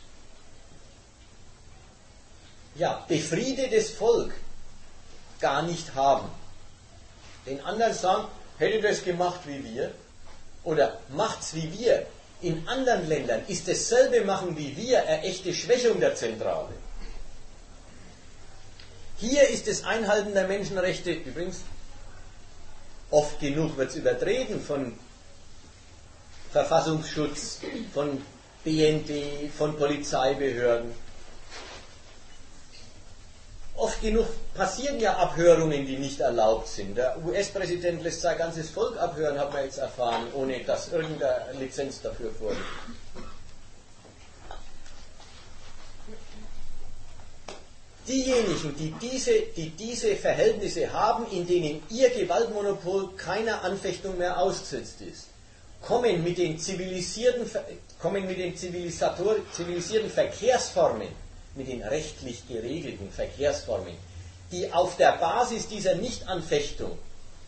S1: ja, befriedetes Volk gar nicht haben. Den anderen sagen, hätte das gemacht wie wir, oder macht's wie wir. In anderen Ländern ist dasselbe machen wie wir eine echte Schwächung der Zentrale. Hier ist das Einhalten der Menschenrechte, übrigens, oft genug wird es übertreten von Verfassungsschutz, von BND, von Polizeibehörden. Oft genug passieren ja Abhörungen, die nicht erlaubt sind. Der US-Präsident lässt sein ganzes Volk abhören, hat man jetzt erfahren, ohne dass irgendeine Lizenz dafür vorliegt. Diejenigen, die diese Verhältnisse haben, in denen ihr Gewaltmonopol keiner Anfechtung mehr ausgesetzt ist, kommen mit den zivilisierten Verkehrsformen, mit den rechtlich geregelten Verkehrsformen, die auf der Basis dieser Nichtanfechtung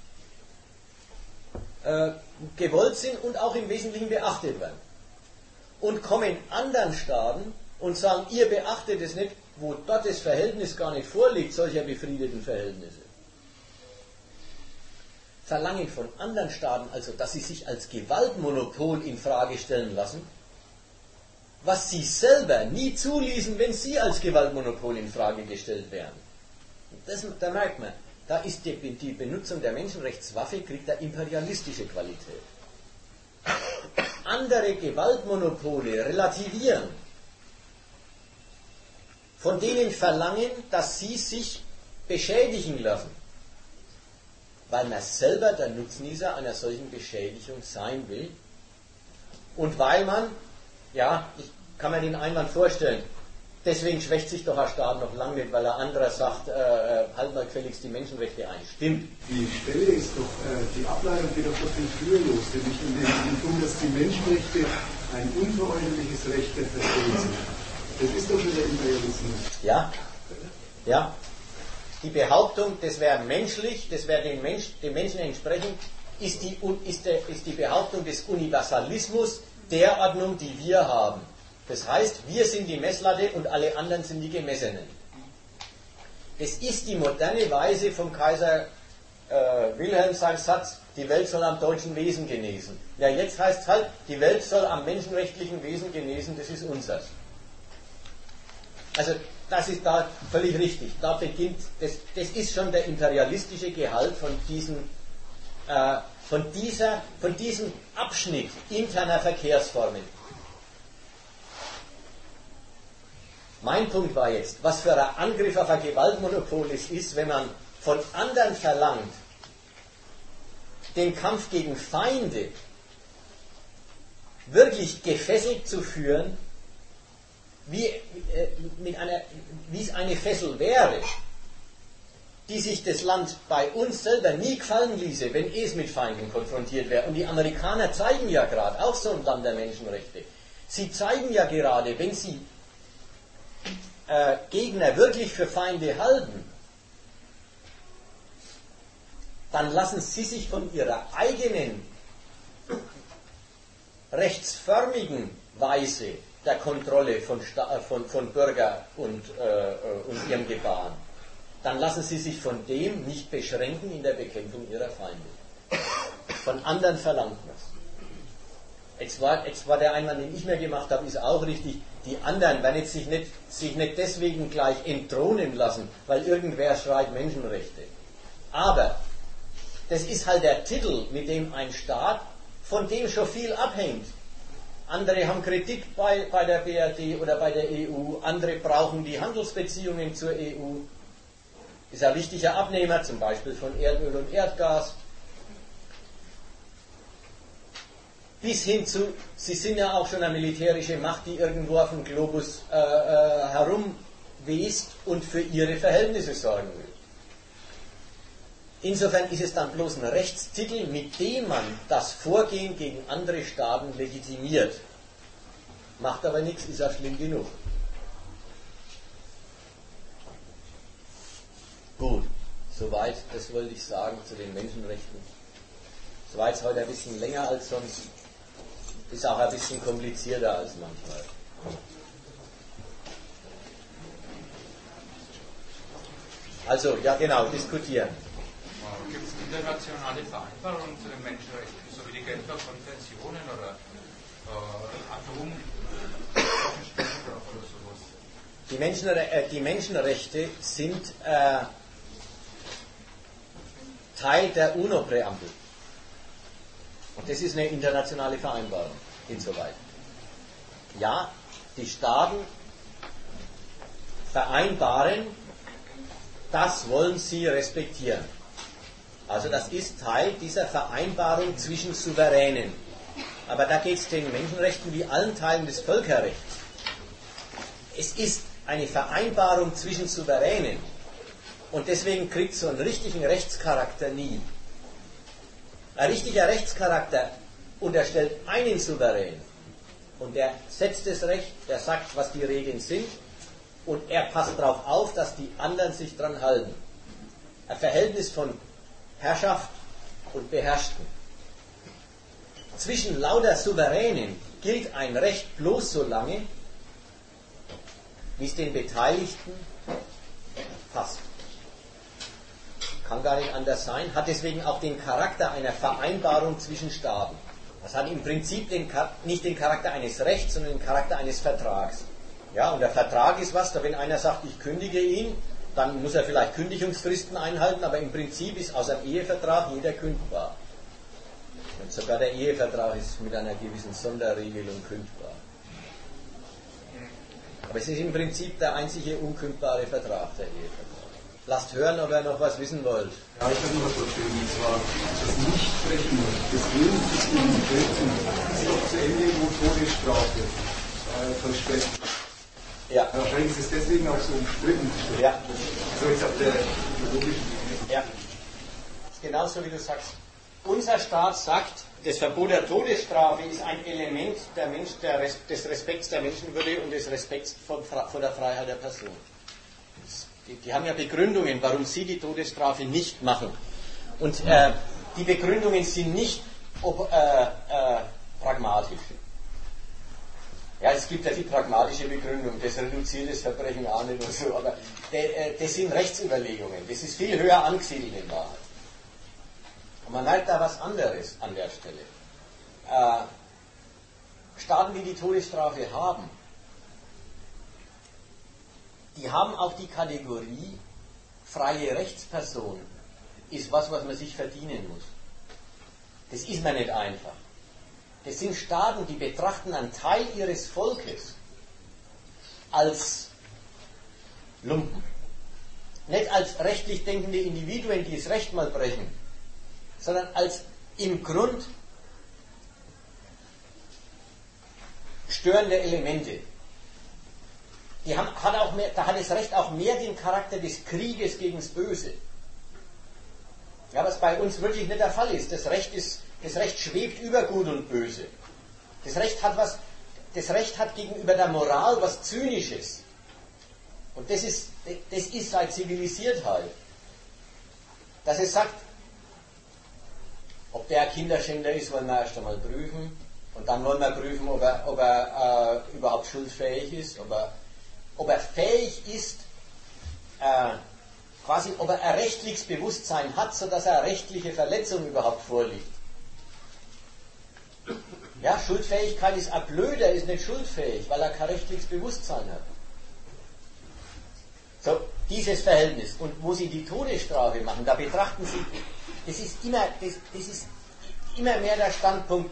S1: gewollt sind und auch im Wesentlichen beachtet werden. Und kommen anderen Staaten und sagen, ihr beachtet es nicht, wo dort das Verhältnis gar nicht vorliegt, solcher befriedeten Verhältnisse. Verlangen von anderen Staaten also, dass sie sich als Gewaltmonopol in Frage stellen lassen, was sie selber nie zuließen, wenn sie als Gewaltmonopol in Frage gestellt wären. Da merkt man, da ist die Benutzung der Menschenrechtswaffe, kriegt eine imperialistische Qualität. Andere Gewaltmonopole relativieren, von denen verlangen, dass sie sich beschädigen lassen, weil man selber der Nutznießer einer solchen Beschädigung sein will und weil man, ja, ich kann mir den Einwand vorstellen, deswegen schwächt sich doch ein Staat noch lange nicht, weil ein anderer sagt, halt mal gefälligst die Menschenrechte ein. Stimmt.
S4: Die Stelle ist doch, die Ableitung geht doch viel früher los, nämlich in dem Punkt, dass die Menschenrechte ein unveräußerliches Recht der Verstehen sind. Das ist doch schon der Imperialismus.
S1: Ja, ja. Die Behauptung, das wäre menschlich, das wäre dem Menschen entsprechend, ist die Behauptung des Universalismus der Ordnung, die wir haben. Das heißt, wir sind die Messlatte und alle anderen sind die Gemessenen. Das ist die moderne Weise vom Kaiser Wilhelm sein Satz, die Welt soll am deutschen Wesen genesen. Ja, jetzt heißt es halt, die Welt soll am menschenrechtlichen Wesen genesen, das ist unseres. Also das ist da völlig richtig. Da beginnt, das ist schon der imperialistische Gehalt von diesem Abschnitt interner Verkehrsformen. Mein Punkt war jetzt, was für ein Angriff auf ein Gewaltmonopol es ist, wenn man von anderen verlangt, den Kampf gegen Feinde wirklich gefesselt zu führen, wie es eine Fessel wäre, die sich das Land bei uns selber nie gefallen ließe, wenn es mit Feinden konfrontiert wäre. Und die Amerikaner zeigen ja gerade, auch so ein Land der Menschenrechte, sie zeigen ja gerade, wenn sie Gegner wirklich für Feinde halten, dann lassen sie sich von ihrer eigenen rechtsförmigen Weise der Kontrolle von Bürger und ihrem Gebaren, dann lassen sie sich von dem nicht beschränken in der Bekämpfung ihrer Feinde. Von anderen verlangt man es. Jetzt war der Einwand, den ich mir gemacht habe, ist auch richtig. Die anderen werden jetzt sich nicht deswegen gleich entthronen lassen, weil irgendwer schreit Menschenrechte. Aber das ist halt der Titel, mit dem ein Staat, von dem schon viel abhängt. Andere haben Kritik bei der BRD oder bei der EU, andere brauchen die Handelsbeziehungen zur EU. Ist ein wichtiger Abnehmer, zum Beispiel von Erdöl und Erdgas. Bis hin zu, sie sind ja auch schon eine militärische Macht, die irgendwo auf dem Globus herumwest und für ihre Verhältnisse sorgen will. Insofern ist es dann bloß ein Rechtstitel, mit dem man das Vorgehen gegen andere Staaten legitimiert. Macht aber nichts, ist auch schlimm genug. Gut, soweit, das wollte ich sagen zu den Menschenrechten. Es war jetzt heute ein bisschen länger als sonst, ist auch ein bisschen komplizierter als manchmal. Also, ja genau, diskutieren.
S5: Gibt es internationale Vereinbarungen zu den Menschenrechten, so wie die Genfer Konventionen oder Atomwaffenstillstand oder sowas?
S1: Die Menschenrechte sind Teil der UNO-Präambel. Und das ist eine internationale Vereinbarung, insoweit. Ja, die Staaten vereinbaren, das wollen sie respektieren. Also das ist Teil dieser Vereinbarung zwischen Souveränen. Aber da geht es den Menschenrechten wie allen Teilen des Völkerrechts. Es ist eine Vereinbarung zwischen Souveränen. Und deswegen kriegt so einen richtigen Rechtscharakter nie. Ein richtiger Rechtscharakter unterstellt einen Souverän. Und der setzt das Recht, der sagt, was die Regeln sind. Und er passt darauf auf, dass die anderen sich dran halten. Ein Verhältnis von Herrschaft und Beherrschten. Zwischen lauter Souveränen gilt ein Recht bloß so lange, wie es den Beteiligten passt. Kann gar nicht anders sein, hat deswegen auch den Charakter einer Vereinbarung zwischen Staaten. Das hat im Prinzip nicht den Charakter eines Rechts, sondern den Charakter eines Vertrags. Ja, und der Vertrag ist was, da wenn einer sagt, ich kündige ihn, dann muss er vielleicht Kündigungsfristen einhalten, aber im Prinzip ist aus einem Ehevertrag jeder kündbar. Und sogar der Ehevertrag ist mit einer gewissen Sonderregelung kündbar. Aber es ist im Prinzip der einzige unkündbare Vertrag, der Ehevertrag. Lasst hören, ob ihr noch was wissen wollt.
S4: Ja, ich kann noch was erzählen, und zwar das Nichtbrechen des Willens des Grenzen ist auch zu Ende, wo Todesstrafe vollstreckt.
S1: Ja.
S4: Wahrscheinlich ist es deswegen auch so umstritten.
S1: Ja.
S4: So jetzt auf der logischen Ebene.
S1: Ja. Genauso wie du sagst. Unser Staat sagt, das Verbot der Todesstrafe ist ein Element des Respekts der Menschenwürde und des Respekts vor der Freiheit der Person. Die haben ja Begründungen, warum sie die Todesstrafe nicht machen. Und die Begründungen sind nicht pragmatisch. Ja, es gibt ja die pragmatische Begründung, das reduziert das Verbrechen auch nicht und so, aber das sind Rechtsüberlegungen. Das ist viel höher angesiedelt in Wahrheit. Und man merkt da was anderes an der Stelle. Staaten, die die Todesstrafe haben, die haben auch die Kategorie freie Rechtsperson, ist was man sich verdienen muss. Das ist mir nicht einfach. Das sind Staaten, die betrachten einen Teil ihres Volkes als Lumpen. Nicht als rechtlich denkende Individuen, die das Recht mal brechen, sondern als im Grund störende Elemente. Da hat das Recht auch mehr den Charakter des Krieges gegen das Böse. Ja, was bei uns wirklich nicht der Fall ist. Das Recht schwebt über Gut und Böse. Das Recht hat gegenüber der Moral was Zynisches. Und das ist seine Zivilisiertheit. Dass es sagt, ob der Kinderschänder ist, wollen wir erst einmal prüfen. Und dann wollen wir prüfen, ob er überhaupt schuldfähig ist, ob er fähig ist, quasi ob er ein rechtliches Bewusstsein hat, sodass eine rechtliche Verletzung überhaupt vorliegt. Ja, Schuldfähigkeit ist ein Blöder, ist nicht schuldfähig, weil er kein rechtliches Bewusstsein hat. So, dieses Verhältnis. Und wo Sie die Todesstrafe machen, da betrachten Sie, das ist immer mehr der Standpunkt,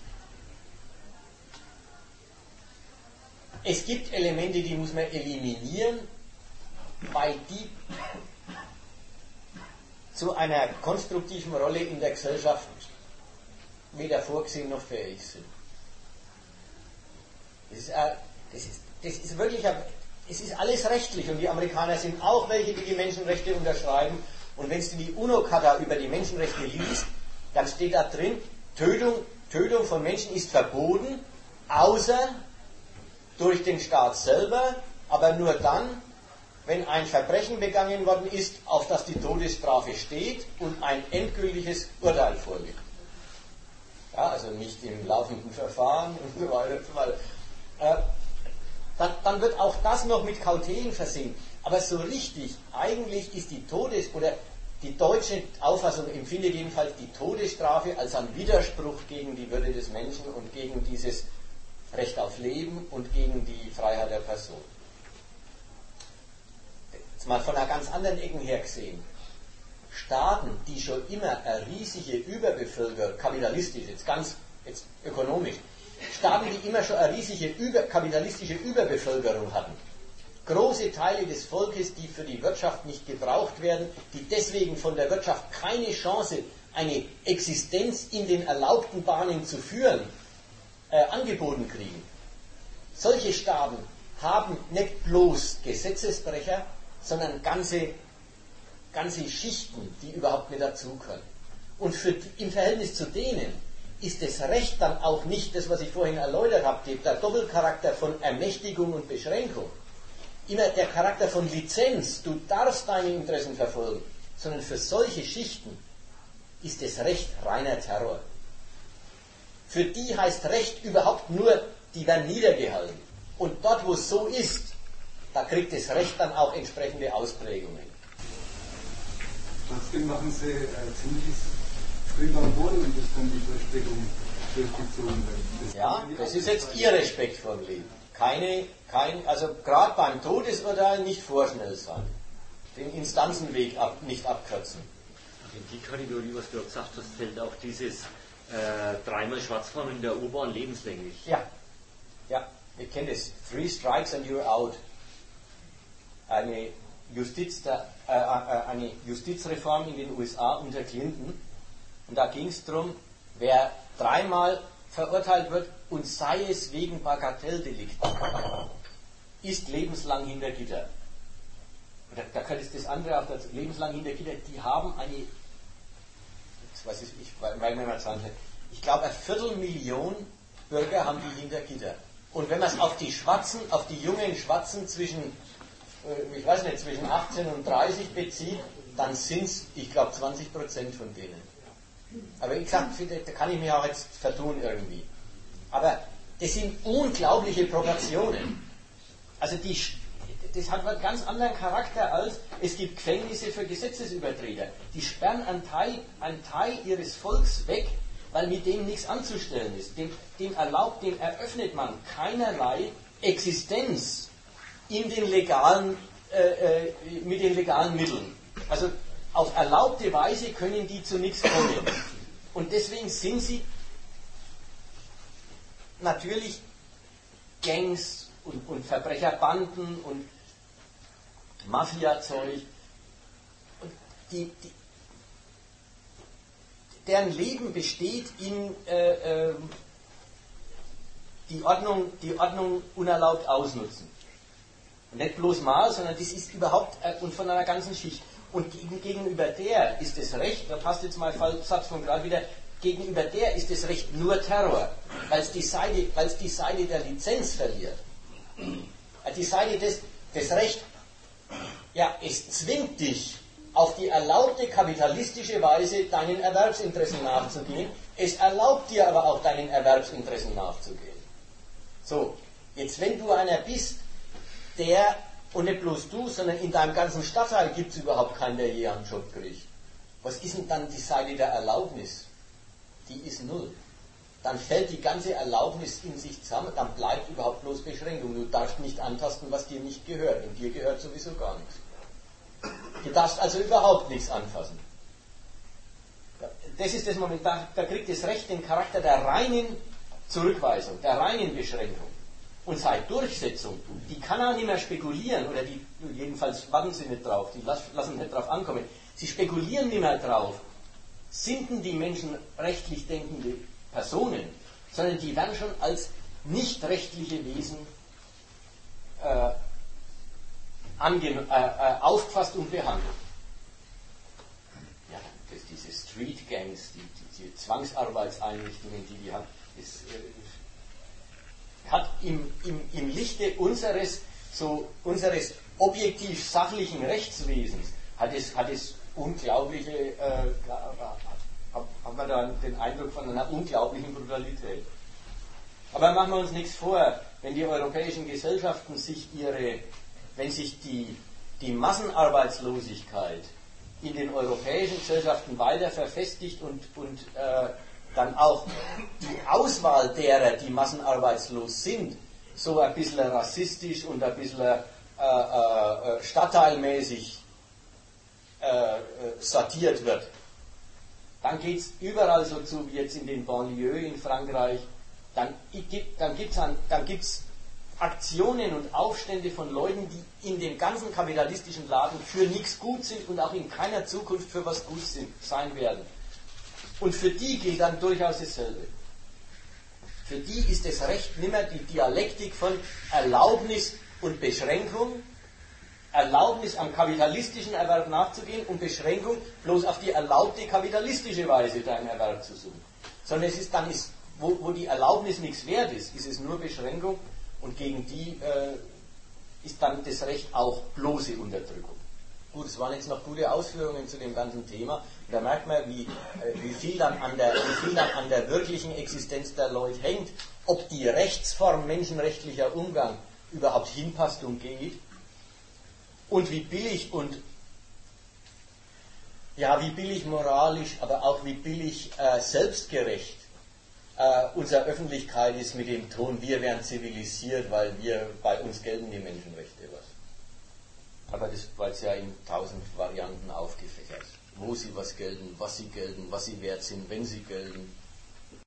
S1: es gibt Elemente, die muss man eliminieren, weil die zu einer konstruktiven Rolle in der Gesellschaft weder vorgesehen noch fähig sind. Das ist wirklich, es ist alles rechtlich und die Amerikaner sind auch welche, die die Menschenrechte unterschreiben. Und wenn du die UNO-Charta über die Menschenrechte liest, dann steht da drin, Tötung von Menschen ist verboten, außer durch den Staat selber, aber nur dann, wenn ein Verbrechen begangen worden ist, auf das die Todesstrafe steht und ein endgültiges Urteil vorliegt. Ja, also nicht im laufenden Verfahren und so weiter und so weiter. Dann wird auch das noch mit Kautelen versehen. Aber so richtig, eigentlich ist die die deutsche Auffassung empfindet jedenfalls die Todesstrafe als ein Widerspruch gegen die Würde des Menschen und gegen dieses Recht auf Leben und gegen die Freiheit der Person. Jetzt mal von einer ganz anderen Ecke her gesehen. Staaten, die schon immer eine riesige Überbevölkerung, kapitalistisch, jetzt ökonomisch, Staaten, die immer schon eine riesige kapitalistische Überbevölkerung hatten, große Teile des Volkes, die für die Wirtschaft nicht gebraucht werden, die deswegen von der Wirtschaft keine Chance, eine Existenz in den erlaubten Bahnen zu führen, angeboten kriegen. Solche Staaten haben nicht bloß Gesetzesbrecher, sondern ganze Schichten, die überhaupt nicht dazugehören. Und im Verhältnis zu denen ist das Recht dann auch nicht das, was ich vorhin erläutert habe, der Doppelcharakter von Ermächtigung und Beschränkung, immer der Charakter von Lizenz, du darfst deine Interessen verfolgen, sondern für solche Schichten ist das Recht reiner Terror. Für die heißt Recht überhaupt nur, die werden niedergehalten. Und dort, wo es so ist, da kriegt das Recht dann auch entsprechende Ausprägungen.
S4: Trotzdem machen Sie ziemliches Frühbaum, und das kann die Vollstreckung durchgezogen werden.
S1: Ja, das ist jetzt Ihr Respekt vom Leben. Also gerade beim Todesurteil nicht vorschnell sein. Den Instanzenweg nicht abkürzen.
S3: In die Kategorie, was du gesagt hast, fällt auch dieses dreimal Schwarzfahren in der U-Bahn lebenslänglich.
S1: Ja, ich kenne das. 3 strikes and you're out. Eine Justizreform in den USA unter Clinton. Und da ging es darum, wer 3-mal verurteilt wird und sei es wegen Bagatelldelikten, ist lebenslang hinter Gitter. Da könnte es das andere auch dazu, lebenslang hinter Gitter, die haben ich glaube 250.000 Bürger haben die hinter Gitter. Und wenn man es auf die jungen Schwarzen zwischen 18 und 30 bezieht, dann sind es, ich glaube, 20% von denen. Aber wie gesagt, da kann ich mich auch jetzt vertun irgendwie. Aber das sind unglaubliche Proportionen. Also das hat einen ganz anderen Charakter als, es gibt Gefängnisse für Gesetzesübertreter. Die sperren einen Teil ihres Volks weg, weil mit dem nichts anzustellen ist. Dem eröffnet man keinerlei Existenz mit den legalen Mitteln. Also auf erlaubte Weise können die zu nichts kommen. Und deswegen sind sie natürlich Gangs und Verbrecherbanden und Mafia-Zeug. Und deren Leben besteht in die Ordnung unerlaubt ausnutzen. Und nicht bloß mal, sondern das ist überhaupt und von einer ganzen Schicht. Und gegenüber der ist das Recht, da passt jetzt mal Satz von gerade wieder, gegenüber der ist das Recht nur Terror, weil es die Seite der Lizenz verliert. Die Seite des Recht, ja, es zwingt dich, auf die erlaubte kapitalistische Weise deinen Erwerbsinteressen nachzugehen. Es erlaubt dir aber auch, deinen Erwerbsinteressen nachzugehen. So, jetzt wenn du einer bist, der, und nicht bloß du, sondern in deinem ganzen Stadtteil gibt es überhaupt keinen, der je einen Job kriegt. Was ist denn dann die Seite der Erlaubnis? Die ist null. dann fällt die ganze Erlaubnis in sich zusammen, dann bleibt überhaupt bloß Beschränkung. Du darfst nicht antasten, was dir nicht gehört. Und dir gehört sowieso gar nichts. Du darfst also überhaupt nichts anfassen. Das ist das Moment, da kriegt das Recht den Charakter der reinen Zurückweisung, der reinen Beschränkung. Und seine Durchsetzung, die kann auch nicht mehr spekulieren, oder die, jedenfalls warten sie nicht drauf, die lassen nicht drauf ankommen. Sie spekulieren nicht mehr drauf, sind denn die Menschen rechtlich denkende Personen, sondern die werden schon als nicht rechtliche Wesen aufgefasst und behandelt. Ja, diese Street Gangs, diese Zwangsarbeitseinrichtungen, die haben, hat im Lichte unseres objektiv sachlichen Rechtswesens hat es unglaubliche, hat man da den Eindruck von einer unglaublichen Brutalität. Aber machen wir uns nichts vor, wenn die europäischen Gesellschaften wenn sich die Massenarbeitslosigkeit in den europäischen Gesellschaften weiter verfestigt und dann auch die Auswahl derer, die massenarbeitslos sind, so ein bisschen rassistisch und ein bisschen stadtteilmäßig sortiert wird, dann geht es überall so zu wie jetzt in den Banlieues in Frankreich, dann gibt es Aktionen und Aufstände von Leuten, die in dem ganzen kapitalistischen Laden für nichts gut sind und auch in keiner Zukunft für was gut sein werden. Und für die gilt dann durchaus dasselbe. Für die ist das Recht nicht mehr die Dialektik von Erlaubnis und Beschränkung, Erlaubnis am kapitalistischen Erwerb nachzugehen und Beschränkung bloß auf die erlaubte kapitalistische Weise deinen Erwerb zu suchen. Sondern wo die Erlaubnis nichts wert ist, ist es nur Beschränkung und gegen die ist dann das Recht auch bloße Unterdrückung. Gut, es waren jetzt noch gute Ausführungen zu dem ganzen Thema. Und da merkt man, wie viel dann an der wirklichen Existenz der Leute hängt, ob die Rechtsform menschenrechtlicher Umgang überhaupt hinpasst und geht und wie billig moralisch, aber auch wie billig selbstgerecht unsere Öffentlichkeit ist mit dem Ton, wir werden zivilisiert, weil bei uns gelten die Menschenrechte was. Aber das war jetzt ja in 1000 Varianten aufgefächert. Wo sie was gelten, was sie wert sind, wenn sie gelten.